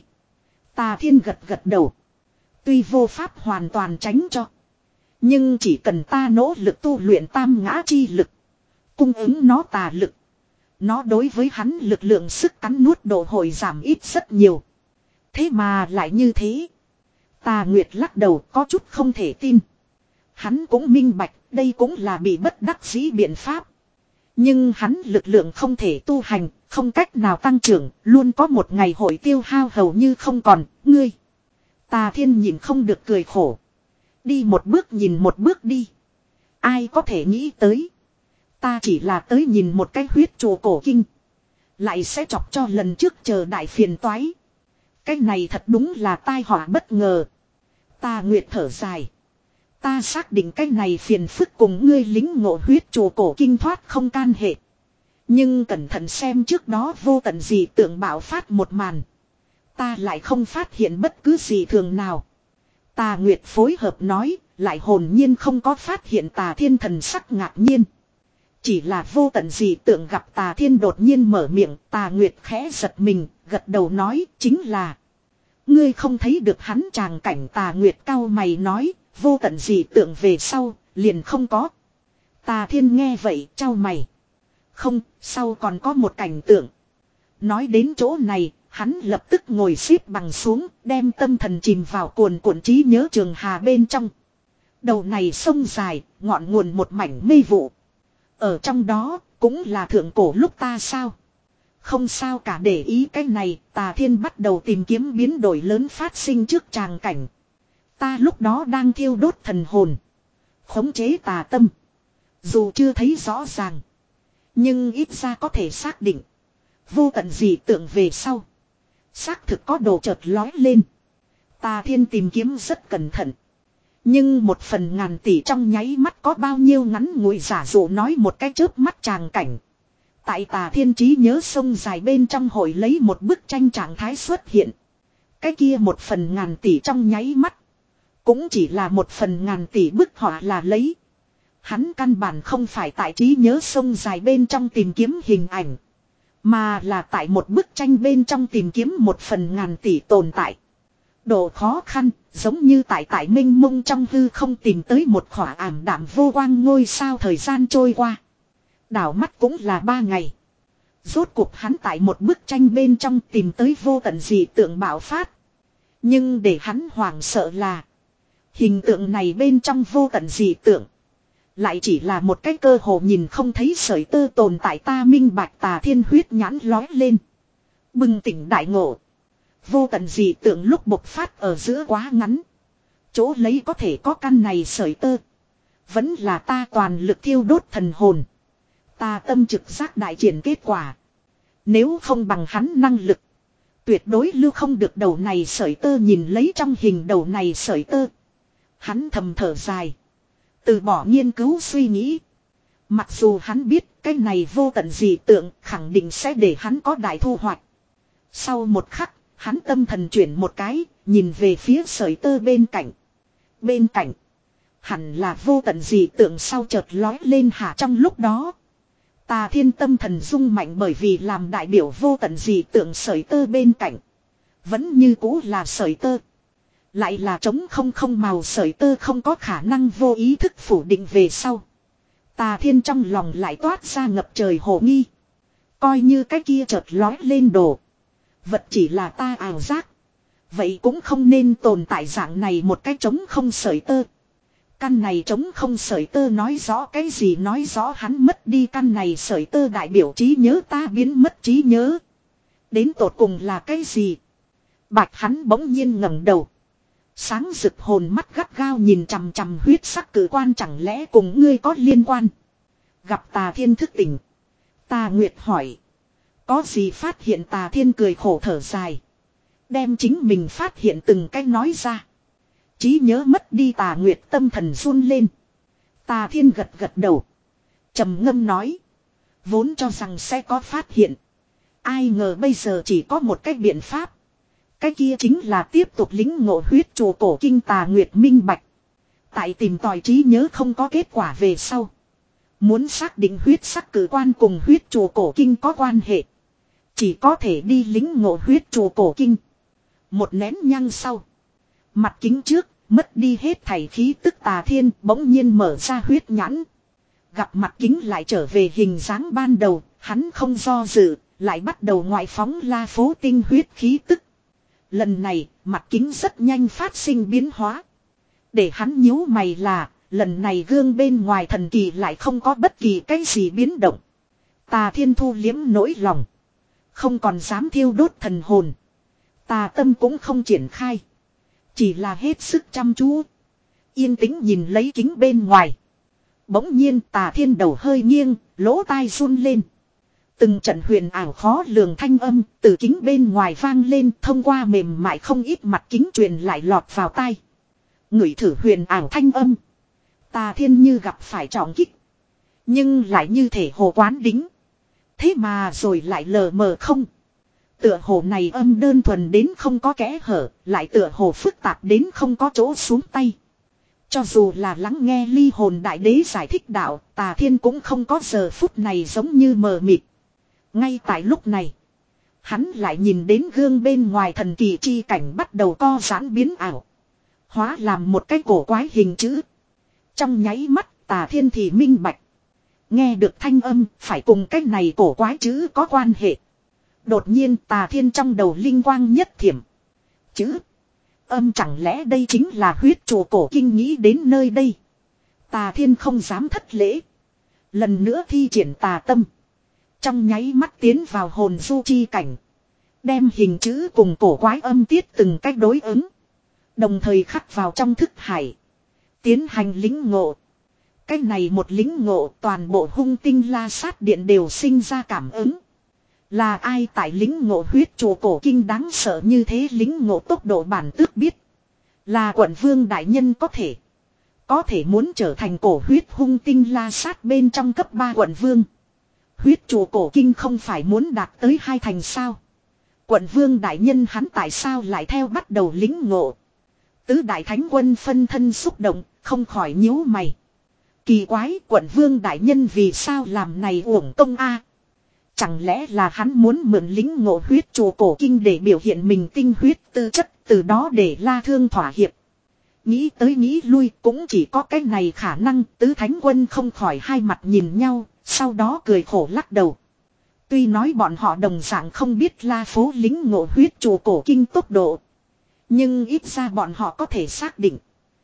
Tà Thiên gật gật đầu. Tuy vô pháp hoàn toàn tránh cho. Nhưng chỉ cần ta nỗ lực tu luyện tam ngã chi lực. Cung ứng nó tà lực. Nó đối với hắn lực lượng sức cắn nuốt độ hồi giảm ít rất nhiều. Thế mà lại như thế. Tà Nguyệt lắc đầu có chút không thể tin. Hắn cũng minh bạch đây cũng là bị bất đắc dĩ biện pháp. Nhưng hắn lực lượng không thể tu hành, không cách nào tăng trưởng, luôn có một ngày hội tiêu hao hầu như không còn. Ngươi. Tà Thiên nhìn không được cười khổ. Đi một bước nhìn một bước đi. Ai có thể nghĩ tới. Ta chỉ là tới nhìn một cái huyết chùa cổ kinh. Lại sẽ chọc cho lần trước chờ đại phiền toái. Cái này thật đúng là tai họa bất ngờ. Ta Nguyệt thở dài. Ta xác định cái này phiền phức cùng ngươi lính ngộ huyết chùa cổ kinh thoát không can hệ. Nhưng cẩn thận xem trước đó vô tận gì tượng bạo phát một màn. Ta lại không phát hiện bất cứ gì thường nào. Tà Nguyệt phối hợp nói, lại hồn nhiên không có phát hiện Tà Thiên thần sắc ngạc nhiên. Chỉ là vô tận gì tượng gặp Tà Thiên đột nhiên mở miệng, Tà Nguyệt khẽ giật mình, gật đầu nói, chính là. Ngươi không thấy được hắn tràng cảnh. Tà Nguyệt cau mày nói, vô tận gì tượng về sau, liền không có. Tà Thiên nghe vậy, cau mày. Không, sau còn có một cảnh tượng. Nói đến chỗ này, hắn lập tức ngồi xếp bằng xuống, đem tâm thần chìm vào cuồn cuộn trí nhớ trường hà bên trong. Đầu này sông dài, ngọn nguồn một mảnh mê vụ. Ở trong đó, cũng là thượng cổ lúc ta sao? Không sao cả, để ý cái này, Tà Thiên bắt đầu tìm kiếm biến đổi lớn phát sinh trước tràng cảnh. Ta lúc đó đang thiêu đốt thần hồn. Khống chế tà tâm. Dù chưa thấy rõ ràng. Nhưng ít ra có thể xác định. Vô tận gì tượng về sau. Xác thực có đồ chợt lói lên. Tà Thiên tìm kiếm rất cẩn thận. Nhưng một phần ngàn tỷ trong nháy mắt có bao nhiêu ngắn ngủi giả dụ nói một cái chớp mắt tràng cảnh. Tại Tà Thiên trí nhớ sông dài bên trong hội lấy một bức tranh trạng thái xuất hiện. Cái kia một phần ngàn tỷ trong nháy mắt. Cũng chỉ là một phần ngàn tỷ bức họa là lấy. Hắn căn bản không phải tại trí nhớ sông dài bên trong tìm kiếm hình ảnh. Mà là tại một bức tranh bên trong tìm kiếm một phần ngàn tỷ tồn tại. Độ khó khăn, giống như tại tại minh mông trong hư không tìm tới một khỏa ảm đạm vô quang ngôi sao. Thời gian trôi qua. Đảo mắt cũng là ba ngày. Rốt cuộc hắn tại một bức tranh bên trong tìm tới vô tận dị tượng bạo phát. Nhưng để hắn hoảng sợ là. Hình tượng này bên trong vô tận dị tượng. Lại chỉ là một cái cơ hồ nhìn không thấy sợi tơ tồn tại. Ta minh bạch. Tà Thiên huyết nhãn lói lên. Bừng tỉnh đại ngộ. Vô tận dị tượng lúc bộc phát ở giữa quá ngắn. Chỗ lấy có thể có căn này sợi tơ. Vẫn là ta toàn lực thiêu đốt thần hồn. Ta tâm trực giác đại triển kết quả. Nếu không bằng hắn năng lực. Tuyệt đối lưu không được đầu này sợi tơ. Nhìn lấy trong hình đầu này sợi tơ. Hắn thầm thở dài. Từ bỏ nghiên cứu suy nghĩ. Mặc dù hắn biết cái này vô tận dị tượng khẳng định sẽ để hắn có đại thu hoạch. Sau một khắc, hắn tâm thần chuyển một cái, nhìn về phía sợi tơ bên cạnh. Bên cạnh, hẳn là vô tận dị tượng sau chợt lói lên hạ trong lúc đó. Tà Thiên tâm thần rung mạnh bởi vì làm đại biểu vô tận dị tượng sợi tơ bên cạnh. Vẫn như cũ là sợi tơ. Lại là trống không không màu sợi tơ không có khả năng vô ý thức phủ định về sau. Tà Thiên trong lòng lại toát ra ngập trời hồ nghi. Coi như cái kia chợt lói lên đồ. Vật chỉ là ta ảo giác. Vậy cũng không nên tồn tại dạng này một cái trống không sợi tơ. Căn này trống không sợi tơ nói rõ cái gì, nói rõ hắn mất đi căn này sợi tơ đại biểu trí nhớ ta biến mất trí nhớ. Đến tột cùng là cái gì? Bạch hắn bỗng nhiên ngẩng đầu. Sáng rực hồn mắt gắt gao nhìn chằm chằm huyết sắc cử quan, chẳng lẽ cùng ngươi có liên quan? Gặp Tà Thiên thức tỉnh. Tà Nguyệt hỏi. Có gì phát hiện? Tà Thiên cười khổ thở dài. Đem chính mình phát hiện từng cách nói ra. Trí nhớ mất đi. Tà Nguyệt tâm thần run lên. Tà Thiên gật gật đầu. Trầm ngâm nói. Vốn cho rằng sẽ có phát hiện. Ai ngờ bây giờ chỉ có một cách biện pháp. Cái kia chính là tiếp tục lính ngộ huyết chùa cổ kinh. Tà Nguyệt minh bạch. Tại tìm tòi trí nhớ không có kết quả về sau. Muốn xác định huyết sắc cử quan cùng huyết chùa cổ kinh có quan hệ. Chỉ có thể đi lính ngộ huyết chùa cổ kinh. Một nén nhang sau. Mặt kính trước, mất đi hết thảy khí tức Tà Thiên bỗng nhiên mở ra huyết nhãn. Gặp mặt kính lại trở về hình dáng ban đầu, hắn không do dự, lại bắt đầu ngoại phóng la phố tinh huyết khí tức. Lần này, mặt kính rất nhanh phát sinh biến hóa. Để hắn nhíu mày là, lần này gương bên ngoài thần kỳ lại không có bất kỳ cái gì biến động. Tà Thiên thu liếm nỗi lòng. Không còn dám thiêu đốt thần hồn. Tà tâm cũng không triển khai. Chỉ là hết sức chăm chú. Yên tĩnh nhìn lấy kính bên ngoài. Bỗng nhiên Tà Thiên đầu hơi nghiêng, lỗ tai run lên. Từng trận huyền ảo khó lường thanh âm từ kính bên ngoài vang lên, thông qua mềm mại không ít mặt kính truyền lại lọt vào tai. Ngửi thử huyền ảo thanh âm. Tà Thiên như gặp phải trọng kích. Nhưng lại như thể hồ quán đính. Thế mà rồi lại lờ mờ không. Tựa hồ này âm đơn thuần đến không có kẽ hở, lại tựa hồ phức tạp đến không có chỗ xuống tay. Cho dù là lắng nghe ly hồn đại đế giải thích đạo, Tà Thiên cũng không có giờ phút này giống như mờ mịt. Ngay tại lúc này, hắn lại nhìn đến gương bên ngoài thần kỳ chi cảnh bắt đầu co giãn biến ảo. Hóa làm một cái cổ quái hình chữ. Trong nháy mắt Tà Thiên thì minh bạch. Nghe được thanh âm phải cùng cái này cổ quái chữ có quan hệ. Đột nhiên Tà Thiên trong đầu linh quang nhất thiểm. Chữ âm chẳng lẽ đây chính là huyết trụ cổ kinh, nghĩ đến nơi đây. Tà Thiên không dám thất lễ. Lần nữa thi triển tà tâm. Trong nháy mắt tiến vào hồn du chi cảnh. Đem hình chữ cùng cổ quái âm tiết từng cách đối ứng. Đồng thời khắc vào trong thức hải. Tiến hành lính ngộ. Cái này một lính ngộ toàn bộ hung tinh la sát điện đều sinh ra cảm ứng. Là ai tại lính ngộ huyết trụ cổ kinh đáng sợ như thế, lính ngộ tốc độ bản tước biết. Là quận vương đại nhân có thể. Có thể muốn trở thành cổ huyết hung tinh la sát bên trong cấp ba quận vương. Huyết trụ cổ kinh không phải muốn đạt tới hai thành sao. Quận vương đại nhân hắn tại sao lại theo bắt đầu lính ngộ. Tứ đại thánh quân phân thân xúc động, không khỏi nhíu mày. Kỳ quái, quận vương đại nhân vì sao làm này uổng công a? Chẳng lẽ là hắn muốn mượn lính ngộ huyết trụ cổ kinh để biểu hiện mình tinh huyết tư chất, từ đó để La Thương thỏa hiệp. Nghĩ tới nghĩ lui cũng chỉ có cái này khả năng. Tứ thánh quân không khỏi hai mặt nhìn nhau, sau đó cười khổ lắc đầu. Tuy nói bọn họ đồng dạng không biết La Phố lính ngộ huyết trụ cổ kinh tốc độ, nhưng ít ra bọn họ có thể xác định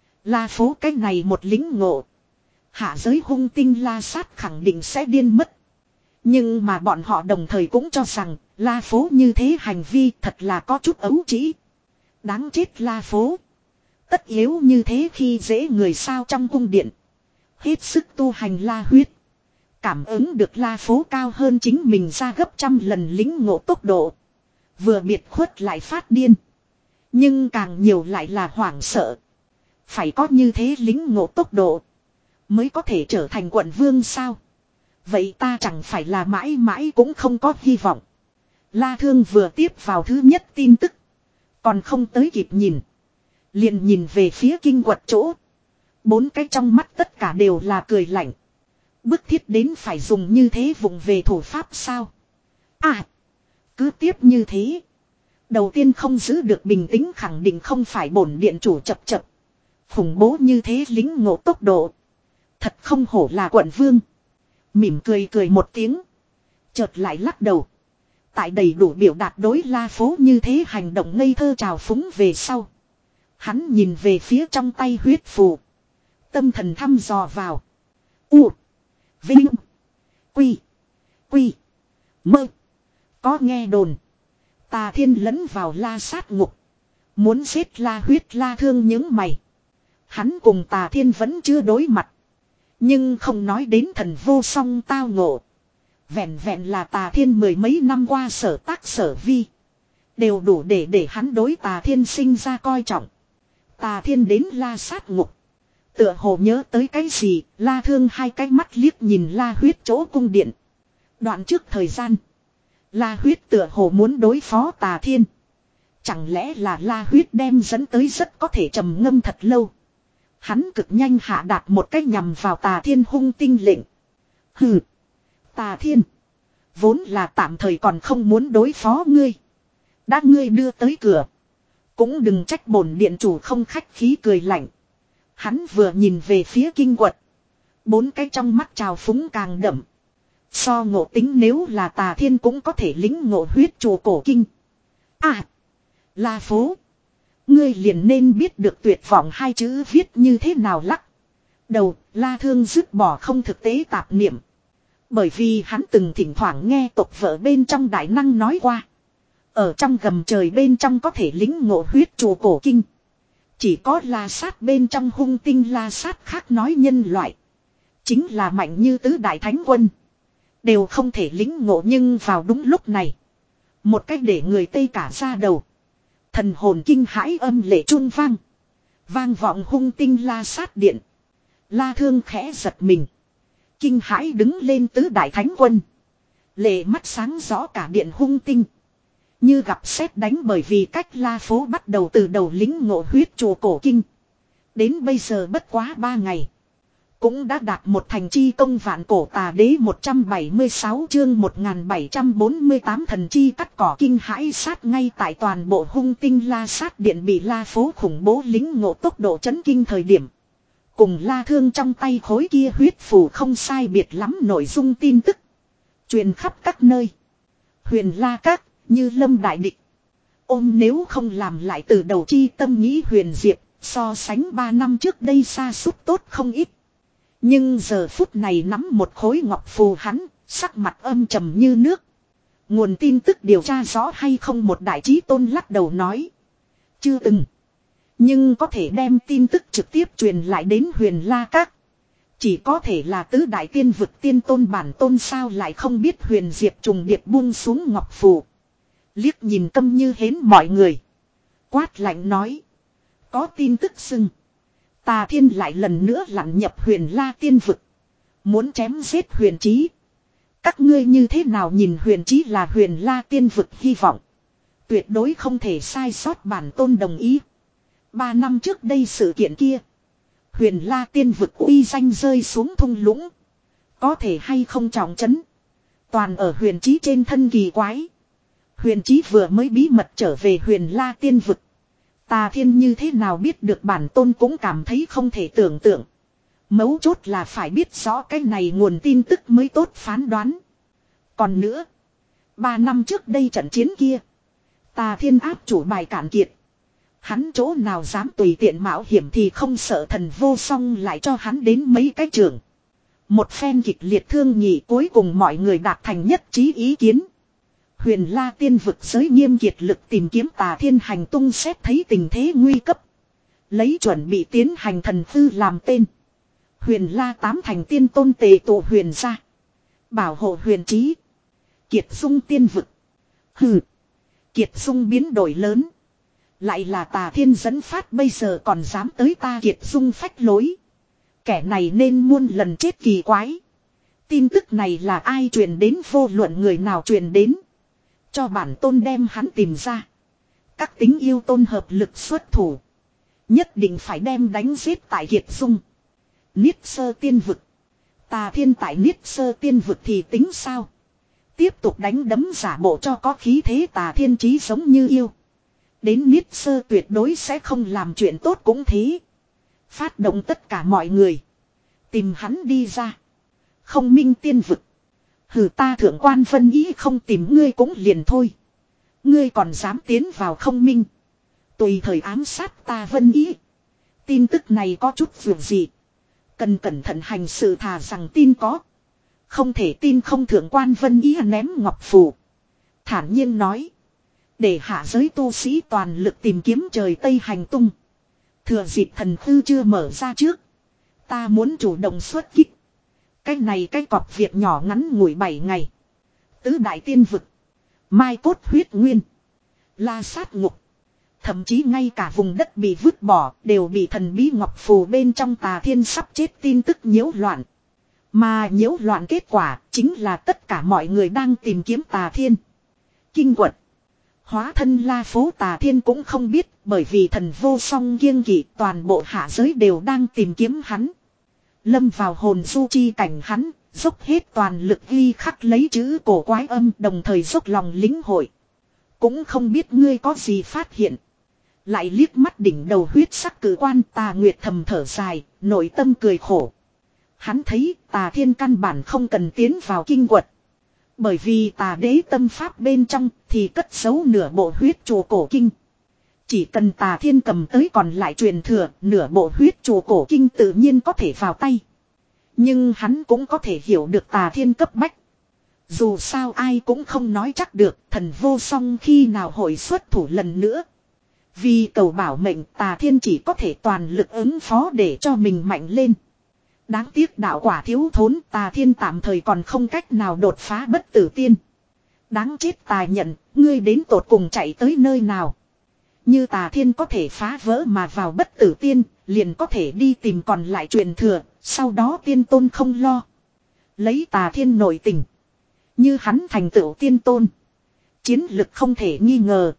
La Phố cái này một lính ngộ, hạ giới hung tinh la sát khẳng định sẽ điên mất. Nhưng mà bọn họ đồng thời cũng cho rằng La Phố như thế hành vi thật là có chút ấu trĩ. Đáng chết La Phố. Tất yếu như thế khi dễ người sao trong cung điện. Hết sức tu hành la huyết. Cảm ứng được La Phố cao hơn chính mình ra gấp trăm lần lính ngộ tốc độ. Vừa biệt khuất lại phát điên. Nhưng càng nhiều lại là hoảng sợ. Phải có như thế lính ngộ tốc độ mới có thể trở thành quận vương sao. Vậy ta chẳng phải là mãi mãi cũng không có hy vọng. La Thương vừa tiếp vào thứ nhất tin tức. Còn không tới kịp nhìn. Liền nhìn về phía kinh quật chỗ. Bốn cái trong mắt tất cả đều là cười lạnh. Bức thiết đến phải dùng như thế vùng về thủ pháp sao. À. Cứ tiếp như thế. Đầu tiên không giữ được bình tĩnh khẳng định không phải bổn điện chủ chập chập. Khủng bố như thế lính ngộ tốc độ. Thật không hổ là quận vương. Mỉm cười cười một tiếng. Chợt lại lắc đầu. Tại đầy đủ biểu đạt đối La Phố như thế hành động ngây thơ trào phúng về sau. Hắn nhìn về phía trong tay huyết phù. Tâm thần thăm dò vào. U. Vinh. Quy. Quy. Mơ. Có nghe đồn. Tà Thiên lẫn vào La sát ngục. Muốn giết La huyết La Thương những mày. Hắn cùng Tà Thiên vẫn chưa đối mặt. Nhưng không nói đến thần vô song tao ngộ. Vẹn vẹn là Tà Thiên mười mấy năm qua sở tác sở vi. Đều đủ để để hắn đối Tà Thiên sinh ra coi trọng. Tà Thiên đến La sát ngục. Tựa hồ nhớ tới cái gì, La Thương hai cái mắt liếc nhìn La huyết chỗ cung điện. Đoạn trước thời gian. La huyết tựa hồ muốn đối phó Tà Thiên. Chẳng lẽ là La huyết đem dẫn tới rất có thể trầm ngâm thật lâu. Hắn cực nhanh hạ đạt một cách nhằm vào Tà Thiên hung tinh lệnh. Hừ. Tà Thiên. Vốn là tạm thời còn không muốn đối phó ngươi. Đã ngươi đưa tới cửa. Cũng đừng trách bổn điện chủ không khách khí cười lạnh. Hắn vừa nhìn về phía kinh quật. Bốn cái trong mắt trào phúng càng đậm. So ngộ tính nếu là Tà Thiên cũng có thể lính ngộ huyết trụ cổ kinh. À. La Phố. Ngươi liền nên biết được tuyệt vọng hai chữ viết như thế nào lắc. Đầu, La Thương dứt bỏ không thực tế tạp niệm. Bởi vì hắn từng thỉnh thoảng nghe tộc vợ bên trong đại năng nói qua. Ở trong gầm trời bên trong có thể lính ngộ huyết trụ cổ kinh. Chỉ có La sát bên trong hung tinh La sát khác nói nhân loại. Chính là mạnh như tứ đại thánh quân. Đều không thể lĩnh ngộ, nhưng vào đúng lúc này. Một cách để người Tây cả ra đầu. Thần hồn kinh hãi âm lệ chuông vang. Vang vọng hung tinh la sát điện. La Thương khẽ giật mình. Kinh hãi đứng lên tứ đại thánh quân. Lệ mắt sáng rõ cả điện hung tinh. Như gặp sét đánh, bởi vì cách La Phố bắt đầu từ đầu lĩnh ngộ huyết chùa cổ kinh. Đến bây giờ bất quá ba ngày. Cũng đã đạt một thành chi công vạn cổ tà đế. Một trăm bảy mươi sáu chương một nghìn bảy trăm bốn mươi tám thần chi cắt cỏ kinh hãi sát. Ngay tại toàn bộ hung tinh la sát điện bị La Phố khủng bố lính ngộ tốc độ chấn kinh thời điểm. Cùng La Thương trong tay khối kia huyết phù không sai biệt lắm nội dung tin tức. Truyền khắp các nơi. Huyền La Các, như lâm đại địch. Ôm nếu không làm lại từ đầu chi tâm nghĩ Huyền Diệp, so sánh ba năm trước đây xa sút tốt không ít. Nhưng giờ phút này nắm một khối ngọc phù hắn, sắc mặt âm trầm như nước. Nguồn tin tức điều tra rõ hay không, một đại chí tôn lắc đầu nói. Chưa từng. Nhưng có thể đem tin tức trực tiếp truyền lại đến Huyền La Các. Chỉ có thể là tứ đại tiên vực tiên tôn bản tôn, sao lại không biết. Huyền Diệp trùng điệp buông xuống ngọc phù. Liếc nhìn câm như hến mọi người. Quát lạnh nói. Có tin tức xưng. Tà Thiên lại lần nữa lặn nhập Huyền La tiên vực. Muốn chém giết Huyền Chí. Các ngươi như thế nào nhìn? Huyền Chí là Huyền La tiên vực hy vọng. Tuyệt đối không thể sai sót, bản tôn đồng ý. Ba năm trước đây sự kiện kia. Huyền La tiên vực uy danh rơi xuống thung lũng. Có thể hay không trọng trấn. Toàn ở Huyền Chí trên thân kỳ quái. Huyền Chí vừa mới bí mật trở về Huyền La tiên vực. Tà Thiên như thế nào biết được? Bản tôn cũng cảm thấy không thể tưởng tượng. Mấu chốt là phải biết rõ cái này nguồn tin tức mới tốt phán đoán. Còn nữa. Ba năm trước đây trận chiến kia. Tà Thiên áp chủ bài cạn kiệt. Hắn chỗ nào dám tùy tiện mạo hiểm, thì không sợ thần vô song lại cho hắn đến mấy cái trường. Một phen kịch liệt thương nghị, cuối cùng mọi người đạt thành nhất trí ý kiến. Huyền La tiên vực giới nghiêm kiệt lực tìm kiếm Tà Thiên hành tung, xét thấy tình thế nguy cấp. Lấy chuẩn bị tiến hành thần tư làm tên. Huyền La tám thành tiên tôn tề tụ huyền ra. Bảo hộ Huyền Chí. Kiệt Dung tiên vực. Hừ. Kiệt Dung biến đổi lớn. Lại là Tà Thiên dẫn phát, bây giờ còn dám tới ta Kiệt Dung phách lối. Kẻ này nên muôn lần chết kỳ quái. Tin tức này là ai truyền đến? Vô luận người nào truyền đến. Cho bản tôn đem hắn tìm ra. Các tính yêu tôn hợp lực xuất thủ. Nhất định phải đem đánh giết tại Kiệt Dung. Niết sơ tiên vực. Tà Thiên tại Niết sơ tiên vực thì tính sao? Tiếp tục đánh đấm giả bộ cho có khí thế. Tà Thiên trí giống như yêu. Đến Niết sơ tuyệt đối sẽ không làm chuyện tốt cũng thế. Phát động tất cả mọi người. Tìm hắn đi ra. Không minh tiên vực. Hừ, ta thượng quan Vân Ý không tìm ngươi cũng liền thôi. Ngươi còn dám tiến vào không minh. Tùy thời ám sát ta Vân Ý. Tin tức này có chút việc gì. Cần cẩn thận hành sự, thà rằng tin có. Không thể tin không. Thượng quan Vân Ý ném ngọc phù. Thản nhiên nói. Để hạ giới tu sĩ toàn lực tìm kiếm trời Tây hành tung. Thừa dịp thần thư chưa mở ra trước. Ta muốn chủ động xuất kích. Cái này cái cọp việc nhỏ ngắn ngủi bảy ngày. Tứ đại tiên vực. Mai cốt huyết nguyên. La sát ngục. Thậm chí ngay cả vùng đất bị vứt bỏ đều bị thần bí ngọc phù bên trong Tà Thiên sắp chết tin tức nhiễu loạn. Mà nhiễu loạn kết quả chính là tất cả mọi người đang tìm kiếm Tà Thiên. Kinh quật. Hóa thân La Phố Tà Thiên cũng không biết, bởi vì thần vô song kiêng kỵ, toàn bộ hạ giới đều đang tìm kiếm hắn. Lâm vào hồn du chi cảnh hắn, dốc hết toàn lực ghi khắc lấy chữ cổ quái âm, đồng thời dốc lòng lính hội. Cũng không biết ngươi có gì phát hiện. Lại liếc mắt đỉnh đầu huyết sắc cử quan. Tà Nguyệt thầm thở dài, nội tâm cười khổ. Hắn thấy Tà Thiên căn bản không cần tiến vào kinh quật. Bởi vì Tà Đế tâm pháp bên trong thì cất giấu nửa bộ huyết chùa cổ kinh. Chỉ cần Tà Thiên cầm tới còn lại truyền thừa, nửa bộ huyết chùa cổ kinh tự nhiên có thể vào tay. Nhưng hắn cũng có thể hiểu được Tà Thiên cấp bách. Dù sao ai cũng không nói chắc được thần vô song khi nào hội xuất thủ lần nữa. Vì cầu bảo mệnh, Tà Thiên chỉ có thể toàn lực ứng phó để cho mình mạnh lên. Đáng tiếc đạo quả thiếu thốn, Tà Thiên tạm thời còn không cách nào đột phá bất tử tiên. Đáng chết Tà Nhận, ngươi đến tột cùng chạy tới nơi nào? Như Tà Thiên có thể phá vỡ mà vào bất tử tiên, liền có thể đi tìm còn lại truyền thừa, sau đó tiên tôn không lo. Lấy Tà Thiên nội tình, như hắn thành tựu tiên tôn, chiến lực không thể nghi ngờ.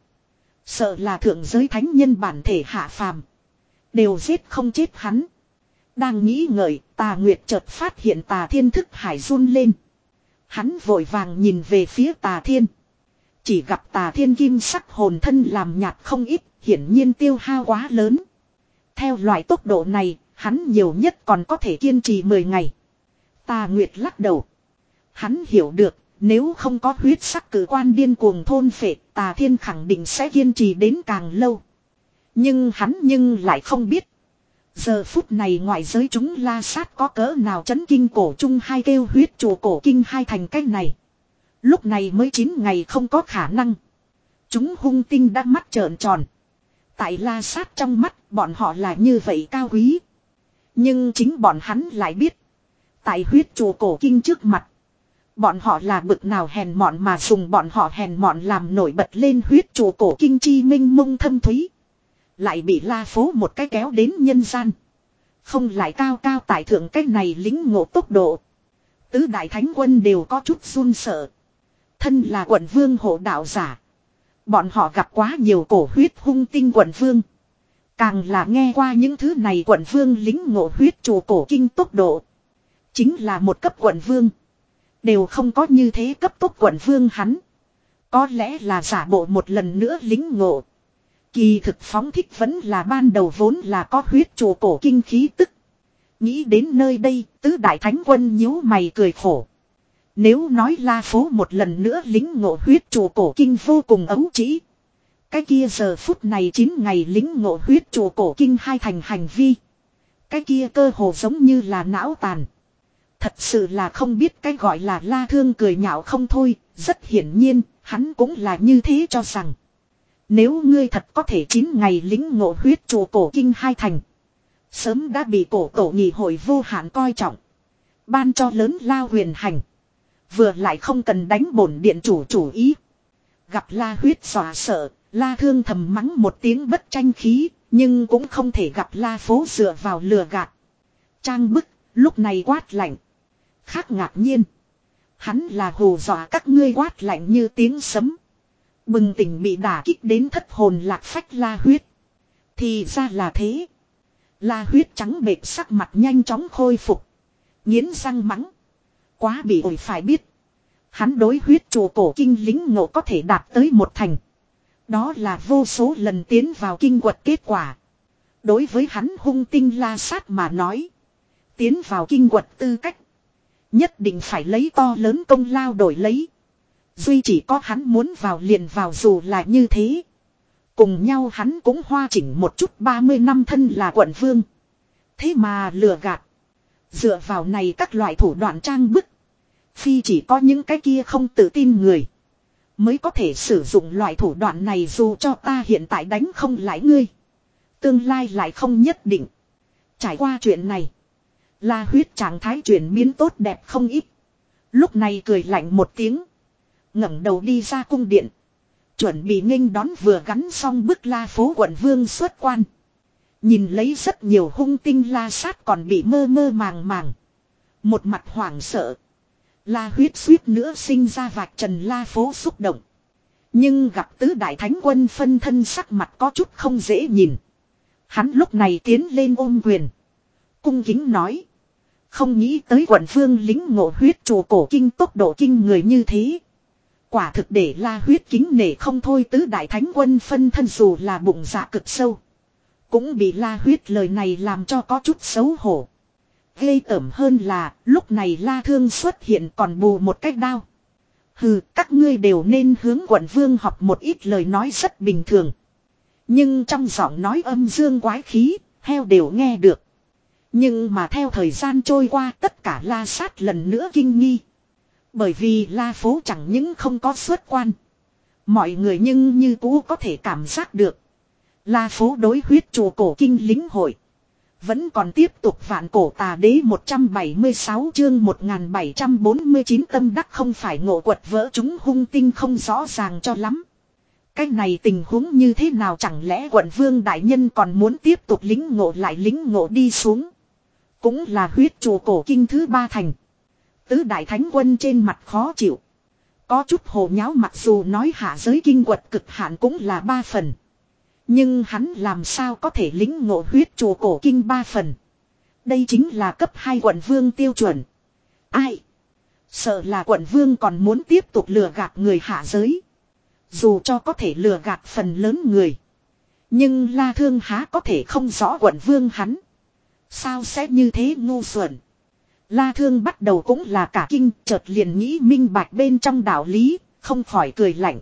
Sợ là thượng giới thánh nhân bản thể hạ phàm, đều giết không chết hắn. Đang nghĩ ngợi, Tà Nguyệt chợt phát hiện Tà Thiên thức hải run lên. Hắn vội vàng nhìn về phía Tà Thiên. Chỉ gặp Tà Thiên kim sắc hồn thân làm nhạt không ít, hiển nhiên tiêu hao quá lớn. Theo loại tốc độ này, hắn nhiều nhất còn có thể kiên trì mười ngày. Tà Nguyệt lắc đầu. Hắn hiểu được, nếu không có huyết sắc cử quan điên cuồng thôn phệ, Tà Thiên khẳng định sẽ kiên trì đến càng lâu. Nhưng hắn nhưng lại không biết. Giờ phút này ngoại giới chúng la sát có cỡ nào chấn kinh cổ chung hai kêu huyết chùa cổ kinh hai thành cách này. Lúc này mới chín ngày không có khả năng. Chúng hung tinh đã mắt trợn tròn. Tại la sát trong mắt bọn họ là như vậy cao quý. Nhưng chính bọn hắn lại biết. Tại huyết chùa cổ kinh trước mặt. Bọn họ là bực nào hèn mọn mà dùng bọn họ hèn mọn làm nổi bật lên huyết chùa cổ kinh chi minh mông thâm thúy. Lại bị la phố một cái kéo đến nhân gian. Không lại cao cao tại thượng cái này lính ngộ tốc độ. Tứ đại thánh quân đều có chút run sợ. Thân là quận vương hộ đạo giả. Bọn họ gặp quá nhiều cổ huyết hung tinh quận vương. Càng là nghe qua những thứ này quận vương lính ngộ huyết chùa cổ kinh tốc độ. Chính là một cấp quận vương. Đều không có như thế cấp tốc quận vương hắn. Có lẽ là giả bộ một lần nữa lính ngộ. Kỳ thực phóng thích vẫn là ban đầu vốn là có huyết chùa cổ kinh khí tức. Nghĩ đến nơi đây, tứ đại thánh quân nhíu mày cười khổ. Nếu nói la phố một lần nữa lính ngộ huyết chùa cổ kinh vô cùng ấu trĩ. Cái kia giờ phút này chín ngày lính ngộ huyết chùa cổ kinh hai thành hành vi. Cái kia cơ hồ giống như là não tàn. Thật sự là không biết cái gọi là la thương cười nhạo không thôi, rất hiển nhiên, hắn cũng là như thế cho rằng. Nếu ngươi thật có thể chín ngày lính ngộ huyết chùa cổ kinh hai thành. Sớm đã bị cổ tổ nghị hội vô hạn coi trọng. Ban cho lớn lao huyền hành. Vừa lại không cần đánh bổn điện chủ chủ ý. Gặp la huyết dọa sợ, la thương thầm mắng một tiếng bất tranh khí, nhưng cũng không thể gặp la phố dựa vào lừa gạt. Trang bức, lúc này quát lạnh. Khác ngạc nhiên. Hắn là hù dọa các ngươi quát lạnh như tiếng sấm. Bừng tỉnh bị đả kích đến thất hồn lạc phách la huyết. Thì ra là thế. La huyết trắng bệch sắc mặt nhanh chóng khôi phục. Nghiến răng mắng. Quá bị ổi phải biết. Hắn đối huyết chùa cổ kinh lính ngộ có thể đạt tới một thành. Đó là vô số lần tiến vào kinh quật kết quả. Đối với hắn hung tinh la sát mà nói. Tiến vào kinh quật tư cách. Nhất định phải lấy to lớn công lao đổi lấy. Duy chỉ có hắn muốn vào liền vào dù là như thế. Cùng nhau hắn cũng hoa chỉnh một chút ba mươi năm thân là quận vương. Thế mà lừa gạt. Dựa vào này các loại thủ đoạn trang bức. Phi chỉ có những cái kia không tự tin người. Mới có thể sử dụng loại thủ đoạn này dù cho ta hiện tại đánh không lại ngươi. Tương lai lại không nhất định. Trải qua chuyện này. La huyết trạng thái chuyển biến tốt đẹp không ít. Lúc này cười lạnh một tiếng. ngẩng đầu đi ra cung điện. Chuẩn bị nghênh đón vừa gắn xong bức la phố quận vương xuất quan. Nhìn lấy rất nhiều hung tinh la sát còn bị mơ mơ màng màng. Một mặt hoảng sợ. La huyết suýt nữa sinh ra vạch trần la phố xúc động. Nhưng gặp tứ đại thánh quân phân thân sắc mặt có chút không dễ nhìn. Hắn lúc này tiến lên ôm quyền. Cung kính nói. Không nghĩ tới quận vương lính ngộ huyết chùa cổ kinh tốc độ kinh người như thế. Quả thực để la huyết kính nể không thôi tứ đại thánh quân phân thân dù là bụng dạ cực sâu. Cũng bị la huyết lời này làm cho có chút xấu hổ. Ghê tởm hơn là lúc này la thương xuất hiện còn bù một cách đao. Hừ, các ngươi đều nên hướng quận vương học một ít lời nói rất bình thường. Nhưng trong giọng nói âm dương quái khí, heo đều nghe được. Nhưng mà theo thời gian trôi qua tất cả la sát lần nữa kinh nghi. Bởi vì la phố chẳng những không có xuất quan. Mọi người nhưng như cũ có thể cảm giác được. La phố đối huyết chùa cổ kinh lính hội. Vẫn còn tiếp tục vạn cổ tà đế một trăm bảy mươi sáu chương một nghìn bảy trăm bốn mươi chín tâm đắc không phải ngộ quật vỡ chúng hung tinh không rõ ràng cho lắm. Cái này tình huống như thế nào chẳng lẽ quận vương đại nhân còn muốn tiếp tục lính ngộ lại lính ngộ đi xuống. Cũng là huyết trụ cổ kinh thứ ba thành. Tứ đại thánh quân trên mặt khó chịu. Có chút hồ nháo mặc dù nói hạ giới kinh quật cực hạn cũng là ba phần. Nhưng hắn làm sao có thể lính ngộ huyết trụ cổ kinh ba phần. Đây chính là cấp hai quận vương tiêu chuẩn. Ai? Sợ là quận vương còn muốn tiếp tục lừa gạt người hạ giới. Dù cho có thể lừa gạt phần lớn người. Nhưng La Thương há có thể không rõ quận vương hắn. Sao sẽ như thế ngu xuẩn. La Thương bắt đầu cũng là cả kinh, chợt liền nghĩ minh bạch bên trong đạo lý, không khỏi cười lạnh.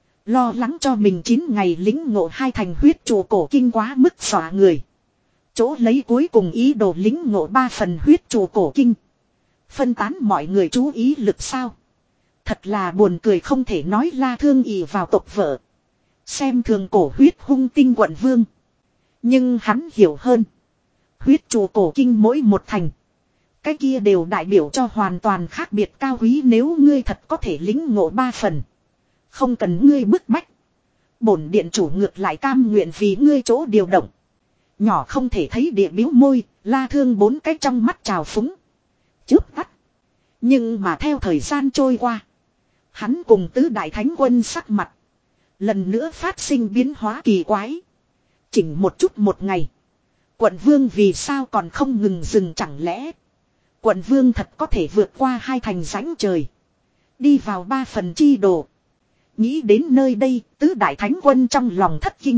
Lo lắng cho mình chín ngày lính ngộ hai thành huyết trụ cổ kinh quá mức xóa người. Chỗ lấy cuối cùng ý đồ lính ngộ ba phần huyết trụ cổ kinh. Phân tán mọi người chú ý lực sao. Thật là buồn cười không thể nói La Thương ỷ vào tộc vợ. Xem thường cổ huyết hung tinh quận vương. Nhưng hắn hiểu hơn. Huyết trụ cổ kinh mỗi một thành. Cái kia đều đại biểu cho hoàn toàn khác biệt cao quý nếu ngươi thật có thể lính ngộ ba phần. Không cần ngươi bức bách. Bổn điện chủ ngược lại cam nguyện vì ngươi chỗ điều động. Nhỏ không thể thấy địa biếu môi, La Thương bốn cái trong mắt trào phúng. Chớp tắt. Nhưng mà theo thời gian trôi qua. Hắn cùng tứ đại thánh quân sắc mặt. Lần nữa phát sinh biến hóa kỳ quái. Chỉnh một chút một ngày. Quận vương vì sao còn không ngừng dừng chẳng lẽ. Quận vương thật có thể vượt qua hai thành rãnh trời. Đi vào ba phần chi đồ. Nghĩ đến nơi đây tứ đại thánh quân trong lòng thất kinh.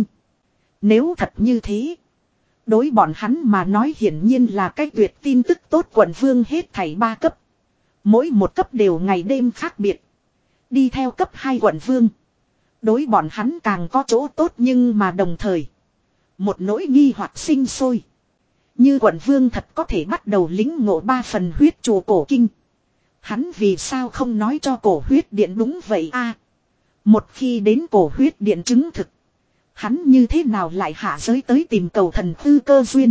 Nếu thật như thế. Đối bọn hắn mà nói hiển nhiên là cái tuyệt tin tức tốt quận vương hết thảy ba cấp. Mỗi một cấp đều ngày đêm khác biệt. Đi theo cấp hai quận vương. Đối bọn hắn càng có chỗ tốt nhưng mà đồng thời. Một nỗi nghi hoặc sinh sôi. Như quận vương thật có thể bắt đầu lính ngộ ba phần huyết trụ cổ kinh. Hắn vì sao không nói cho cổ huyết điện đúng vậy a? Một khi đến cổ huyết điện chứng thực. Hắn như thế nào lại hạ giới tới tìm cầu thần tư cơ duyên.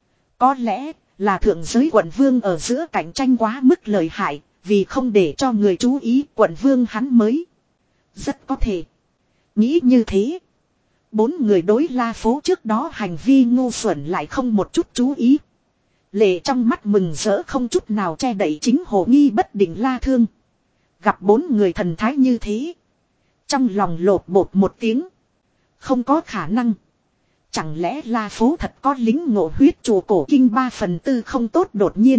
Có lẽ là thượng giới quận vương ở giữa cạnh tranh quá mức lợi hại. Vì không để cho người chú ý quận vương hắn mới. Rất có thể. Nghĩ như thế. Bốn người đối La Phố trước đó hành vi ngu xuẩn lại không một chút chú ý. Lệ trong mắt mừng rỡ không chút nào che đậy chính hồ nghi bất định La Thương. Gặp bốn người thần thái như thế. Trong lòng lột bột một tiếng. Không có khả năng. Chẳng lẽ La Phố thật có lính ngộ huyết trụ cổ kinh ba phần tư không tốt đột nhiên.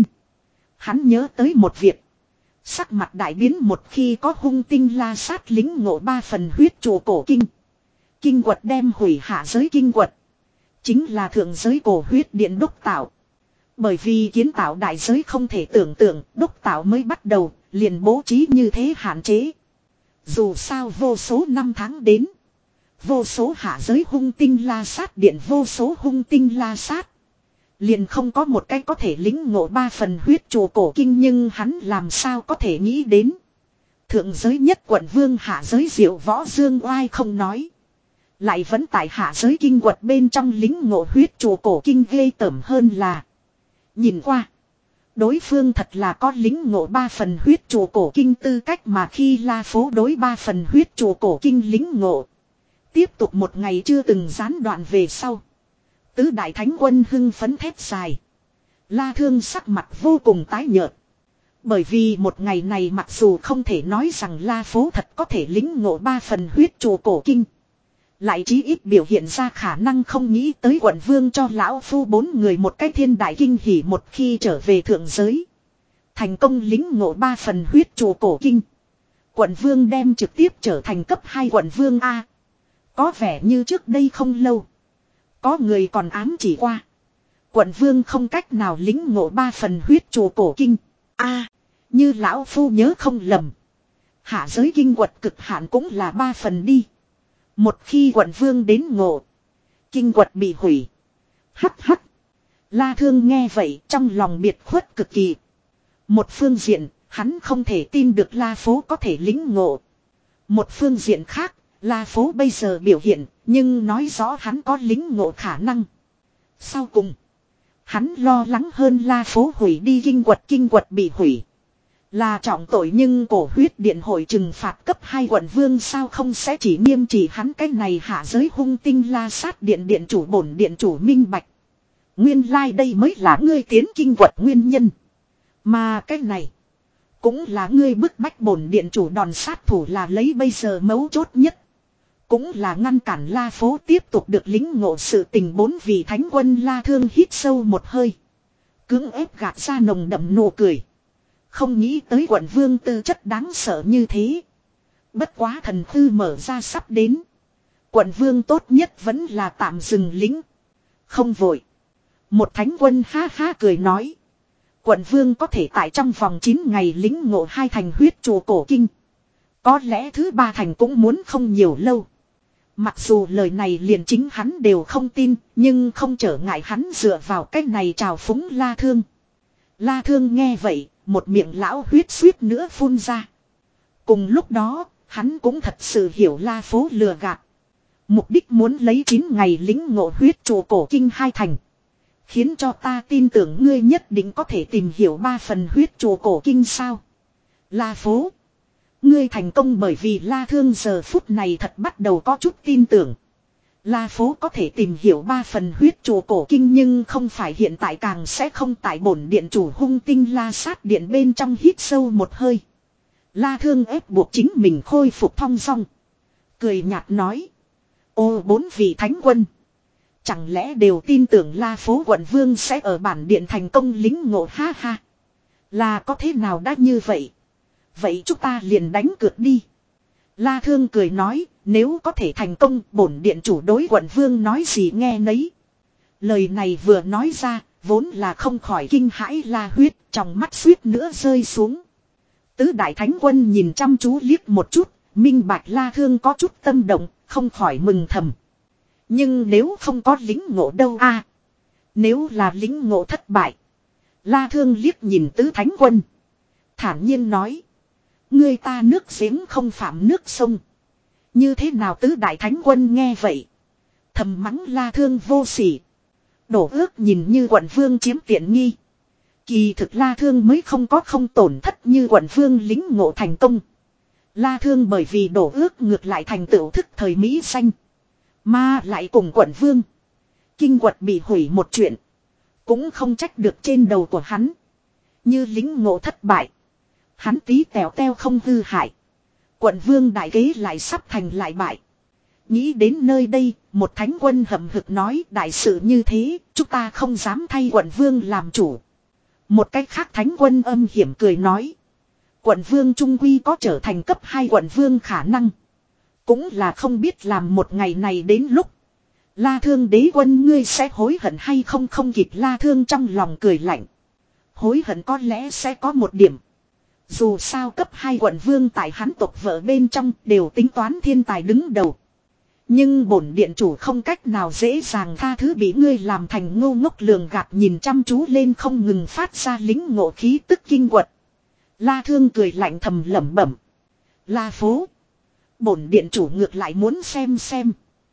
Hắn nhớ tới một việc. Sắc mặt đại biến một khi có hung tinh la sát lính ngộ ba phần huyết trụ cổ kinh. Kinh quật đem hủy hạ giới kinh quật. Chính là thượng giới cổ huyết điện đúc tạo. Bởi vì kiến tạo đại giới không thể tưởng tượng đúc tạo mới bắt đầu liền bố trí như thế hạn chế. Dù sao vô số năm tháng đến. Vô số hạ giới hung tinh la sát điện vô số hung tinh la sát. Liền không có một cái có thể lính ngộ ba phần huyết trụ cổ kinh nhưng hắn làm sao có thể nghĩ đến. Thượng giới nhất quận vương hạ giới diệu võ dương oai không nói. Lại vẫn tại hạ giới kinh quật bên trong lính ngộ huyết trụ cổ kinh ghê tởm hơn là. Nhìn qua. Đối phương thật là có lính ngộ ba phần huyết trụ cổ kinh tư cách mà khi La Phố đối ba phần huyết trụ cổ kinh lính ngộ. Tiếp tục một ngày chưa từng gián đoạn về sau. Tứ đại thánh quân hưng phấn thét dài. La Thương sắc mặt vô cùng tái nhợt. Bởi vì một ngày này mặc dù không thể nói rằng La Phố thật có thể lính ngộ ba phần huyết trụ cổ kinh. Lại chí ít biểu hiện ra khả năng không nghĩ tới quận vương cho lão phu bốn người một cái thiên đại kinh hỉ một khi trở về thượng giới. Thành công lính ngộ ba phần huyết trụ cổ kinh. Quận vương đem trực tiếp trở thành cấp hai quận vương A. Có vẻ như trước đây không lâu. Có người còn ám chỉ qua. Quận vương không cách nào lính ngộ ba phần huyết trụ cổ kinh. A, như lão phu nhớ không lầm. Hạ giới kinh quật cực hạn cũng là ba phần đi. Một khi quận vương đến ngộ. Kinh quật bị hủy. Hắc hắc. La Thương nghe vậy trong lòng biệt khuất cực kỳ. Một phương diện, hắn không thể tin được La Phố có thể lính ngộ. Một phương diện khác, La Phố bây giờ biểu hiện, nhưng nói rõ hắn có lính ngộ khả năng. Sau cùng, Hắn lo lắng hơn La Phố hủy đi kinh quật, kinh quật bị hủy là trọng tội, nhưng cổ huyết điện hội trừng phạt cấp hai quận vương sao không sẽ chỉ nghiêm trị hắn cái này hạ giới hung tinh La Sát điện điện chủ. Bổn điện chủ minh bạch. Nguyên lai like đây mới là ngươi tiến kinh quật nguyên nhân. Mà cái này cũng là ngươi bức bách bổn điện chủ đòn sát thủ, là lấy bây giờ mấu chốt nhất. Cũng là ngăn cản La Phố tiếp tục được lính ngộ sự tình. Bốn vị thánh quân La Thương hít sâu một hơi, cưỡng ép gạt ra nồng đậm nụ cười. Không nghĩ tới quận vương tư chất đáng sợ như thế. Bất quá thần thư mở ra sắp đến. Quận vương tốt nhất vẫn là tạm dừng lính. Không vội. Một thánh quân ha ha cười nói. Quận vương có thể tại trong vòng chín ngày lính ngộ hai thành huyết trụ cổ kinh. Có lẽ thứ ba thành cũng muốn không nhiều lâu. Mặc dù lời này liền chính hắn đều không tin, nhưng không trở ngại hắn dựa vào cách này trào phúng La Thương. La Thương nghe vậy, một miệng lão huyết suýt nữa phun ra. Cùng lúc đó, hắn cũng thật sự hiểu La Phố lừa gạt. Mục đích muốn lấy chín ngày lính ngộ huyết trụ cổ kinh hai thành. Khiến cho ta tin tưởng ngươi nhất định có thể tìm hiểu ba phần huyết trụ cổ kinh sao. La Phố, ngươi thành công. Bởi vì La Thương giờ phút này thật bắt đầu có chút tin tưởng. La Phố có thể tìm hiểu ba phần huyết trụ cổ kinh, nhưng không phải hiện tại, càng sẽ không tại bổn điện chủ hung tinh La Sát điện bên trong. Hít sâu một hơi, La Thương ép buộc chính mình khôi phục thong dong, cười nhạt nói. Ô, bốn vị thánh quân, chẳng lẽ đều tin tưởng La Phố quận vương sẽ ở bản điện thành công lính ngộ? Ha ha, là có thế nào đã như vậy. Vậy chúng ta liền đánh cược đi. La Thương cười nói, nếu có thể thành công, bổn điện chủ đối quận vương nói gì nghe nấy. Lời này vừa nói ra, vốn là không khỏi kinh hãi La Huyết, trong mắt suýt nữa rơi xuống. Tứ đại thánh quân nhìn chăm chú liếc một chút, minh bạch La Thương có chút tâm động, không khỏi mừng thầm. Nhưng nếu không có lính ngộ đâu a? À, nếu là lính ngộ thất bại. La Thương liếc nhìn tứ thánh quân, thản nhiên nói. Người ta nước giếng không phạm nước sông. Như thế nào? Tứ đại thánh quân nghe vậy, thầm mắng La Thương vô sỉ. Đổ ước nhìn như quận vương chiếm tiện nghi. Kỳ thực La Thương mới không có không tổn thất như quận vương lính ngộ thành công. La Thương bởi vì đổ ước ngược lại thành tựu thức thời mỹ danh. Mà lại cùng quận vương kinh quật bị hủy một chuyện, cũng không trách được trên đầu của hắn. Như lính ngộ thất bại, hắn tí tèo teo không hư hại, quận vương đại kế lại sắp thành lại bại. Nghĩ đến nơi đây, một thánh quân hậm hực nói. Đại sự như thế, chúng ta không dám thay quận vương làm chủ. Một cách khác thánh quân âm hiểm cười nói. Quận vương trung quy có trở thành cấp hai quận vương khả năng. Cũng là không biết làm một ngày này đến lúc La Thương đế quân ngươi sẽ hối hận hay không? Không kịp. La Thương trong lòng cười lạnh. Hối hận có lẽ sẽ có một điểm. Dù sao cấp hai quận vương tại hắn tộc vợ bên trong đều tính toán thiên tài đứng đầu. Nhưng bổn điện chủ không cách nào dễ dàng tha thứ bị ngươi làm thành ngu ngốc lường gạt. Nhìn chăm chú lên không ngừng phát ra lính ngộ khí tức kinh quật, La Thương cười lạnh thầm lẩm bẩm. La Phố, bổn điện chủ ngược lại muốn xem xem.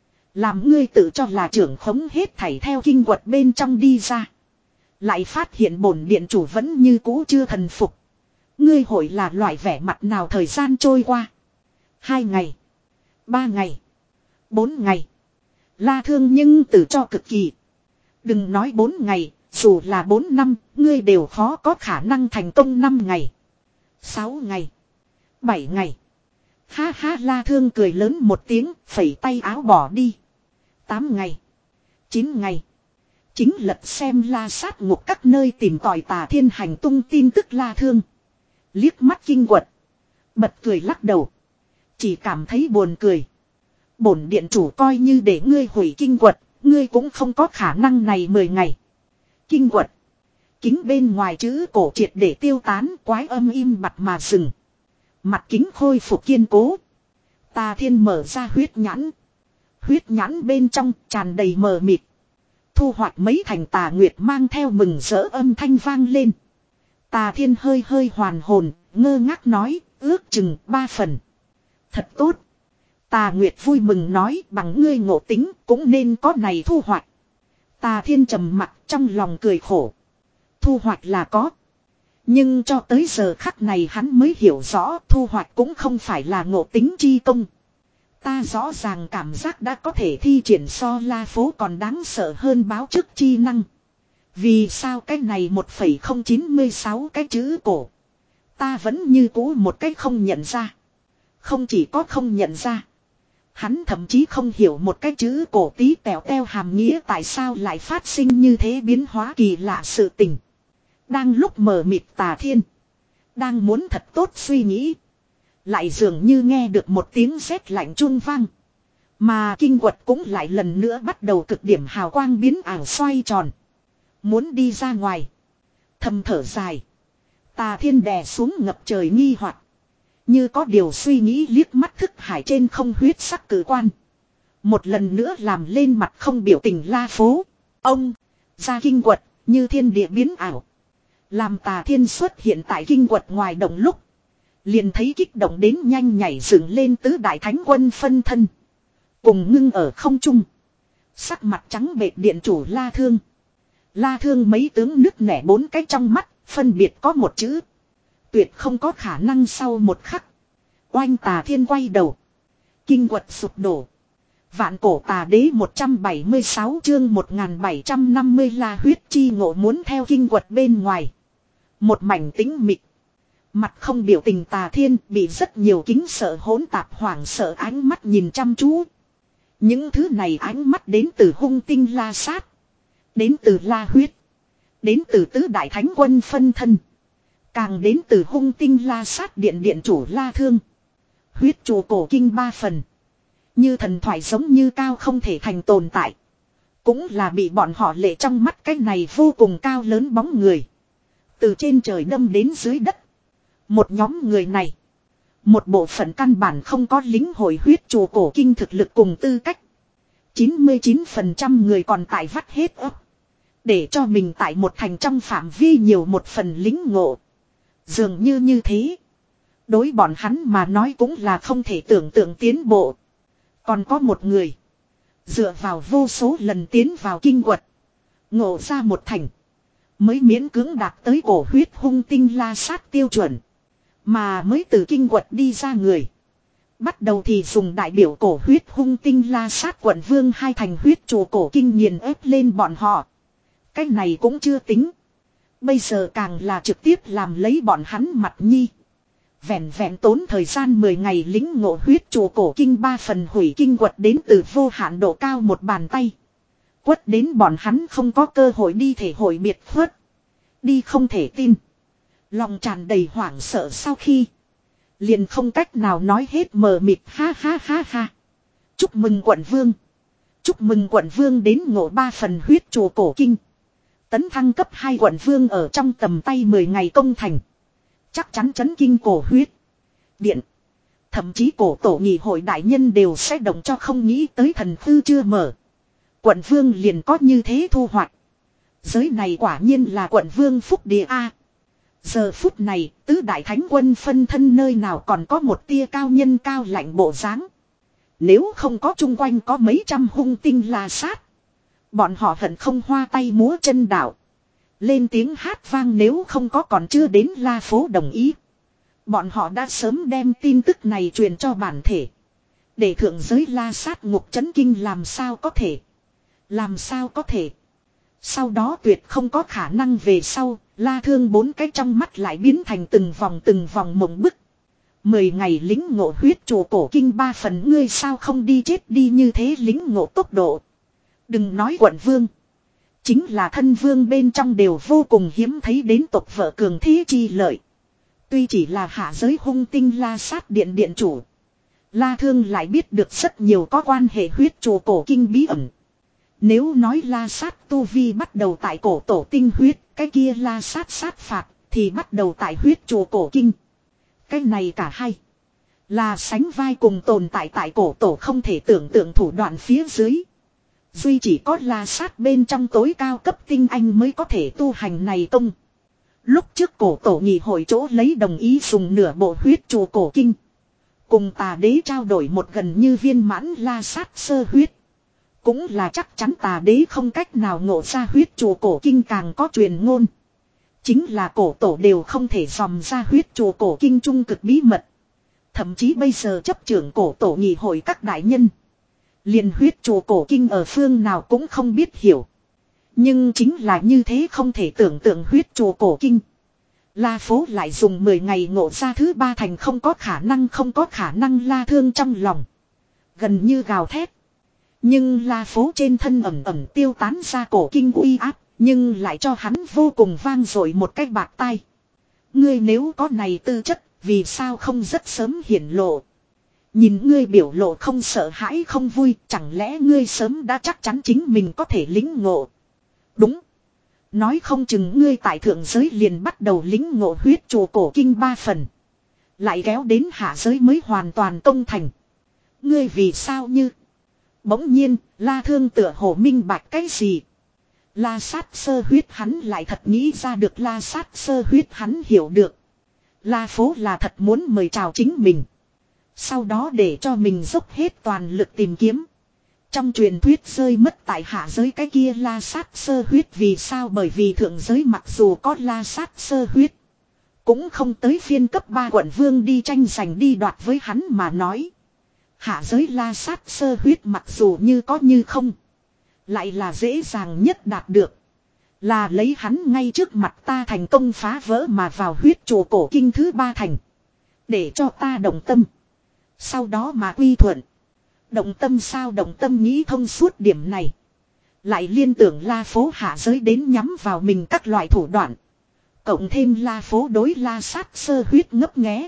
Làm ngươi tự cho là trưởng khống hết thảy theo kinh quật bên trong đi ra, lại phát hiện bổn điện chủ vẫn như cũ chưa thần phục. Ngươi hội là loại vẻ mặt nào? Thời gian trôi qua. Hai ngày. Ba ngày. Bốn ngày. La Thương nhưng tự cho cực kỳ. Đừng nói bốn ngày, dù là bốn năm, ngươi đều khó có khả năng thành công. Năm ngày. Sáu ngày. Bảy ngày. Ha ha, La Thương cười lớn một tiếng, phẩy tay áo bỏ đi. Tám ngày. Chín ngày. Chính lật xem La Sát ngục các nơi tìm tòi Tà Thiên hành tung tin tức. La Thương liếc mắt kinh quật, bật cười lắc đầu, chỉ cảm thấy buồn cười. Bổn điện chủ coi như để ngươi hủy kinh quật, ngươi cũng không có khả năng này. Mười ngày. Kinh quật kính bên ngoài chữ cổ triệt để tiêu tán, quái âm im bặt mà dừng. Mặt kính khôi phục kiên cố. Tà Thiên mở ra huyết nhãn. Huyết nhãn bên trong tràn đầy mờ mịt. Thu hoạch mấy thành Tà Nguyệt mang theo mừng rỡ âm thanh vang lên. Tà Thiên hơi hơi hoàn hồn, ngơ ngác nói, ước chừng ba phần. Thật tốt. Tà Nguyệt vui mừng nói, bằng ngươi ngộ tính cũng nên có này thu hoạch. Tà Thiên trầm mặc trong lòng cười khổ. Thu hoạch là có. Nhưng cho tới giờ khắc này hắn mới hiểu rõ thu hoạch cũng không phải là ngộ tính chi công. Ta rõ ràng cảm giác đã có thể thi triển so La Phố còn đáng sợ hơn báo trước chi năng. Vì sao cái này một phẩy không chín sáu cái chữ cổ. Ta vẫn như cũ một cách không nhận ra. Không chỉ có không nhận ra. Hắn thậm chí không hiểu một cái chữ cổ tí tèo teo hàm nghĩa tại sao lại phát sinh như thế biến hóa kỳ lạ sự tình. Đang lúc mờ mịt Tà Thiên. Đang muốn thật tốt suy nghĩ. Lại dường như nghe được một tiếng sét lạnh chuông vang. Mà kinh quật cũng lại lần nữa bắt đầu cực điểm hào quang biến ảo xoay tròn. Muốn đi ra ngoài. Thầm thở dài. Tà Thiên đè xuống ngập trời nghi hoặc. Như có điều suy nghĩ liếc mắt thức hải trên không huyết sắc cử quan. Một lần nữa làm lên mặt không biểu tình La Phố. Ông. Ra kinh quật. Như thiên địa biến ảo. Làm Tà Thiên xuất hiện tại kinh quật ngoài động lúc. Liền thấy kích động đến nhanh nhảy dựng lên tứ đại thánh quân phân thân. Cùng ngưng ở không trung. Sắc mặt trắng bệch điện chủ La Thương. La Thương mấy tướng nứt nẻ bốn cái trong mắt. Phân biệt có một chữ. Tuyệt không có khả năng sau một khắc. Oanh Tà Thiên quay đầu. Kinh quật sụp đổ. Vạn cổ tà đế một trăm bảy mươi sáu chương một nghìn bảy trăm năm mươi La huyết chi ngộ muốn theo kinh quật bên ngoài. Một mảnh tĩnh mịch. Mặt không biểu tình Tà Thiên bị rất nhiều kính sợ hỗn tạp hoảng sợ ánh mắt nhìn chăm chú. Những thứ này ánh mắt đến từ hung tinh La Sát. Đến từ La huyết. Đến từ tứ đại thánh quân phân thân. Càng đến từ hung tinh La Sát điện điện chủ La Thương. Huyết trụ cổ kinh ba phần. Như thần thoại giống như cao không thể thành tồn tại. Cũng là bị bọn họ lệ trong mắt cái này vô cùng cao lớn bóng người. Từ trên trời đâm đến dưới đất. Một nhóm người này. Một bộ phận căn bản không có lính hồi huyết trụ cổ kinh thực lực cùng tư cách. chín mươi chín phần trăm người còn tại vắt hết ấp. Để cho mình tại một thành trong phạm vi nhiều một phần lính ngộ. Dường như như thế. Đối bọn hắn mà nói cũng là không thể tưởng tượng tiến bộ. Còn có một người. Dựa vào vô số lần tiến vào kinh quật. Ngộ ra một thành. Mới miễn cưỡng đạt tới cổ huyết hung tinh La Sát tiêu chuẩn. Mà mới từ kinh quật đi ra người. Bắt đầu thì dùng đại biểu cổ huyết hung tinh La Sát quận vương hai thành huyết trụ cổ kinh nghiền ép lên bọn họ. Cái này cũng chưa tính. Bây giờ càng là trực tiếp làm lấy bọn hắn mặt nhi. Vẹn vẹn tốn thời gian mười ngày lính ngộ huyết trụ cổ kinh ba phần hủy kinh quật đến từ vô hạn độ cao một bàn tay. Quất đến bọn hắn không có cơ hội đi thể hội biệt khuất. Đi không thể tin. Lòng tràn đầy hoảng sợ sau khi. Liền không cách nào nói hết mờ mịt ha ha ha ha. Chúc mừng quận vương. Chúc mừng quận vương đến ngộ ba phần huyết trụ cổ kinh. Tấn thăng cấp hai quận vương ở trong tầm tay mười ngày công thành. Chắc chắn chấn kinh cổ huyết. Điện. Thậm chí cổ tổ nghị hội đại nhân đều sẽ động cho không nghĩ tới thần tư chưa mở. Quận vương liền có như thế thu hoạch. Giới này quả nhiên là quận vương phúc địa A. Giờ phút này, tứ đại thánh quân phân thân nơi nào còn có một tia cao nhân cao lạnh bộ dáng. Nếu không có chung quanh có mấy trăm hung tinh La Sát. Bọn họ hận không hoa tay múa chân đảo. Lên tiếng hát vang nếu không có còn chưa đến La Phố đồng ý. Bọn họ đã sớm đem tin tức này truyền cho bản thể. Để thượng giới La Sát ngục chấn kinh làm sao có thể. Làm sao có thể. Sau đó tuyệt không có khả năng về sau. La Thương bốn cái trong mắt lại biến thành từng vòng từng vòng mộng bức. Mười ngày lính ngộ huyết trụ cổ kinh ba phần ngươi sao không đi chết đi như thế lính ngộ tốc độ. Đừng nói quận vương. Chính là thân vương bên trong đều vô cùng hiếm thấy đến tộc vợ cường thế chi lợi. Tuy chỉ là hạ giới hung tinh La Sát điện điện chủ. La Thương lại biết được rất nhiều có quan hệ huyết trụ cổ kinh bí ẩn. Nếu nói La Sát tu vi bắt đầu tại cổ tổ tinh huyết, cái kia La Sát sát phạt thì bắt đầu tại huyết trụ cổ kinh. Cái này cả hai là sánh vai cùng tồn tại tại cổ tổ không thể tưởng tượng thủ đoạn phía dưới. Duy chỉ có La Sát bên trong tối cao cấp tinh anh mới có thể tu hành này công. Lúc trước cổ tổ nghị hội chỗ lấy đồng ý dùng nửa bộ huyết trụ cổ kinh. Cùng tà đế trao đổi một gần như viên mãn La Sát sơ huyết. Cũng là chắc chắn tà đế không cách nào ngộ ra huyết trụ cổ kinh càng có truyền ngôn. Chính là cổ tổ đều không thể dòm ra huyết trụ cổ kinh trung cực bí mật. Thậm chí bây giờ chấp trưởng cổ tổ nghị hội các đại nhân. Liền huyết trụ cổ kinh ở phương nào cũng không biết hiểu. Nhưng chính là như thế không thể tưởng tượng huyết trụ cổ kinh. La Phố lại dùng mười ngày ngộ ra thứ ba thành không có khả năng không có khả năng La Thương trong lòng. Gần như gào thét. Nhưng La Phố trên thân ẩm ẩm tiêu tán ra cổ kinh uy áp. Nhưng lại cho hắn vô cùng vang dội một cái bạc tai. Ngươi nếu có này tư chất, vì sao không rất sớm hiển lộ. Nhìn ngươi biểu lộ không sợ hãi không vui, chẳng lẽ ngươi sớm đã chắc chắn chính mình có thể lính ngộ. Đúng. Nói không chừng ngươi tại thượng giới liền bắt đầu lính ngộ huyết trụ cổ kinh ba phần. Lại kéo đến hạ giới mới hoàn toàn công thành. Ngươi vì sao như. Bỗng nhiên, La Thương tựa hồ minh bạch cái gì. La sát sơ huyết hắn lại thật nghĩ ra được la sát sơ huyết hắn hiểu được. La Phố là thật muốn mời chào chính mình. Sau đó để cho mình dốc hết toàn lực tìm kiếm. Trong truyền thuyết rơi mất tại hạ giới cái kia la sát sơ huyết vì sao bởi vì thượng giới mặc dù có la sát sơ huyết. Cũng không tới phiên cấp ba quận vương đi tranh giành đi đoạt với hắn mà nói. Hạ giới la sát sơ huyết mặc dù như có như không. Lại là dễ dàng nhất đạt được. Là lấy hắn ngay trước mặt ta thành công phá vỡ mà vào huyết trụ cổ kinh thứ ba thành. Để cho ta động tâm. Sau đó mà quy thuận. Động tâm sao động tâm nghĩ thông suốt điểm này. Lại liên tưởng La Phố hạ giới đến nhắm vào mình các loại thủ đoạn. Cộng thêm La Phố đối la sát sơ huyết ngấp nghé.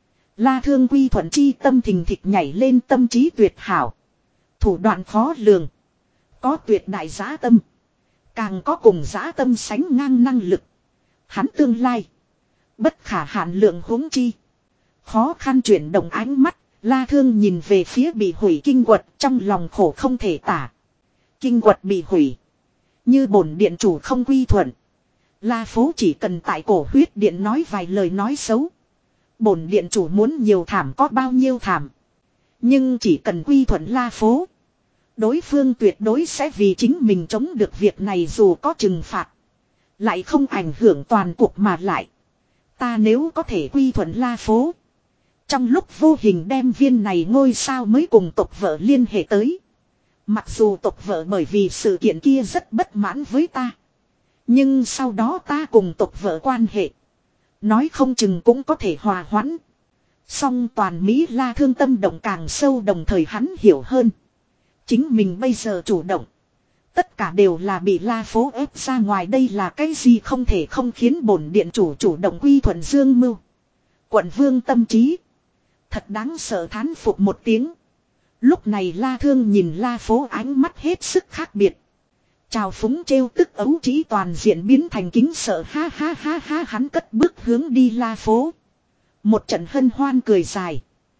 La Thương quy thuận chi tâm thình thịch nhảy lên tâm trí tuyệt hảo. Thủ đoạn khó lường. Có tuyệt đại giá tâm. Càng có cùng giá tâm sánh ngang năng lực. Hắn tương lai. Bất khả hạn lượng huống chi. Khó khăn chuyển động ánh mắt. La Thương nhìn về phía bị hủy kinh quật trong lòng khổ không thể tả. Kinh quật bị hủy. Như bổn điện chủ không quy thuận. La Phố chỉ cần tại cổ huyết điện nói vài lời nói xấu. Bổn điện chủ muốn nhiều thảm có bao nhiêu thảm. Nhưng chỉ cần quy thuận La Phố. Đối phương tuyệt đối sẽ vì chính mình chống được việc này dù có trừng phạt. Lại không ảnh hưởng toàn cục mà lại. Ta nếu có thể quy thuận La Phố. Trong lúc vô hình đem viên này ngôi sao mới cùng tộc vợ liên hệ tới. Mặc dù tộc vợ bởi vì sự kiện kia rất bất mãn với ta. Nhưng sau đó ta cùng tộc vợ quan hệ. Nói không chừng cũng có thể hòa hoãn. Song toàn Mỹ La Thương tâm động càng sâu đồng thời hắn hiểu hơn. Chính mình bây giờ chủ động. Tất cả đều là bị La Phố ép ra ngoài đây là cái gì không thể không khiến bổn điện chủ chủ động quy thuận dương mưu. Quận vương tâm trí. Thật đáng sợ thán phục một tiếng. Lúc này La Thương nhìn La Phố ánh mắt hết sức khác biệt. Chào phúng trêu tức ấu trí toàn diện biến thành kính sợ ha ha ha ha hắn cất bước hướng đi La Phố. Một trận hân hoan cười dài.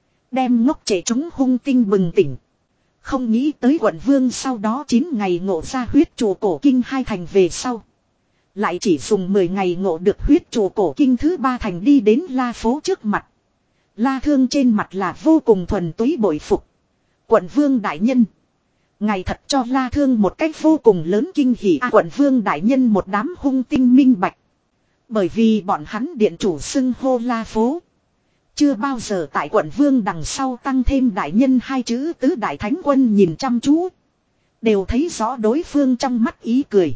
Đem ngốc trẻ chúng hung tinh bừng tỉnh. Không nghĩ tới quận vương sau đó chín ngày ngộ ra huyết trụ cổ kinh hai thành về sau. Lại chỉ dùng mười ngày ngộ được huyết trụ cổ kinh thứ ba thành đi đến La Phố trước mặt. La Thương trên mặt là vô cùng thuần túy bội phục. Quận vương đại nhân. Ngài thật cho La Thương một cách vô cùng lớn kinh hỉ à, quận vương đại nhân một đám hung tinh minh bạch. Bởi vì bọn hắn điện chủ xưng hô La Phố. Chưa bao giờ tại quận vương đằng sau tăng thêm đại nhân hai chữ tứ đại thánh quân nhìn chăm chú. Đều thấy rõ đối phương trong mắt ý cười.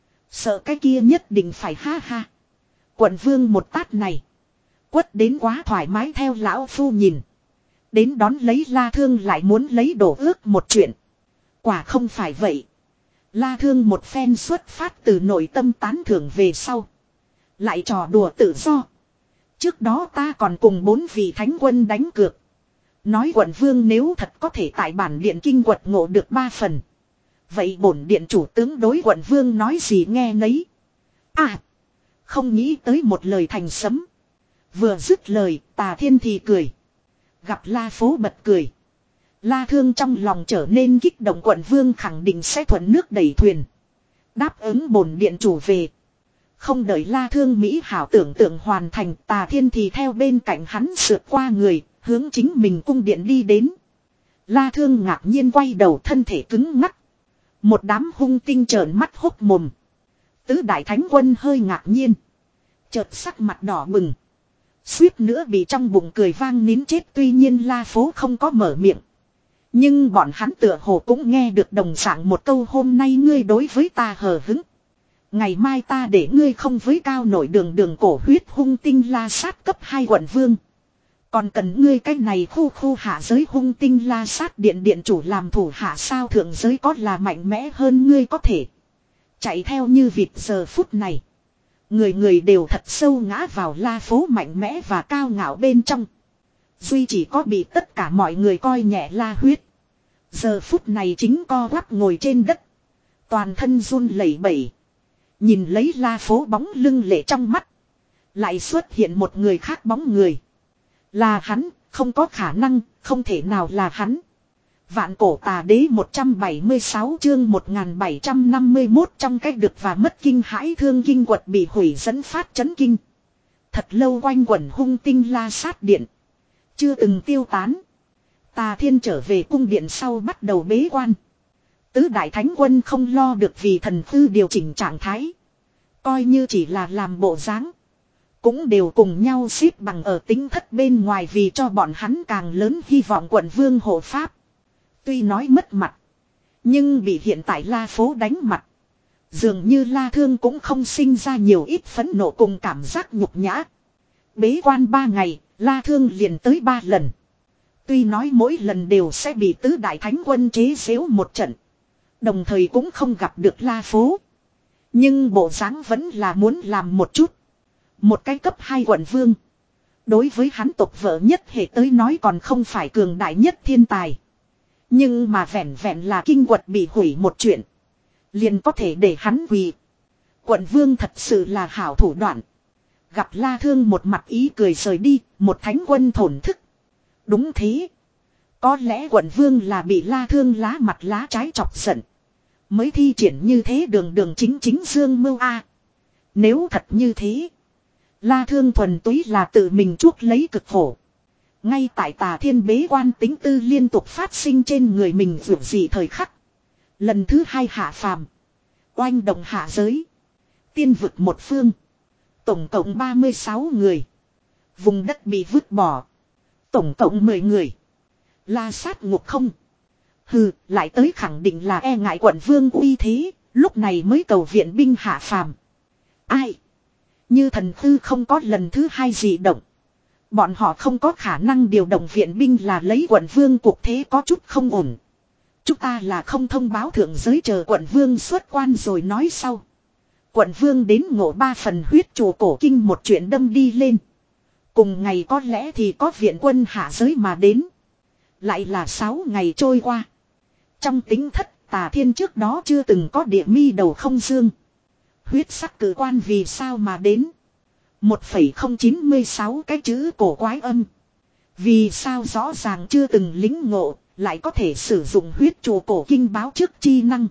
Sợ cái kia nhất định phải ha ha. Quận vương một tát này. Quất đến quá thoải mái theo lão phu nhìn. Đến đón lấy La Thương lại muốn lấy đổ ước một chuyện. Quả không phải vậy. La Thương một phen xuất phát từ nội tâm tán thưởng về sau. Lại trò đùa tự do. Trước đó ta còn cùng bốn vị thánh quân đánh cược. Nói quận vương nếu thật có thể tại bản điện kinh quật ngộ được ba phần. Vậy bổn điện chủ tướng đối quận vương nói gì nghe nấy. À. Không nghĩ tới một lời thành sấm. Vừa dứt lời Tà Thiên thì cười. Gặp La Phố bật cười. La Thương trong lòng trở nên kích động quận vương khẳng định sẽ thuận nước đẩy thuyền. Đáp ứng bổn điện chủ về. Không đợi La Thương Mỹ hảo tưởng tượng hoàn thành Tà Thiên thì theo bên cạnh hắn sượt qua người, hướng chính mình cung điện đi đến. La Thương ngạc nhiên quay đầu thân thể cứng ngắc. Một đám hung tinh trợn mắt hốc mồm. Tứ đại thánh quân hơi ngạc nhiên. Chợt sắc mặt đỏ bừng. Suýt nữa bị trong bụng cười vang nín chết, tuy nhiên La Phố không có mở miệng. Nhưng bọn hắn tựa hồ cũng nghe được đồng dạng một câu, hôm nay ngươi đối với ta hờ hững. Ngày mai ta để ngươi không với cao nổi đường đường cổ huyết hung tinh La Sát cấp hai quận vương. Còn cần ngươi cái này khu khu hạ giới hung tinh La Sát điện điện chủ làm thủ hạ sao? Thượng giới có là mạnh mẽ hơn ngươi có thể chạy theo như vịt giờ phút này. Người người đều thật sâu ngã vào La Phố mạnh mẽ và cao ngạo bên trong. Duy chỉ có bị tất cả mọi người coi nhẹ La Huyết. Giờ phút này chính co quắp ngồi trên đất. Toàn thân run lẩy bẩy. Nhìn lấy La Phố bóng lưng lệ trong mắt. Lại xuất hiện một người khác bóng người. Là hắn, không có khả năng, không thể nào là hắn. Vạn cổ tà đế một trăm bảy mươi sáu chương một nghìn bảy trăm năm mươi mốt trong cách được và mất kinh hãi thương kinh quật bị hủy dẫn phát chấn kinh. Thật lâu quanh quẩn hung tinh La Sát điện. Chưa từng tiêu tán. Tà Thiên trở về cung điện sau bắt đầu bế quan. Tứ đại thánh quân không lo được vì thần tư điều chỉnh trạng thái. Coi như chỉ là làm bộ dáng. Cũng đều cùng nhau xếp bằng ở tính thất bên ngoài vì cho bọn hắn càng lớn hy vọng quận vương hộ pháp. Tuy nói mất mặt. Nhưng bị hiện tại La Phố đánh mặt. Dường như La Thương cũng không sinh ra nhiều ít phẫn nộ cùng cảm giác nhục nhã. Bế quan ba ngày, La Thương liền tới ba lần. Tuy nói mỗi lần đều sẽ bị tứ đại thánh quân chế giễu một trận. Đồng thời cũng không gặp được La Phố. Nhưng bộ dáng vẫn là muốn làm một chút. Một cái cấp hai quận vương. Đối với hắn tộc vợ nhất hệ tới nói còn không phải cường đại nhất thiên tài. Nhưng mà vẹn vẹn là kinh quật bị hủy một chuyện. Liền có thể để hắn quỳ. Quận vương thật sự là hảo thủ đoạn. Gặp La Thương một mặt ý cười rời đi, một thánh quân thổn thức. Đúng thế. Có lẽ quận vương là bị La Thương lá mặt lá trái chọc giận. Mới thi triển như thế đường đường chính chính dương mưu a. Nếu thật như thế. La Thương thuần túy là tự mình chuốc lấy cực khổ. Ngay tại Tà Thiên bế quan tính tư liên tục phát sinh trên người mình vượt dị thời khắc. Lần thứ hai hạ phàm. Oanh động hạ giới. Tiên vực một phương. Tổng cộng ba mươi sáu người. Vùng đất bị vứt bỏ. Tổng cộng mười người. La Sát ngục không. Hừ, lại tới khẳng định là e ngại quận vương uy thế. Lúc này mới cầu viện binh hạ phàm. Ai? Như thần tư không có lần thứ hai gì động. Bọn họ không có khả năng điều động viện binh là lấy quận vương cuộc thế có chút không ổn. Chúng ta là không thông báo thượng giới chờ quận vương xuất quan rồi nói sau. Quận vương đến ngộ ba phần huyết chùa cổ kinh một chuyện đâm đi lên. Cùng ngày có lẽ thì có viện quân hạ giới mà đến. Lại là sáu ngày trôi qua. Trong tính thất Tà Thiên trước đó chưa từng có địa mi đầu không dương. Huyết sắc cử quan vì sao mà đến. một phẩy không chín sáu cái chữ cổ quái âm. Vì sao rõ ràng chưa từng lính ngộ, lại có thể sử dụng huyết chùa cổ kinh báo trước chi năng.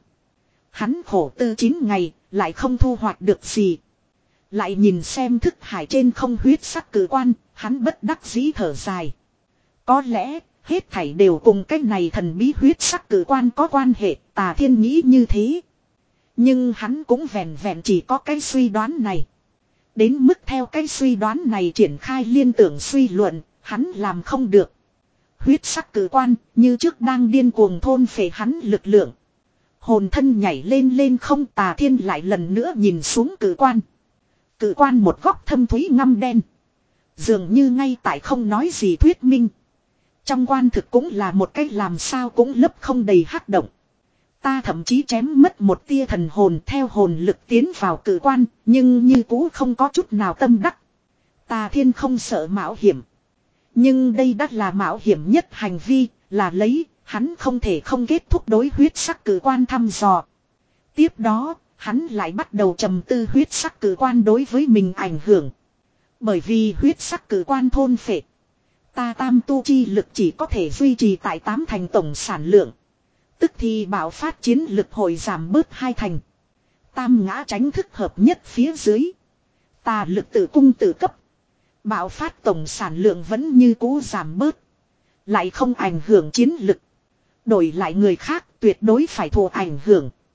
Hắn khổ tư chín ngày, lại không thu hoạch được gì. Lại nhìn xem thức hải trên không huyết sắc cử quan, hắn bất đắc dĩ thở dài. Có lẽ, hết thảy đều cùng cái này thần bí huyết sắc cử quan có quan hệ, Tà Thiên nghĩ như thế. Nhưng hắn cũng vẹn vẹn chỉ có cái suy đoán này. Đến mức theo cái suy đoán này triển khai liên tưởng suy luận, hắn làm không được. Huyết sắc cử quan như trước đang điên cuồng thôn phệ hắn lực lượng. Hồn thân nhảy lên lên không. Tà Thiên lại lần nữa nhìn xuống cử quan. Cử quan một góc thâm thúy ngăm đen. Dường như ngay tại không nói gì thuyết minh. Trong quan thực cũng là một cái làm sao cũng lấp không đầy hắc động. Ta thậm chí chém mất một tia thần hồn theo hồn lực tiến vào cử quan, nhưng như cũ không có chút nào tâm đắc. Tà Thiên không sợ mạo hiểm. Nhưng đây đã là mạo hiểm nhất hành vi, là lấy, hắn không thể không kết thúc đối huyết sắc cử quan thăm dò. Tiếp đó, hắn lại bắt đầu trầm tư huyết sắc cử quan đối với mình ảnh hưởng. Bởi vì huyết sắc cử quan thôn phệ. Ta tam tu chi lực chỉ có thể duy trì tại tám thành tổng sản lượng. Tức thì bạo phát chiến lực hồi giảm bớt hai thành. Tam ngã tránh thức hợp nhất phía dưới. Tà lực tự cung tự cấp. Bạo phát tổng sản lượng vẫn như cũ giảm bớt. Lại không ảnh hưởng chiến lực. Đổi lại người khác tuyệt đối phải thụ ảnh hưởng.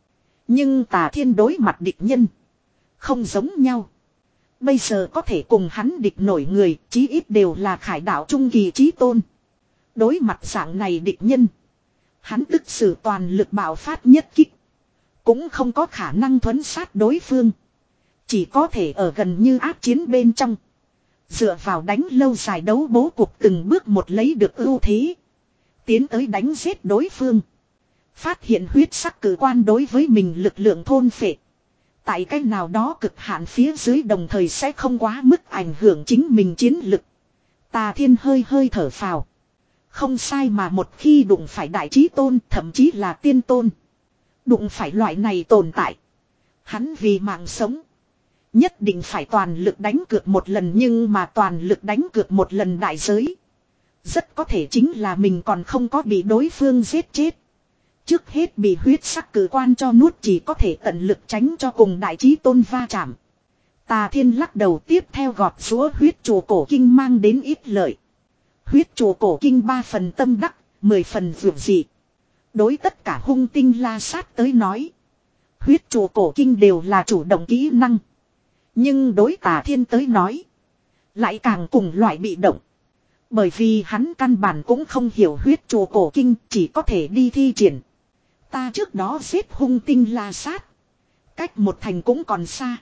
Nhưng Tà Thiên đối mặt địch nhân. Không giống nhau. Bây giờ có thể cùng hắn địch nổi người, chí ít đều là khải đạo trung kỳ chí tôn. Đối mặt dạng này địch nhân. Hắn tức sử toàn lực bạo phát nhất kích. Cũng không có khả năng thuấn sát đối phương. Chỉ có thể ở gần như áp chiến bên trong. Dựa vào đánh lâu dài đấu bố cục từng bước một lấy được ưu thế. Tiến tới đánh giết đối phương. Phát hiện huyết sắc cử quan đối với mình lực lượng thôn phệ. Tại cách nào đó cực hạn phía dưới đồng thời sẽ không quá mức ảnh hưởng chính mình chiến lực. Tà Thiên hơi hơi thở phào. Không sai mà một khi đụng phải đại chí tôn thậm chí là tiên tôn. Đụng phải loại này tồn tại. Hắn vì mạng sống. Nhất định phải toàn lực đánh cược một lần nhưng mà toàn lực đánh cược một lần đại giới. Rất có thể chính là mình còn không có bị đối phương giết chết. Trước hết bị huyết sắc cử quan cho nuốt chỉ có thể tận lực tránh cho cùng đại chí tôn va chạm. Tà Thiên lắc đầu tiếp theo gọt rúa huyết chùa cổ kinh mang đến ít lợi. Huyết chùa cổ kinh ba phần tâm đắc, mười phần vượt dị. Đối tất cả hung tinh la sát tới nói. Huyết chùa cổ kinh đều là chủ động kỹ năng. Nhưng đối Tà Thiên tới nói. Lại càng cùng loại bị động. Bởi vì hắn căn bản cũng không hiểu huyết chùa cổ kinh chỉ có thể đi thi triển. Ta trước đó giết hung tinh la sát. Cách một thành cũng còn xa.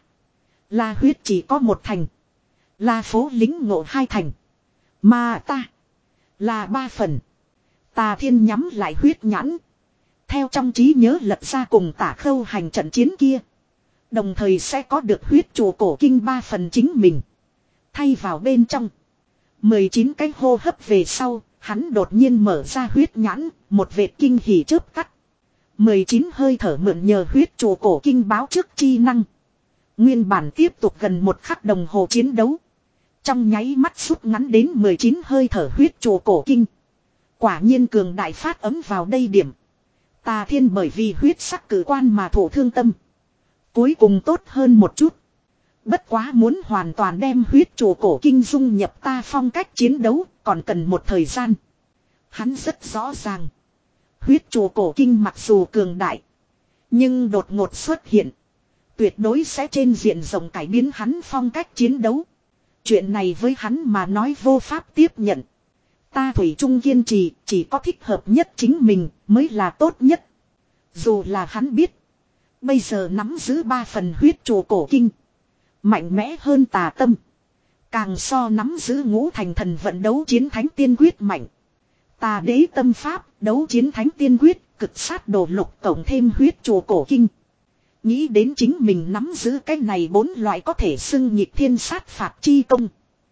La huyết chỉ có một thành. La phố lính ngộ hai thành. Mà ta. Là ba phần. Tà Thiên nhắm lại huyết nhãn. Theo trong trí nhớ lật ra cùng Tả Khâu hành trận chiến kia. Đồng thời sẽ có được huyết chùa cổ kinh ba phần chính mình. Thay vào bên trong. mười chín cái hô hấp về sau. Hắn đột nhiên mở ra huyết nhãn. Một vệt kinh hỉ chớp tắt. mười chín hơi thở mượn nhờ huyết chùa cổ kinh báo trước chi năng. Nguyên bản tiếp tục gần một khắc đồng hồ chiến đấu. Trong nháy mắt rút ngắn đến mười chín hơi thở huyết chùa cổ kinh. Quả nhiên cường đại phát ấm vào đây điểm. Tà Thiên bởi vì huyết sắc cử quan mà thổ thương tâm. Cuối cùng tốt hơn một chút. Bất quá muốn hoàn toàn đem huyết chùa cổ kinh dung nhập ta phong cách chiến đấu còn cần một thời gian. Hắn rất rõ ràng. Huyết chùa cổ kinh mặc dù cường đại. Nhưng đột ngột xuất hiện. Tuyệt đối sẽ trên diện rộng cải biến hắn phong cách chiến đấu. Chuyện này với hắn mà nói vô pháp tiếp nhận. Ta thủy chung kiên trì, chỉ có thích hợp nhất chính mình mới là tốt nhất. Dù là hắn biết. Bây giờ nắm giữ ba phần huyết chùa cổ kinh. Mạnh mẽ hơn Tà Tâm. Càng so nắm giữ ngũ thành thần vận đấu chiến thánh tiên quyết mạnh. Tà đế tâm pháp, đấu chiến thánh tiên quyết, cực sát đồ lục tổng thêm huyết chùa cổ kinh. Nghĩ đến chính mình nắm giữ cái này bốn loại có thể xưng nhịp thiên sát phạt chi công.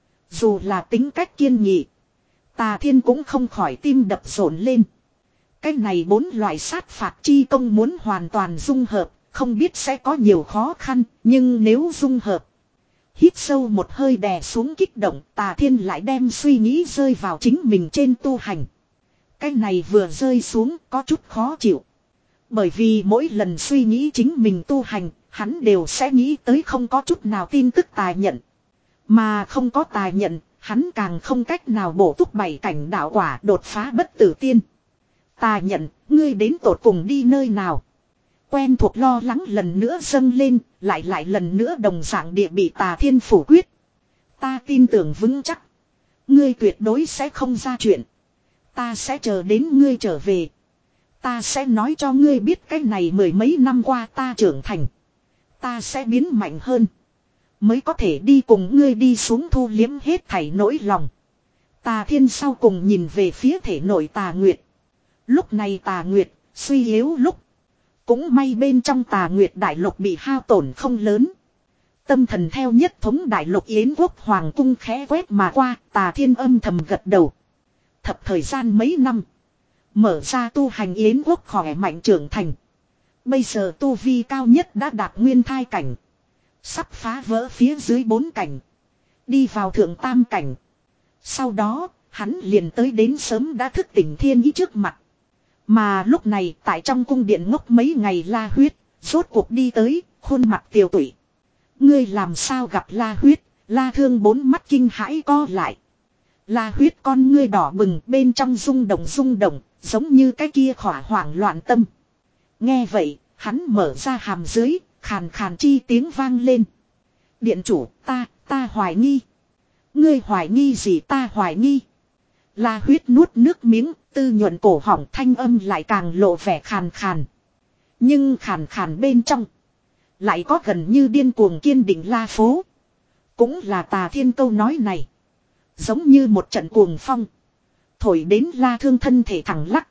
Dù là tính cách kiên nghị. Tà Thiên cũng không khỏi tim đập rộn lên. Cái này bốn loại sát phạt chi công muốn hoàn toàn dung hợp. Không biết sẽ có nhiều khó khăn. Nhưng nếu dung hợp. Hít sâu một hơi đè xuống kích động. Tà Thiên lại đem suy nghĩ rơi vào chính mình trên tu hành. Cái này vừa rơi xuống có chút khó chịu. Bởi vì mỗi lần suy nghĩ chính mình tu hành, hắn đều sẽ nghĩ tới không có chút nào tin tức tài nhận. Mà không có tài nhận, hắn càng không cách nào bổ túc bảy cảnh đạo quả đột phá bất tử tiên. Tài nhận, ngươi đến tột cùng đi nơi nào? Quen thuộc lo lắng lần nữa dâng lên, lại lại lần nữa đồng dạng địa bị Tà Thiên phủ quyết. Ta tin tưởng vững chắc. Ngươi tuyệt đối sẽ không ra chuyện. Ta sẽ chờ đến ngươi trở về. Ta sẽ nói cho ngươi biết cái này mười mấy năm qua ta trưởng thành. Ta sẽ biến mạnh hơn. Mới có thể đi cùng ngươi đi xuống thu liếm hết thảy nỗi lòng. Tà Thiên sau cùng nhìn về phía thể nội Tà Nguyệt. Lúc này Tà Nguyệt suy yếu lúc. Cũng may bên trong Tà Nguyệt đại lục bị hao tổn không lớn. Tâm thần theo nhất thống đại lục Yến quốc hoàng cung khẽ quét mà qua. Tà Thiên âm thầm gật đầu. Thập thời gian mấy năm. Mở ra tu hành Yến quốc khỏe mạnh trưởng thành. Bây giờ tu vi cao nhất đã đạt nguyên thai cảnh. Sắp phá vỡ phía dưới bốn cảnh. Đi vào thượng tam cảnh. Sau đó, hắn liền tới đến sớm đã thức tỉnh thiên ý trước mặt. Mà lúc này tại trong cung điện ngốc mấy ngày La Huyết, rốt cuộc đi tới, khuôn mặt tiều tụy. Ngươi làm sao gặp La Huyết, La Thương bốn mắt kinh hãi co lại. La Huyết con ngươi đỏ bừng bên trong rung động rung động, giống như cái kia khỏa hoảng loạn tâm. Nghe vậy, Hắn mở ra hàm dưới, khàn khàn chi tiếng vang lên. Điện chủ, ta, ta hoài nghi. Ngươi hoài nghi gì ta hoài nghi. La Huyết nuốt nước miếng, tư nhuận cổ họng thanh âm lại càng lộ vẻ khàn khàn. Nhưng khàn khàn bên trong. Lại có gần như điên cuồng kiên định La Phố. Cũng là Tà Thiên câu nói này. Giống như một trận cuồng phong. Thổi đến La Thương thân thể thẳng lắc.